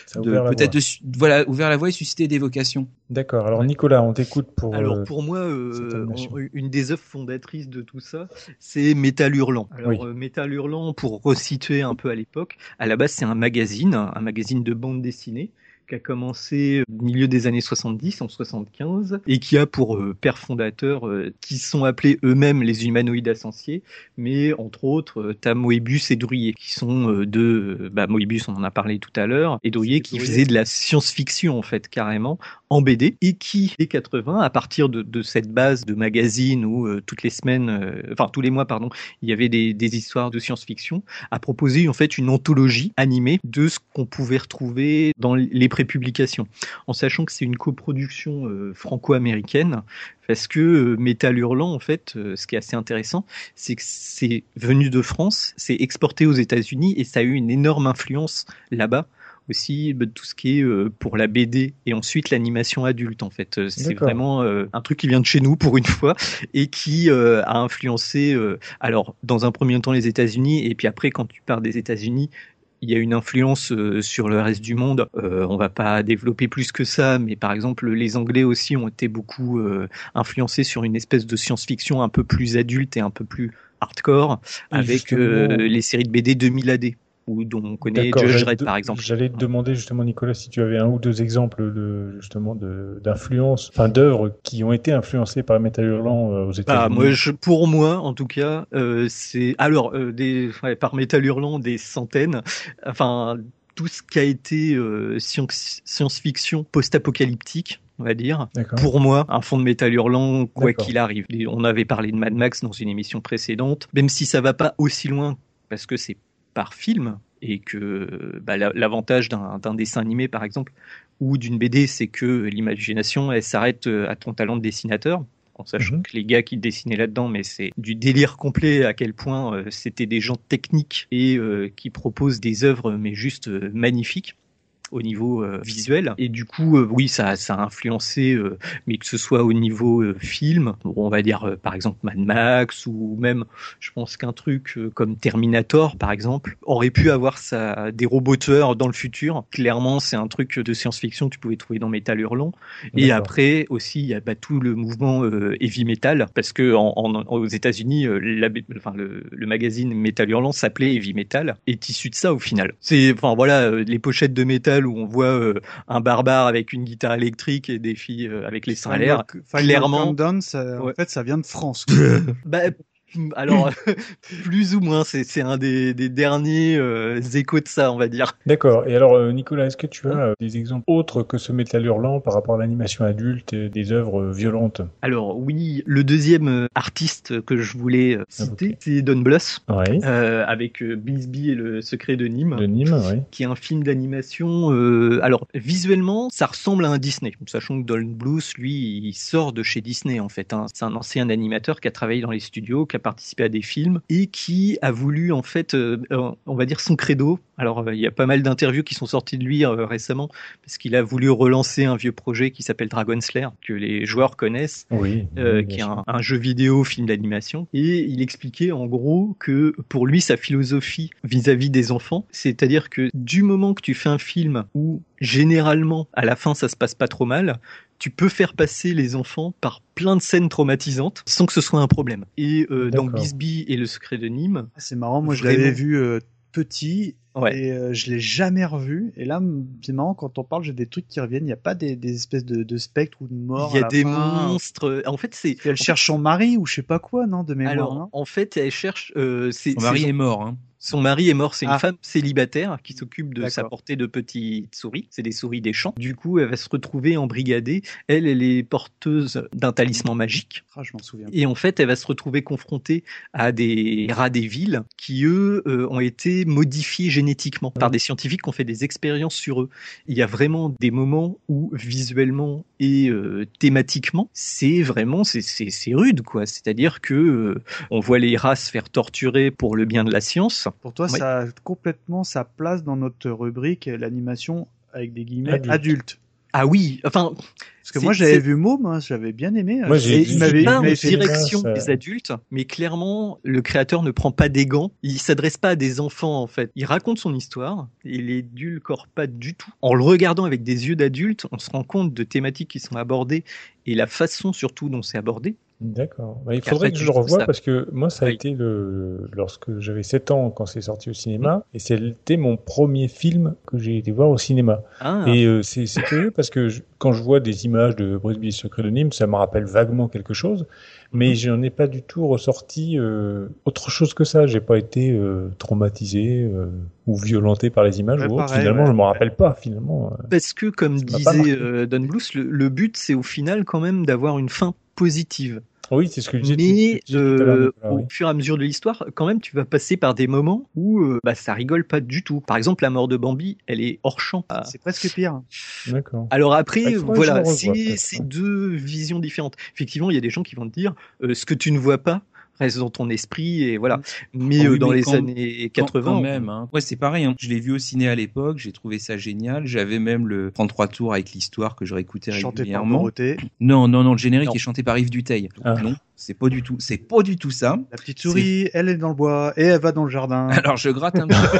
C: ouvert la voie et susciter des vocations.
A: D'accord. Alors Nicolas, on t'écoute pour.
D: Alors pour moi, une des œuvres fondatrices de tout ça, c'est Métal Hurlant. Alors Métal Hurlant, pour resituer un peu à l'époque, à la base c'est un magazine de bande dessinée qui a commencé au milieu des années 70, en 75, et qui a pour père fondateur, qui sont appelés eux-mêmes les humanoïdes ascensiers, mais entre autres, t'as Moebius et Drouillet, qui sont Moebius, on en a parlé tout à l'heure, et Drouillet qui faisait de la science-fiction, en fait, carrément, en BD, et qui, dès 80, à partir de cette base de magazine où tous les mois, il y avait des histoires de science-fiction, a proposé, en fait, une anthologie animée de ce qu'on pouvait retrouver dans les prépublications, en sachant que c'est une coproduction franco-américaine, parce que Métal Hurlant, en fait, ce qui est assez intéressant, c'est que c'est venu de France, c'est exporté aux États-Unis, et ça a eu une énorme influence là-bas, aussi tout ce qui est pour la BD et ensuite l'animation adulte, en fait. C'est vraiment un truc qui vient de chez nous pour une fois, et qui a influencé, alors dans un premier temps les États-Unis, et puis après quand tu pars des États-Unis, il y a une influence sur le reste du monde. On va pas développer plus que ça, mais par exemple, les Anglais aussi ont été beaucoup influencés sur une espèce de science-fiction un peu plus adulte et un peu plus hardcore, avec les séries de BD 2000 AD. Dont on connaît Judge Dredd, par exemple.
A: J'allais te demander justement, Nicolas, si tu avais un ou deux exemples d'influence, enfin d'œuvres qui ont été influencées par Métal Hurlant aux États-Unis.
D: Pour moi, en tout cas, c'est par Métal Hurlant des centaines. Enfin, tout ce qui a été science-fiction post-apocalyptique, on va dire. Pour moi, un fond de Métal Hurlant, quoi qu'il arrive. On avait parlé de Mad Max dans une émission précédente, même si ça va pas aussi loin, parce que c'est par film, et que l'avantage d'un dessin animé par exemple ou d'une BD, c'est que l'imagination elle s'arrête à ton talent de dessinateur, en sachant que les gars qui dessinaient là-dedans, mais c'est du délire complet à quel point c'était des gens techniques et qui proposent des œuvres mais juste magnifiques au niveau visuel, et du coup oui ça a influencé, mais que ce soit au niveau film, on va dire par exemple Mad Max, ou même je pense qu'un truc comme Terminator par exemple aurait pu avoir des robots tueurs dans le futur. Clairement c'est un truc de science-fiction que tu pouvais trouver dans Métal Hurlant. Et après aussi il y a tout le mouvement heavy metal, parce que aux États-Unis le magazine Métal Hurlant s'appelait Heavy Metal, est issu de ça au final. C'est les pochettes de métal où on voit un barbare avec une guitare électrique et des filles avec les seins à l'air. Clairement,
B: Countdown, en fait, ça vient de France.
D: Alors, plus ou moins, c'est un des derniers échos de ça, on va dire.
A: D'accord. Et alors, Nicolas, est-ce que tu as des exemples autres que ce Métal Hurlant par rapport à l'animation adulte et des œuvres violentes?
D: Alors oui, le deuxième artiste que je voulais citer, c'est Don Bluth, avec Bixby et le secret de Nîmes, qui est un film d'animation. Alors visuellement, ça ressemble à un Disney, sachant que Don Bluth, lui, il sort de chez Disney en fait. C'est un ancien animateur qui a travaillé dans les studios, qui a participé à des films et qui a voulu en fait, on va dire son credo, Alors, il y a pas mal d'interviews qui sont sorties de lui récemment, parce qu'il a voulu relancer un vieux projet qui s'appelle Dragon Slayer, que les joueurs connaissent, qui est un jeu vidéo, film d'animation. Et il expliquait en gros que pour lui, sa philosophie vis-à-vis des enfants, c'est-à-dire que du moment que tu fais un film où généralement, à la fin, ça se passe pas trop mal, tu peux faire passer les enfants par plein de scènes traumatisantes sans que ce soit un problème. Et dans Bisbee et le secret de Nîmes...
B: C'est marrant, moi je l'avais vu petit... Et je l'ai jamais revu. Et là, c'est marrant, quand on parle, j'ai des trucs qui reviennent. Il n'y a pas des espèces de spectres ou de morts.
D: Il y a des monstres. En fait,
B: elle cherche son mari ou je sais pas quoi, non, de mémoire.
D: Alors,
B: non
D: en fait, elle cherche.
C: Son mari est mort. Hein.
D: Son mari est mort. C'est une femme célibataire qui s'occupe de s'apporter de petites souris. C'est des souris des champs. Du coup, elle va se retrouver embrigadée. Elle est porteuse d'un talisman magique.
B: Ah, je m'en souviens.
D: Et en fait, elle va se retrouver confrontée à des rats des villes qui, eux, ont été modifiés génétiquement par des scientifiques qui ont fait des expériences sur eux. Il y a vraiment des moments où, visuellement et thématiquement, c'est vraiment c'est rude, quoi. C'est-à-dire que on voit les rats se faire torturer pour le bien de la science.
B: Pour toi, ça a complètement sa place dans notre rubrique l'animation avec des guillemets adulte.
D: Ah oui, enfin...
B: Parce que moi, j'avais vu Môme, hein, j'avais bien aimé.
A: Moi,
D: il m'avait pas en direction des adultes, mais clairement, le créateur ne prend pas des gants. Il s'adresse pas à des enfants, en fait. Il raconte son histoire, et il édulcore pas du tout. En le regardant avec des yeux d'adulte, on se rend compte de thématiques qui sont abordées, et la façon surtout dont c'est abordé.
A: D'accord. Il faudrait que je le revoie parce que moi, ça a été lorsque j'avais 7 ans quand c'est sorti au cinéma et c'était mon premier film que j'ai été voir au cinéma. Et c'est curieux parce que quand je vois des images de Bisbee et le secret de Nîmes, ça me rappelle vaguement quelque chose, mais je n'en ai pas du tout ressorti autre chose que ça. J'ai pas été traumatisé ou violenté par les images ou autre. Finalement, je me rappelle pas finalement.
D: Parce que comme disait Don Bluth, le but c'est au final quand même d'avoir une fin positive.
A: Oui, c'est ce que je disais.
D: Mais au fur et à mesure de l'histoire, quand même, tu vas passer par des moments où ça rigole pas du tout. Par exemple, la mort de Bambi, elle est hors champ.
B: C'est presque pire.
A: D'accord.
D: Alors après, voilà, c'est deux visions différentes. Effectivement, il y a des gens qui vont te dire ce que tu ne vois pas reste dans ton esprit et voilà. Mais dans les années 80
C: quand même, hein. Ouais, c'est pareil, hein. Je l'ai vu au ciné à l'époque, j'ai trouvé ça génial. J'avais même le 33 tours avec l'histoire que je réécoutais régulièrement.
B: Chanté par
C: Non, le générique est chanté par Yves Duteil. Non, c'est pas du tout ça.
B: La petite souris, elle est dans le bois et elle va dans le jardin.
C: Alors je gratte un petit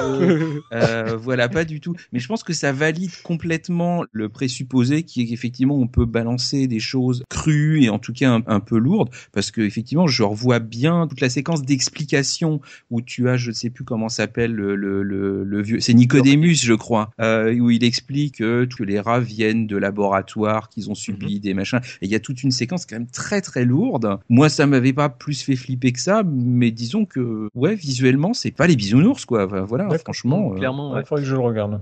C: peu. Voilà, pas du tout. Mais je pense que ça valide complètement le présupposé qui est qu'effectivement on peut balancer des choses crues et en tout cas un peu lourdes, parce que effectivement je revois bien toute la séquence d'explication où tu as, je ne sais plus comment s'appelle le vieux, c'est Nicodémus je crois, où il explique que les rats viennent de laboratoires, qu'ils ont subi des machins, et il y a toute une séquence quand même très très lourde. Moi ça m'avait pas plus fait flipper que ça, mais disons que visuellement c'est pas les bisounours quoi. Enfin, voilà, franchement
D: clairement
A: il faudrait que je le regarde.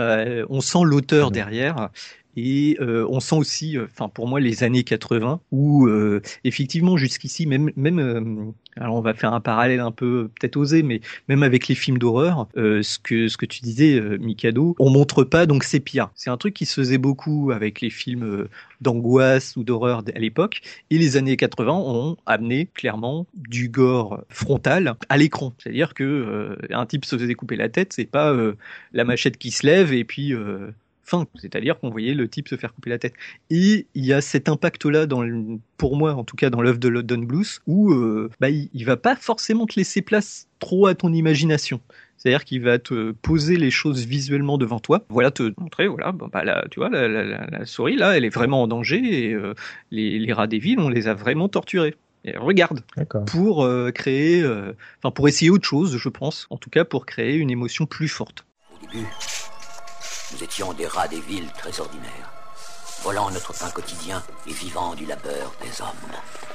D: On sent l'auteur derrière. Et on sent aussi, pour moi, les années 80 où effectivement jusqu'ici, même alors on va faire un parallèle un peu peut-être osé, mais même avec les films d'horreur, ce que tu disais, Mikado, on montre pas, donc c'est pire. C'est un truc qui se faisait beaucoup avec les films d'angoisse ou d'horreur à l'époque, et les années 80 ont amené clairement du gore frontal à l'écran. C'est-à-dire que un type se faisait couper la tête, c'est pas la machette qui se lève et puis c'est-à-dire qu'on voyait le type se faire couper la tête. Et il y a cet impact-là, pour moi, en tout cas dans l'œuvre de Don Bluth, où il va pas forcément te laisser place trop à ton imagination. C'est-à-dire qu'il va te poser les choses visuellement devant toi, te montrer, là, tu vois, la souris, là, elle est vraiment en danger, et les rats des villes, on les a vraiment torturés. Et regarde, pour créer, pour essayer autre chose, je pense, en tout cas pour créer une émotion plus forte.
M: Au début, nous étions des rats des villes très ordinaires, volant notre pain quotidien et vivant du labeur des hommes.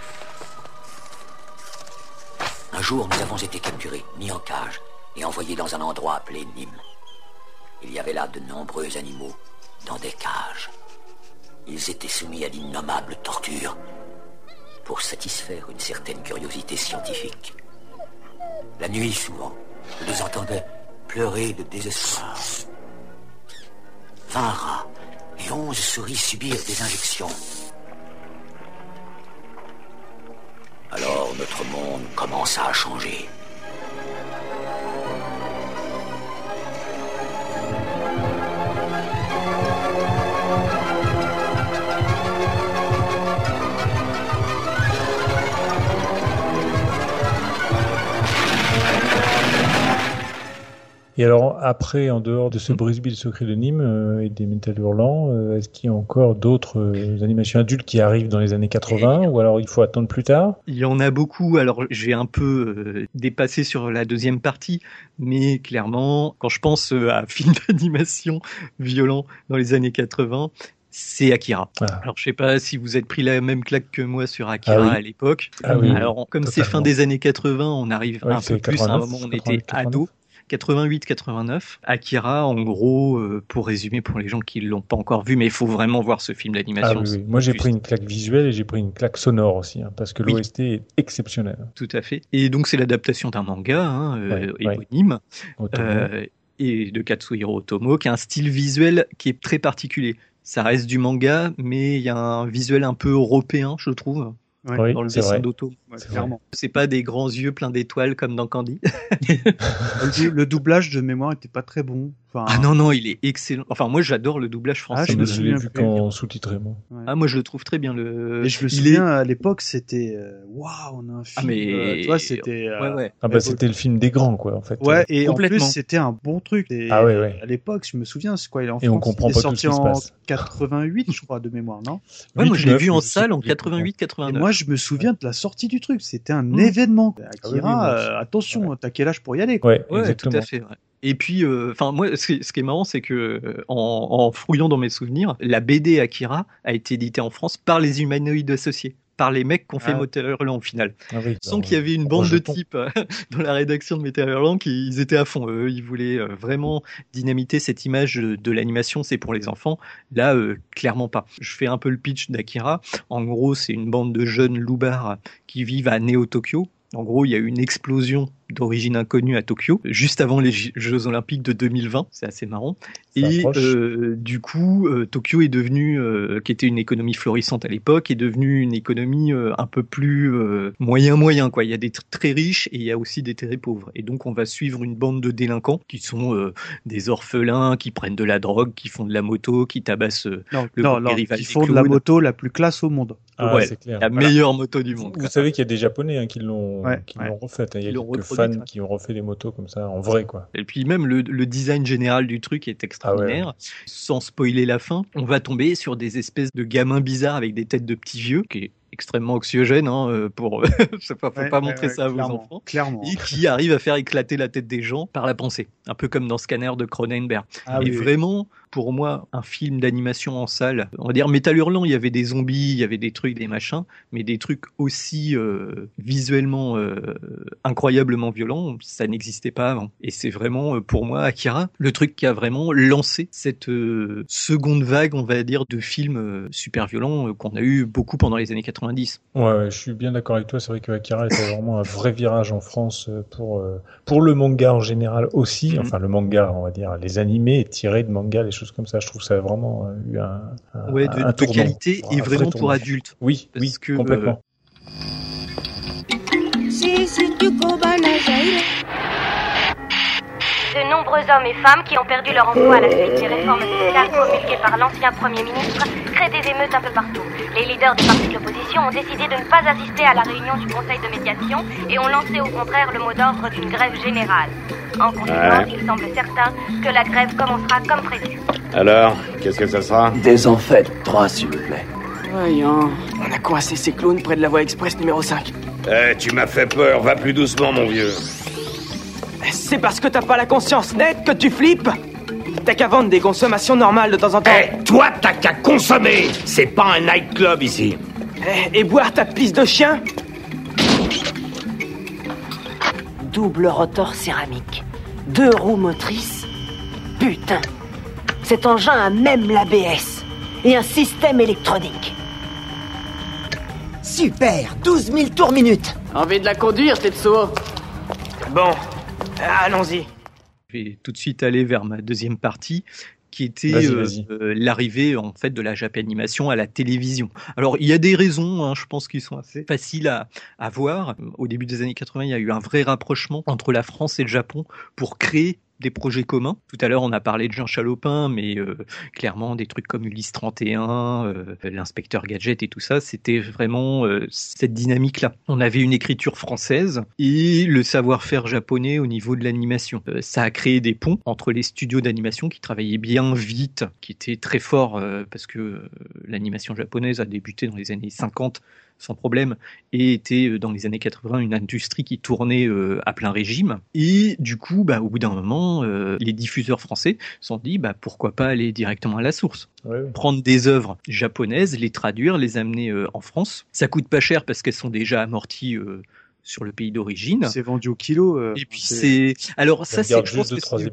M: Un jour, nous avons été capturés, mis en cage, et envoyés dans un endroit appelé Nîmes. Il y avait là de nombreux animaux, dans des cages. Ils étaient soumis à d'innommables tortures, pour satisfaire une certaine curiosité scientifique. La nuit, souvent, je les entendais pleurer de désespoir. 20 rats et 11 souris subirent des injections. Alors notre monde commença à changer.
A: Et alors, après, en dehors de ce Brisby, le secret de Nîmes et des Métal Hurlants, est-ce qu'il y a encore d'autres animations adultes qui arrivent dans les années 80 ou alors il faut attendre plus tard?
D: Il y en a beaucoup. Alors, j'ai un peu dépassé sur la deuxième partie, mais clairement, quand je pense à film d'animation violent dans les années 80, c'est Akira. Alors, je sais pas si vous êtes pris la même claque que moi sur Akira à l'époque. Alors, comme c'est fin des années 80, on arrive un peu plus à un moment où on était ado. 88-89. Akira, en gros, pour résumer pour les gens qui l'ont pas encore vu, mais il faut vraiment voir ce film d'animation.
A: Moi, j'ai pris une claque visuelle et j'ai pris une claque sonore aussi, parce que l'OST est exceptionnel.
D: Tout à fait. Et donc, c'est l'adaptation d'un manga éponyme. Et de Katsuhiro Otomo, qui a un style visuel qui est très particulier. Ça reste du manga, mais il y a un visuel un peu européen, je trouve. Dans le dessin d'Otomo. Clairement. C'est pas des grands yeux pleins d'étoiles comme dans Candy.
B: Le doublage de mémoire était pas très bon.
D: Ah non, il est excellent. Enfin, moi, j'adore le doublage français.
A: Je l'ai vu qu'en sous-titré, moi.
D: Moi, je le trouve très bien.
B: Et je me souviens, à l'époque, c'était waouh, on a un film. Tu vois, c'était.
A: C'était le film des grands, quoi, en fait.
B: Ouais, et en plus, c'était un bon truc. Et à l'époque, je me souviens, c'est quoi, il est en France.
A: Et on comprend pas tout ce qui se passe.
B: 88, je crois, de mémoire, non?
D: Moi, je l'ai vu en salle en 88-89.
B: Et moi, je me souviens de la sortie du truc. C'était un événement. Akira, attention, t'as quel âge pour y aller, quoi.
A: Ouais,
D: tout à fait. Et puis, moi, ce qui est marrant, c'est que en fouillant dans mes souvenirs, la BD Akira a été éditée en France par les humanoïdes associés, par les mecs qui ont fait Métal Hurlant au final. Sans qu'il y avait une bande de types dans la rédaction de Métal Hurlant ils étaient à fond. Eux, ils voulaient vraiment dynamiter cette image de l'animation, c'est pour les enfants. Là, clairement pas. Je fais un peu le pitch d'Akira. En gros, c'est une bande de jeunes loupards qui vivent à Neo-Tokyo. En gros, il y a eu une explosion d'origine inconnue à Tokyo, juste avant les Jeux Olympiques de 2020. C'est assez marrant. Et du coup, Tokyo est devenu, qui était une économie florissante à l'époque, est devenue une économie un peu plus moyen, quoi. Il y a des très riches et il y a aussi des très pauvres. Et donc, on va suivre une bande de délinquants qui sont des orphelins, qui prennent de la drogue, qui font de la moto, qui tabassent les rivales.
B: Qui font de la moto la plus classe au monde.
A: C'est clair.
D: La meilleure moto du monde.
A: Vous savez qu'il y a des Japonais qui l'ont refait. Il y a quelques fans qui ont refait des motos comme ça en vrai, quoi.
D: Et puis même le design général du truc est extraordinaire. Sans spoiler la fin, on va tomber sur des espèces de gamins bizarres avec des têtes de petits vieux, qui est extrêmement anxiogène faut pas montrer ça à vos enfants, et qui arrive à faire éclater la tête des gens par la pensée, un peu comme dans Scanner de Cronenberg. Vraiment, pour moi, un film d'animation en salle, on va dire Métal Hurlant, il y avait des zombies, il y avait des trucs, des machins, mais des trucs aussi visuellement incroyablement violents, ça n'existait pas avant. Et c'est vraiment, pour moi, Akira, le truc qui a vraiment lancé cette seconde vague, on va dire, de films super violents qu'on a eu beaucoup pendant les années 90.
A: Ouais, je suis bien d'accord avec toi. C'est vrai que Akira était vraiment un vrai virage en France pour le manga en général aussi. Enfin, le manga, on va dire, les animés tirés de manga, les choses comme ça. Je trouve que ça a vraiment eu un
D: de qualité et vraiment pour adultes.
A: Oui, complètement.
N: De nombreux hommes et femmes qui ont perdu leur emploi à la suite des réformes fiscales promulguées par l'ancien Premier ministre créent des émeutes un peu partout. Les leaders des partis de l'opposition ont décidé de ne pas assister à la réunion du Conseil de médiation et ont lancé au contraire le mot d'ordre d'une grève générale. En conséquence, il semble certain que la grève commencera comme prévu.
O: Alors, qu'est-ce que ça sera?
P: Des en faites 3, s'il vous plaît.
Q: Voyons, on a coincé ces clowns près de la voie express numéro 5.
O: Tu m'as fait peur, va plus doucement, mon vieux.
Q: C'est parce que t'as pas la conscience nette que tu flippes. T'as qu'à vendre des consommations normales de temps en temps.
O: Toi, t'as qu'à consommer. C'est pas un nightclub ici.
Q: Et boire ta pisse de chien.
I: Double rotor céramique, 2 roues motrices. Putain, cet engin a même l'ABS et un système électronique. Super, 12 000 tours minute.
Q: Envie de la conduire, Tetsuo? Bon. Allons-y.
D: Je vais tout de suite aller vers ma deuxième partie, qui était l'arrivée en fait de la Japanimation à la télévision. Alors il y a des raisons, je pense, qui sont assez faciles à voir. Au début des années 80, il y a eu un vrai rapprochement entre la France et le Japon pour créer des projets communs. Tout à l'heure, on a parlé de Jean Chalopin, mais clairement, des trucs comme Ulysse 31, l'inspecteur Gadget et tout ça, c'était vraiment cette dynamique-là. On avait une écriture française et le savoir-faire japonais au niveau de l'animation. Ça a créé des ponts entre les studios d'animation qui travaillaient bien vite, qui étaient très forts parce que l'animation japonaise a débuté dans les années 50 sans problème, et était dans les années 80 une industrie qui tournait à plein régime. Et du coup, au bout d'un moment, les diffuseurs français se sont dit pourquoi pas aller directement à la source.
A: Oui.
D: Prendre des œuvres japonaises, les traduire, les amener en France. Ça coûte pas cher parce qu'elles sont déjà amorties sur le pays d'origine.
B: C'est vendu au kilo.
D: Et puis alors ça, c'est je pense que c'est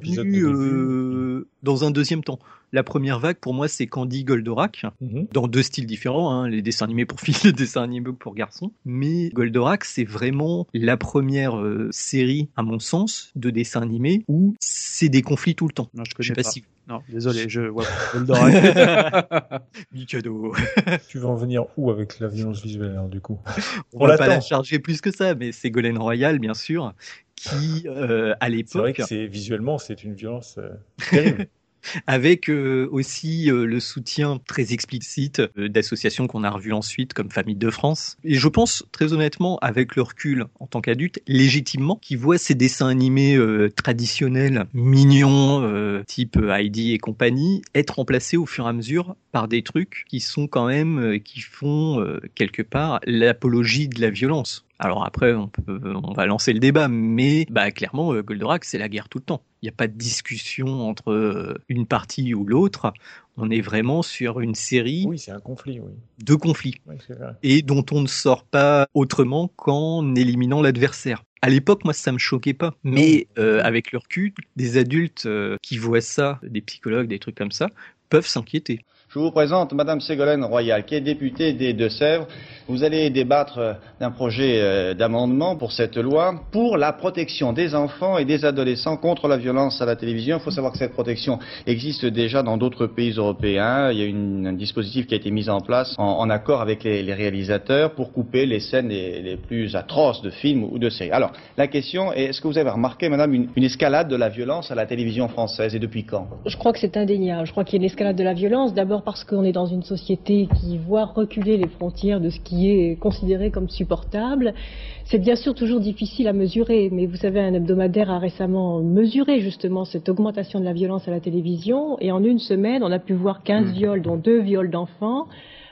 D: venu dans un deuxième temps. La première vague, pour moi, c'est Candy Goldorak, dans 2 styles différents, les dessins animés pour filles, les dessins animés pour garçons. Mais Goldorak, c'est vraiment la première série, à mon sens, de dessins animés où c'est des conflits tout le temps.
B: Non, je
D: sais pas
B: pas.
D: si...
B: Non, désolé, je vois pas Goldorak.
D: Mikado.
A: Tu vas en venir où avec la violence visuelle, alors, du coup?
D: On va pas la charger plus que ça, mais c'est Ségolène Royal, bien sûr, qui, à l'époque...
A: C'est vrai que visuellement, c'est une violence terrible.
D: Avec aussi le soutien très explicite d'associations qu'on a revues ensuite, comme Famille de France. Et je pense, très honnêtement, avec le recul en tant qu'adulte, légitimement, qui voient ces dessins animés traditionnels, mignons, type Heidi et compagnie, être remplacés au fur et à mesure par des trucs qui sont quand même, qui font quelque part l'apologie de la violence. Alors après, on va lancer le débat, mais clairement, Goldorak, c'est la guerre tout le temps. Il n'y a pas de discussion entre une partie ou l'autre. On est vraiment sur une série.
A: Oui, c'est un conflit, oui.
D: De conflits.
A: Oui, c'est vrai.
D: Et dont on ne sort pas autrement qu'en éliminant l'adversaire. À l'époque, moi, ça me choquait pas. Mais avec le recul, des adultes qui voient ça, des psychologues, des trucs comme ça, peuvent s'inquiéter.
R: Je vous présente Madame Ségolène Royal, qui est députée des Deux-Sèvres. Vous allez débattre d'un projet d'amendement pour cette loi pour la protection des enfants et des adolescents contre la violence à la télévision. Il faut savoir que cette protection existe déjà dans d'autres pays européens. Il y a un dispositif qui a été mis en place en accord avec les réalisateurs pour couper les scènes les plus atroces de films ou de séries. Alors, la question est, est-ce que vous avez remarqué, Madame, une escalade de la violence à la télévision française et depuis quand?
S: Je crois que c'est indéniable. Je crois qu'il y a une escalade de la violence. D'abord parce qu'on est dans une société qui voit reculer les frontières de ce qui est considéré comme supportable. C'est bien sûr toujours difficile à mesurer, mais vous savez, un hebdomadaire a récemment mesuré justement cette augmentation de la violence à la télévision, et en une semaine, on a pu voir 15 viols, dont 2 viols d'enfants,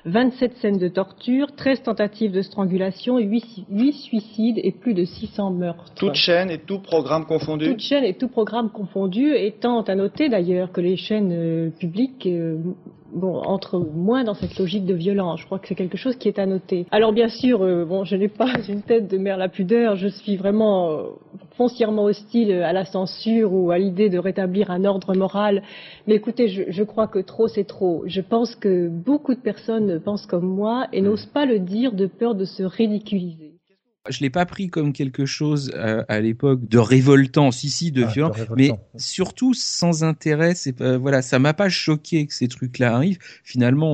S: 27 scènes de torture, 13 tentatives de strangulation, 8 suicides et plus de 600 meurtres.
R: Toute chaîne et tout programme confondu?
S: Toute chaîne et tout programme confondu, étant à noter d'ailleurs que les chaînes publiques entrent moins dans cette logique de violence. Je crois que c'est quelque chose qui est à noter. Alors bien sûr, je n'ai pas une tête de mère la pudeur, je suis vraiment foncièrement hostile à la censure ou à l'idée de rétablir un ordre moral. Mais écoutez, je crois que trop c'est trop. Je pense que beaucoup de personnes pensent comme moi et n'osent pas le dire de peur de se ridiculiser.
C: Je l'ai pas pris comme quelque chose à l'époque de révoltant, de violent, mais surtout sans intérêt. C'est pas, ça m'a pas choqué que ces trucs-là arrivent. Finalement,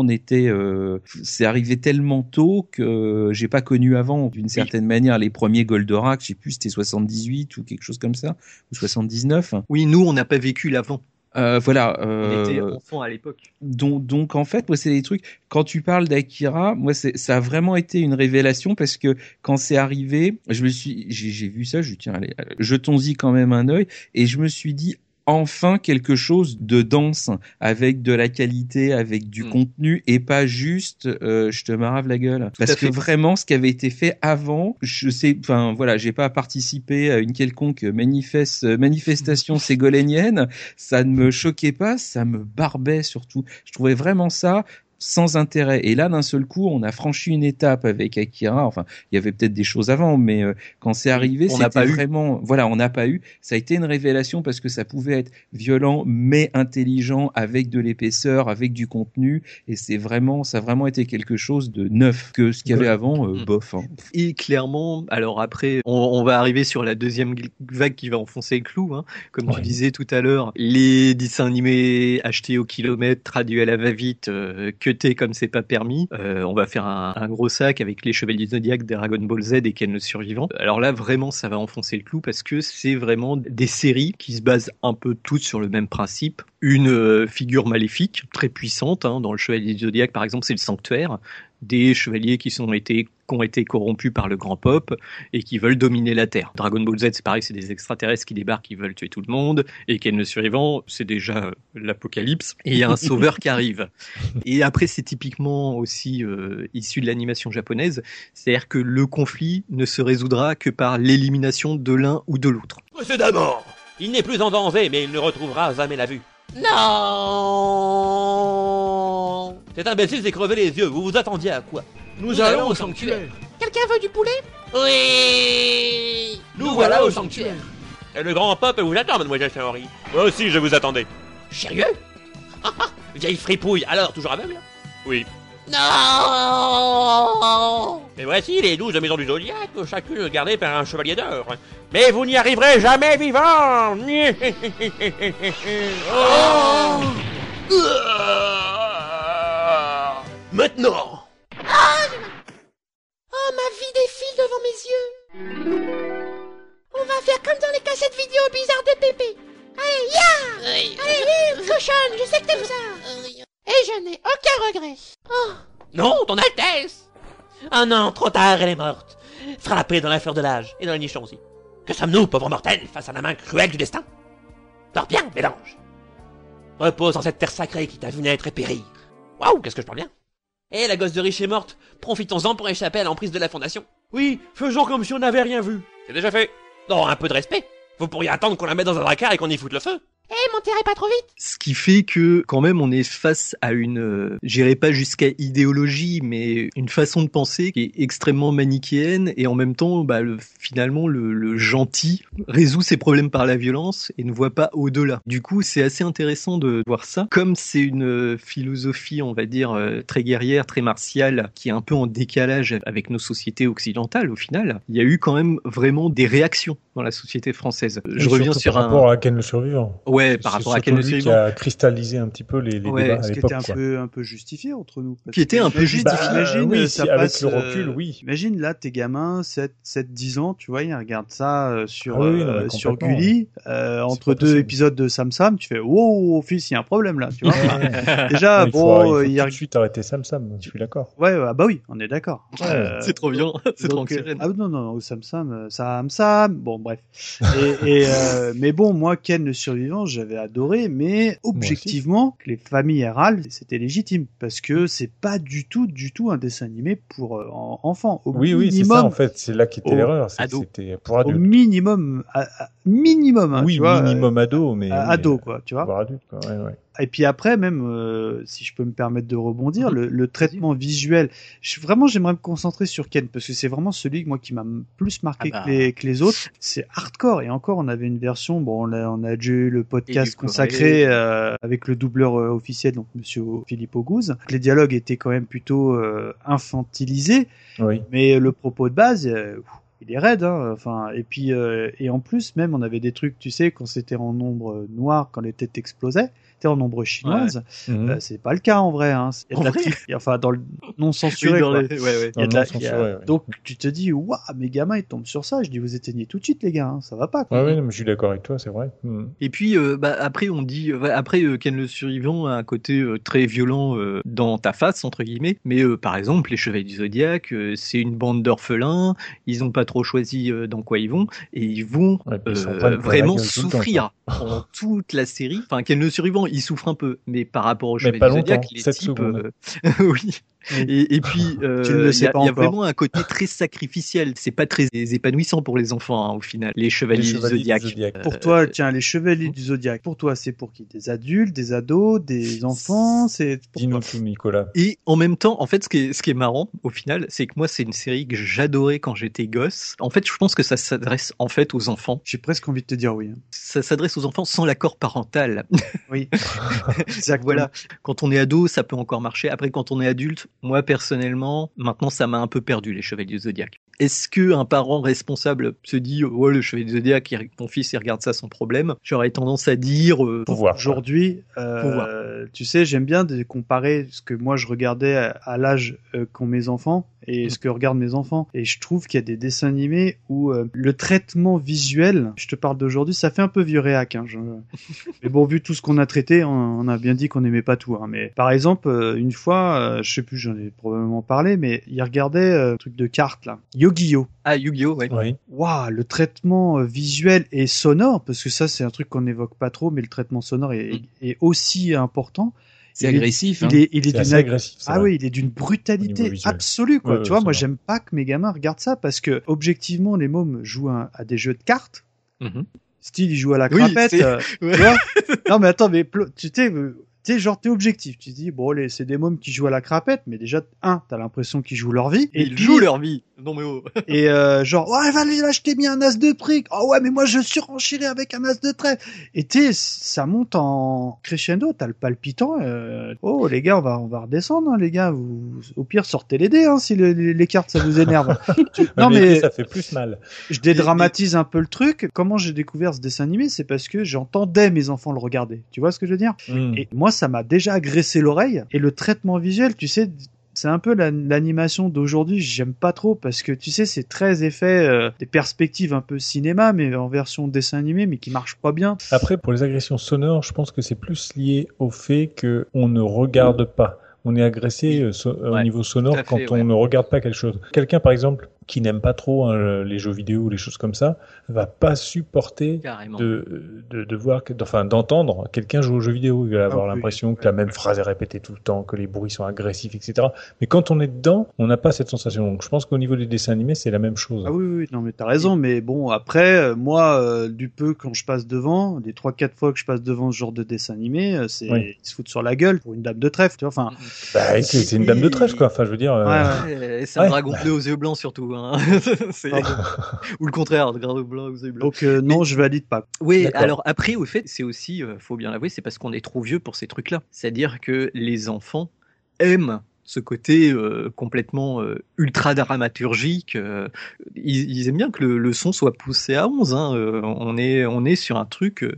C: c'est arrivé tellement tôt que j'ai pas connu avant, d'une certaine manière, les premiers Goldorak. Je sais plus, c'était 78 ou quelque chose comme ça, ou 79.
D: Oui, nous, on n'a pas vécu l'avant.
C: On
D: était enfants à l'époque.
C: Donc en fait, moi c'est des trucs. Quand tu parles d'Akira, moi ça a vraiment été une révélation parce que quand c'est arrivé, j'ai vu ça, je dis tiens allez, jetons-y quand même un œil, et je me suis dit enfin quelque chose de dense, avec de la qualité, avec du contenu, et pas juste je te marave la gueule. Parce que vraiment, ce qui avait été fait avant, j'ai pas participé à une quelconque manifestation ségolénienne, ça ne me choquait pas, ça me barbait surtout. Je trouvais vraiment ça sans intérêt. Et là, d'un seul coup, on a franchi une étape avec Akira. Enfin, il y avait peut-être des choses avant, mais quand c'est arrivé, c'était vraiment... Voilà, on n'a pas eu. Ça a été une révélation parce que ça pouvait être violent, mais intelligent, avec de l'épaisseur, avec du contenu. Et ça a vraiment été quelque chose de neuf que ce qu'il y avait avant, bof. Hein.
D: Et clairement, alors après, on va arriver sur la deuxième vague qui va enfoncer le clou. Hein. Comme tu disais tout à l'heure, les dessins animés achetés au kilomètre, traduits à la va-vite, que cutter comme c'est pas permis. On va faire un gros sac avec les Chevaliers du Zodiac, Dragon Ball Z et Ken le Survivant. Alors là, vraiment, ça va enfoncer le clou parce que c'est vraiment des séries qui se basent un peu toutes sur le même principe. Une figure maléfique, très puissante, hein. Dans le Chevalier du Zodiac, par exemple, c'est le Sanctuaire. Des chevaliers qui ont été corrompus par le grand pop et qui veulent dominer la Terre. Dragon Ball Z, c'est pareil, c'est des extraterrestres qui débarquent, qui veulent tuer tout le monde. Et Ken le Survivant, c'est déjà l'apocalypse. Et il y a un sauveur qui arrive. Et après, c'est typiquement aussi issu de l'animation japonaise. C'est-à-dire que le conflit ne se résoudra que par l'élimination de l'un ou de l'autre.
T: Précédemment, il n'est plus en danger, mais il ne retrouvera jamais la vue.
J: Non!
T: Cet imbécile s'est crevé les yeux. Vous vous attendiez à quoi?
J: Nous allons au sanctuaire. Quelqu'un veut du poulet? Oui!
T: Nous voilà au sanctuaire. Et le grand pop vous attend, mademoiselle Saori. Moi aussi, je vous attendais.
J: Sérieux?
T: Vieille fripouille, alors toujours aveugle? Oui.
J: Non!
T: Mais voici les 12 maisons du Zodiac, chacune gardée par un chevalier d'or. Mais vous n'y arriverez jamais vivant!
J: Oh!
T: Maintenant!
J: Oh, ma vie défile devant mes yeux! On va faire comme dans les cassettes vidéo bizarres de Pépé. Allez, ya! Allez, cochonne, je sais que t'aimes ça! Et je n'ai aucun regret. Oh.
T: Non, ton Altesse! Ah non, trop tard, elle est morte. Frappée dans la fleur de l'âge, et dans le nichon aussi. Que sommes-nous, pauvres mortels, face à la main cruelle du destin? Dors bien, mélange. Repose en cette terre sacrée qui t'a vu naître et périr. Waouh, qu'est-ce que je parle bien. Eh, la gosse de riche est morte. Profitons-en pour échapper à l'emprise de la fondation. Oui, faisons comme si on n'avait rien vu. C'est déjà fait. Non, un peu de respect. Vous pourriez attendre qu'on la mette dans un dracard et qu'on y foute le feu.
J: Eh, monterez pas trop vite.
D: Ce qui fait que, quand même, on est face à une, j'irai pas jusqu'à idéologie, mais une façon de penser qui est extrêmement manichéenne, et en même temps, finalement, le gentil résout ses problèmes par la violence et ne voit pas au-delà. Du coup, c'est assez intéressant de voir ça. Comme c'est une philosophie, on va dire, très guerrière, très martiale, qui est un peu en décalage avec nos sociétés occidentales, au final, il y a eu quand même vraiment des réactions dans la société française. Je reviens sur
A: par rapport à Ken le Survivant.
D: Ouais, par rapport à Ken le Survivant.
A: Qui a cristallisé un petit peu les débats à l'époque.
B: Qui était un peu justifié entre nous.
D: Qui était un peu justifié.
B: Imagine,
A: oui,
B: ça
A: avec
B: passe,
A: le recul, oui.
B: Imagine là, tes gamins, 7-10 ans, tu vois, ils regardent ça sur Gulli, entre deux épisodes de Sam Sam, tu fais, wow, fils, il y a un problème là, tu vois. Déjà,
A: il faut tout de suite arrêter Sam Sam, je suis d'accord.
B: Ouais, bah oui, on est d'accord.
D: C'est trop bien, c'est trop anxiogène.
B: Ah non, Sam Sam, bon, bref. Mais bon, moi, Ken le Survivant, j'avais adoré, mais objectivement, les familles RAL, c'était légitime, parce que c'est pas du tout un dessin animé pour enfants.
A: Oui, c'est ça, en fait, c'est là qu'était l'erreur, c'était pour adultes.
B: Au minimum, hein,
A: oui,
B: tu vois,
A: minimum ado, mais
B: ado, quoi, tu vois.
A: Pour adulte, quoi, ouais.
B: Et puis après, même, si je peux me permettre de rebondir, le traitement visuel, j'aimerais me concentrer sur Ken, parce que c'est vraiment celui qui m'a plus marqué que les autres. C'est hardcore, et encore, on avait une version, bon, on a déjà eu le podcast consacré avec le doubleur officiel, donc Monsieur Philippe Auguste. Les dialogues étaient quand même plutôt infantilisés, mais le propos de base... il est raide, hein. Enfin, et puis et en plus même on avait des trucs, tu sais, quand c'était en ombre noire, quand les têtes explosaient, c'était en ombre chinoise. C'est pas le cas en vrai, hein. Il y a de la petite, enfin dans le non censuré. Donc tu te dis, waouh, mes gamins ils tombent sur ça. Je dis, vous éteignez tout de suite les gars, hein. Ça va pas. Quoi.
A: Ouais, mais je suis d'accord avec toi, c'est vrai.
D: Et puis après on dit, Ken le Survivant a un côté très violent dans ta face entre guillemets. Mais par exemple les Chevaliers du Zodiac, c'est une bande d'orphelins. Ils ont pas trop choisi dans quoi ils vont, et ils vont vraiment souffrir pendant toute la série. Enfin, Ken le Survivant, il souffre un peu, mais par rapport aux Chevaliers du Zodiac, les types... oui. Et puis, il y a vraiment un côté très sacrificiel. C'est pas très épanouissant pour les enfants, hein, au final. Les Chevaliers du Zodiac.
B: Pour toi, tiens, les Chevaliers du Zodiac. Pour toi, c'est pour qui? Des adultes, des ados, des enfants?
A: Dis-nous tout, Nicolas.
D: Et en même temps, en fait, ce qui est marrant, au final, c'est que moi, c'est une série que j'adorais quand j'étais gosse. En fait, je pense que ça s'adresse en fait aux enfants.
B: J'ai presque envie de te dire oui.
D: Ça s'adresse aux enfants sans l'accord parental.
B: Oui.
D: Exactement. Voilà. Quand on est ado, ça peut encore marcher. Après, quand on est adulte, Moi, personnellement, maintenant, ça m'a un peu perdu, les Chevaliers du Zodiac. Est-ce qu'un parent responsable se dit « Ouais, le Chevalier du Zodiac, mon fils, il regarde ça sans problème », j'aurais tendance à dire
B: aujourd'hui, tu sais, j'aime bien comparer ce que moi je regardais à l'âge qu'ont mes enfants et ce que regardent mes enfants. Et je trouve qu'il y a des dessins animés où le traitement visuel, je te parle d'aujourd'hui, ça fait un peu vieux réac. Hein, mais bon, vu tout ce qu'on a traité, on a bien dit qu'on n'aimait pas tout. Hein. Mais par exemple, une fois, je sais plus, j'en ai probablement parlé, mais il regardait un truc de cartes là, Yu-Gi-Oh.
D: Ah, Yu-Gi-Oh, ouais.
A: Oui.
B: Waouh, le traitement visuel et sonore, parce que ça c'est un truc qu'on n'évoque pas trop, mais le traitement sonore est aussi important.
C: C'est agressif.
B: Il est
A: assez agressif.
B: Ah oui, il est d'une brutalité absolue, quoi. Tu vois, moi, j'aime pas que mes gamins regardent ça parce que, objectivement, les mômes jouent à des jeux de cartes. Style, ils jouent à la crapette. Tu vois non, mais attends, mais tu sais, genre, t'es objectif. Tu te dis, bon, c'est des mômes qui jouent à la crapette, mais déjà, t'as l'impression qu'ils jouent leur vie.
D: Et ils jouent leur vie. Non, mais oh.
B: Et genre, ouais, là, je t'ai mis un as de brique. Oh ouais, mais moi, je surenchéris avec un as de trèfle. Et ça monte en crescendo. T'as le palpitant. Oh, les gars, on va redescendre, hein, les gars. Au pire, sortez les dés, hein, si les cartes, ça vous énerve.
A: Non, mais ça fait plus mal.
B: Je dédramatise un peu le truc. Comment j'ai découvert ce dessin animé? C'est parce que j'entendais mes enfants le regarder. Tu vois ce que je veux dire? Et moi, ça m'a déjà agressé l'oreille. Et le traitement visuel, tu sais, c'est un peu l'animation d'aujourd'hui, j'aime pas trop parce que tu sais, c'est très effet des perspectives un peu cinéma, mais en version dessin animé, mais qui marche pas bien.
A: Après, pour les agressions sonores, je pense que c'est plus lié au fait que on ne regarde pas. On est agressé au niveau sonore quand on ne regarde pas quelque chose. Quelqu'un, par exemple, qui n'aime pas trop les jeux vidéo ou les choses comme ça, va pas supporter de voir, d'entendre quelqu'un jouer aux jeux vidéo. Il va avoir l'impression que la même phrase est répétée tout le temps, que les bruits sont agressifs, etc. Mais quand on est dedans, on n'a pas cette sensation. Donc je pense qu'au niveau des dessins animés, c'est la même chose.
B: Ah oui, non mais t'as raison. Mais bon, après, moi, du peu quand je passe devant, les 3-4 fois que je passe devant ce genre de dessin animé, ils se foutent sur la gueule pour une dame de trèfle, tu vois. Enfin,
A: c'est une dame de trèfle, quoi. Enfin, je veux dire.
D: C'est un dragon bleu aux yeux blancs surtout. Hein. Ou le contraire, dragon blanc aux yeux blancs.
B: Donc non, je valide pas.
D: Oui, alors après, au fait, c'est aussi, faut bien l'avouer, c'est parce qu'on est trop vieux pour ces trucs-là. C'est-à-dire que les enfants aiment ce côté complètement ultra dramaturgique. Ils aiment bien que le son soit poussé à 11. Hein. On est sur un truc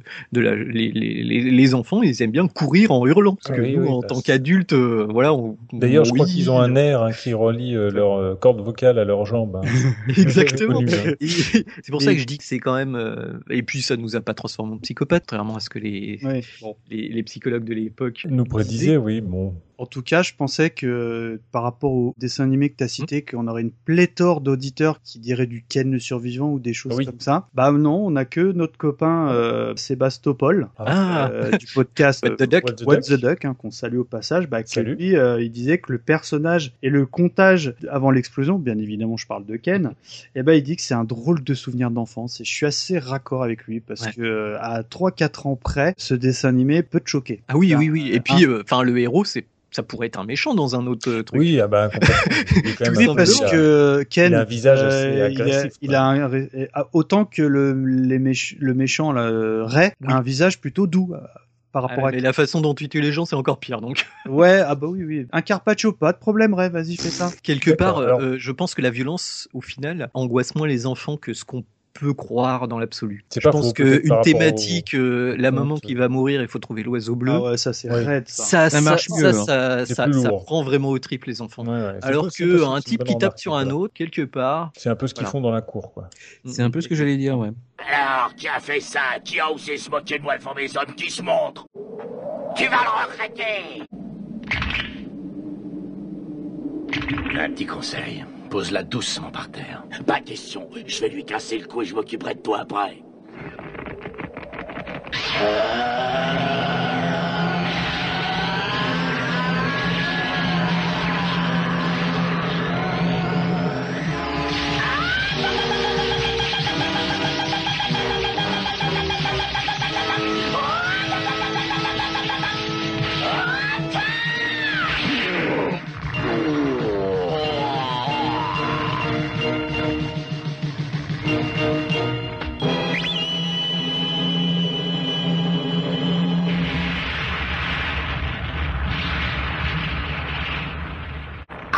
D: les enfants, ils aiment bien courir en hurlant. Parce que nous, en tant qu'adultes, voilà.
A: D'ailleurs, je crois qu'ils ont un air qui relie leur corde vocale à leurs jambes. Hein.
D: Exactement. Connu, hein. C'est pour ça que je dis que c'est quand même. Et puis, ça nous a pas transformé en psychopathe, contrairement à ce que les psychologues de l'époque
A: nous prédisaient. Oui, bon.
B: En tout cas, je pensais que par rapport au dessin animé que tu as cité, qu'on aurait une pléthore d'auditeurs qui diraient du Ken le survivant ou des choses comme ça. Bah non, on a que notre copain Sébastopol du podcast What the Duck, hein, qu'on salue au passage. Bah, lui, il disait que le personnage et le comptage avant l'explosion, bien évidemment, je parle de Ken. Et ben, il dit que c'est un drôle de souvenir d'enfance. Et je suis assez raccord avec lui parce que à 3-4 ans près, ce dessin animé peut te choquer.
D: Ah oui. Et puis, le héros, ça pourrait être un méchant dans un autre truc.
A: Oui, complètement.
B: Parce que Ken,
A: il a un visage assez agressif.
B: Il a autant que le méchant Ray a un visage plutôt doux. Par rapport à...
D: Mais la façon dont tu tues les gens, c'est encore pire, donc.
B: Ouais, oui. Un carpaccio, pas de problème, Ray, vas-y, fais ça.
D: Quelque part, je pense que la violence, au final, angoisse moins les enfants que ce qu'on peut croire dans l'absolu. Je pense qu'une thématique, la maman qui va mourir, il faut trouver l'oiseau bleu.
B: Ah ouais, ça c'est raide, ça.
D: Ça marche mieux. Ça prend vraiment au triple les enfants. Alors qu'un type qui tape sur un autre, quelque part.
A: C'est un peu ce qu'ils font dans la cour, quoi.
C: C'est un peu ce que j'allais dire, ouais.
O: Alors, qui a fait ça? Qui a osé se moquer de moi devant mes hommes? Qui se montre? Tu vas le regretter! Un petit conseil. Pose-la doucement par terre. Pas question. Je vais lui casser le cou et je m'occuperai de toi après.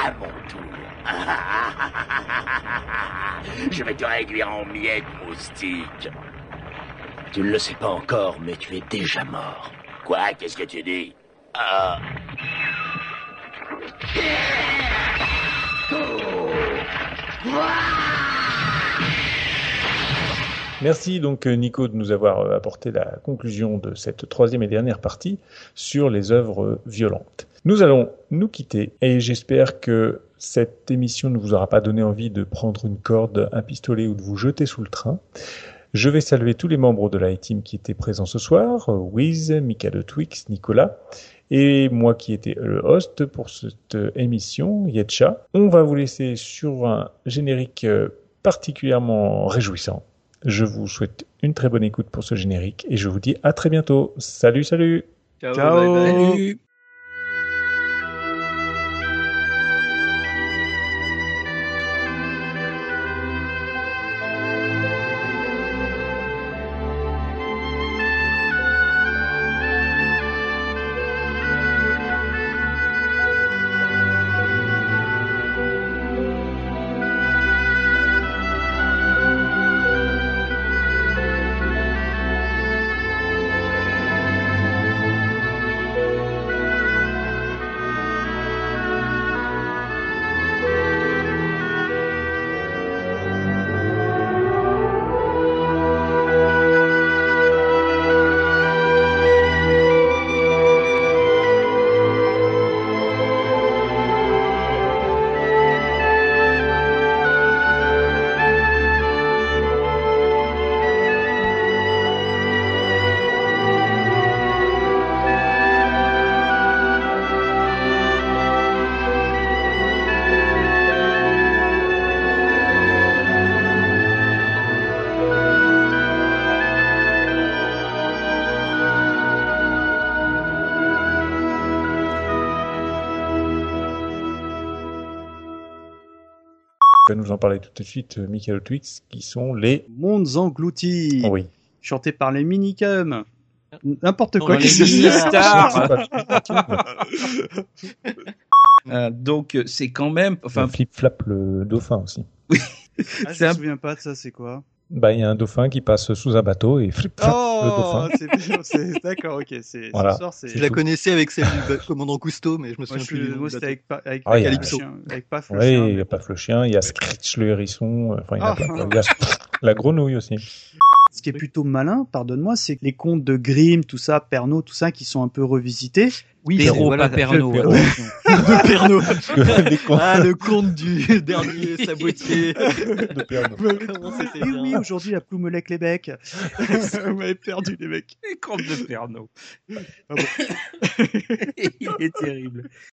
O: À mon tour. Je vais te réduire en miettes, moustique. Tu ne le sais pas encore, mais tu es déjà mort. Quoi? Qu'est-ce que tu dis?
A: Merci donc Nico de nous avoir apporté la conclusion de cette troisième et dernière partie sur les œuvres violentes. Nous allons nous quitter et j'espère que cette émission ne vous aura pas donné envie de prendre une corde, un pistolet ou de vous jeter sous le train. Je vais saluer tous les membres de la team qui étaient présents ce soir, Wiz, Mika de Twix, Nicolas, et moi qui étais le host pour cette émission, Yetcha. On va vous laisser sur un générique particulièrement réjouissant. Je vous souhaite une très bonne écoute pour ce générique et je vous dis à très bientôt. Salut, salut.
D: Ciao.
B: Ciao.
D: Bye bye.
C: Salut.
A: Va nous en parler tout de suite, Michael Twix, qui sont les
B: Mondes engloutis.
A: Oui.
B: Chanté par les Minicums. N'importe quoi.
C: les
B: Qu'est-ce que
C: Stars. Donc c'est quand même, enfin,
A: Flip-Flap le dauphin aussi.
B: Ah, je me souviens pas de ça, c'est quoi?
A: Bah, il y a un dauphin qui passe sous un bateau et flip-flap le dauphin.
B: D'accord, ok.
A: Voilà.
B: Ce soir, c'est...
D: Je la connaissais avec celle du commandant Cousteau, mais je me souviens plus du nom.
B: Moi,
D: du
B: c'était
D: bateau.
B: avec
A: Ah, il y a-
B: Calypso. Avec Paf le
A: Oui,
B: chien.
A: il y a Paf le chien, il y a Scritch le hérisson, enfin il y en a
B: Ah.
A: plein. Il y a la grenouille aussi.
B: Ce qui est plutôt malin, pardonne-moi, c'est que les contes de Grimm, tout ça, Pernaut, tout ça, qui sont un peu revisités.
C: oui,
D: Perrault,
C: voilà,
D: pas
C: Pernod.
A: Perrault.
D: De Pernod.
A: Les contes
D: Ah, le conte du dernier sabotier.
A: de Pernaut.
D: Comment c'était
B: Oui,
D: bien.
B: aujourd'hui, la Ploumelec les becs. Vous m'avez perdu, les mecs.
C: Les contes de Pernod.
B: Ah bon.
C: Il est terrible.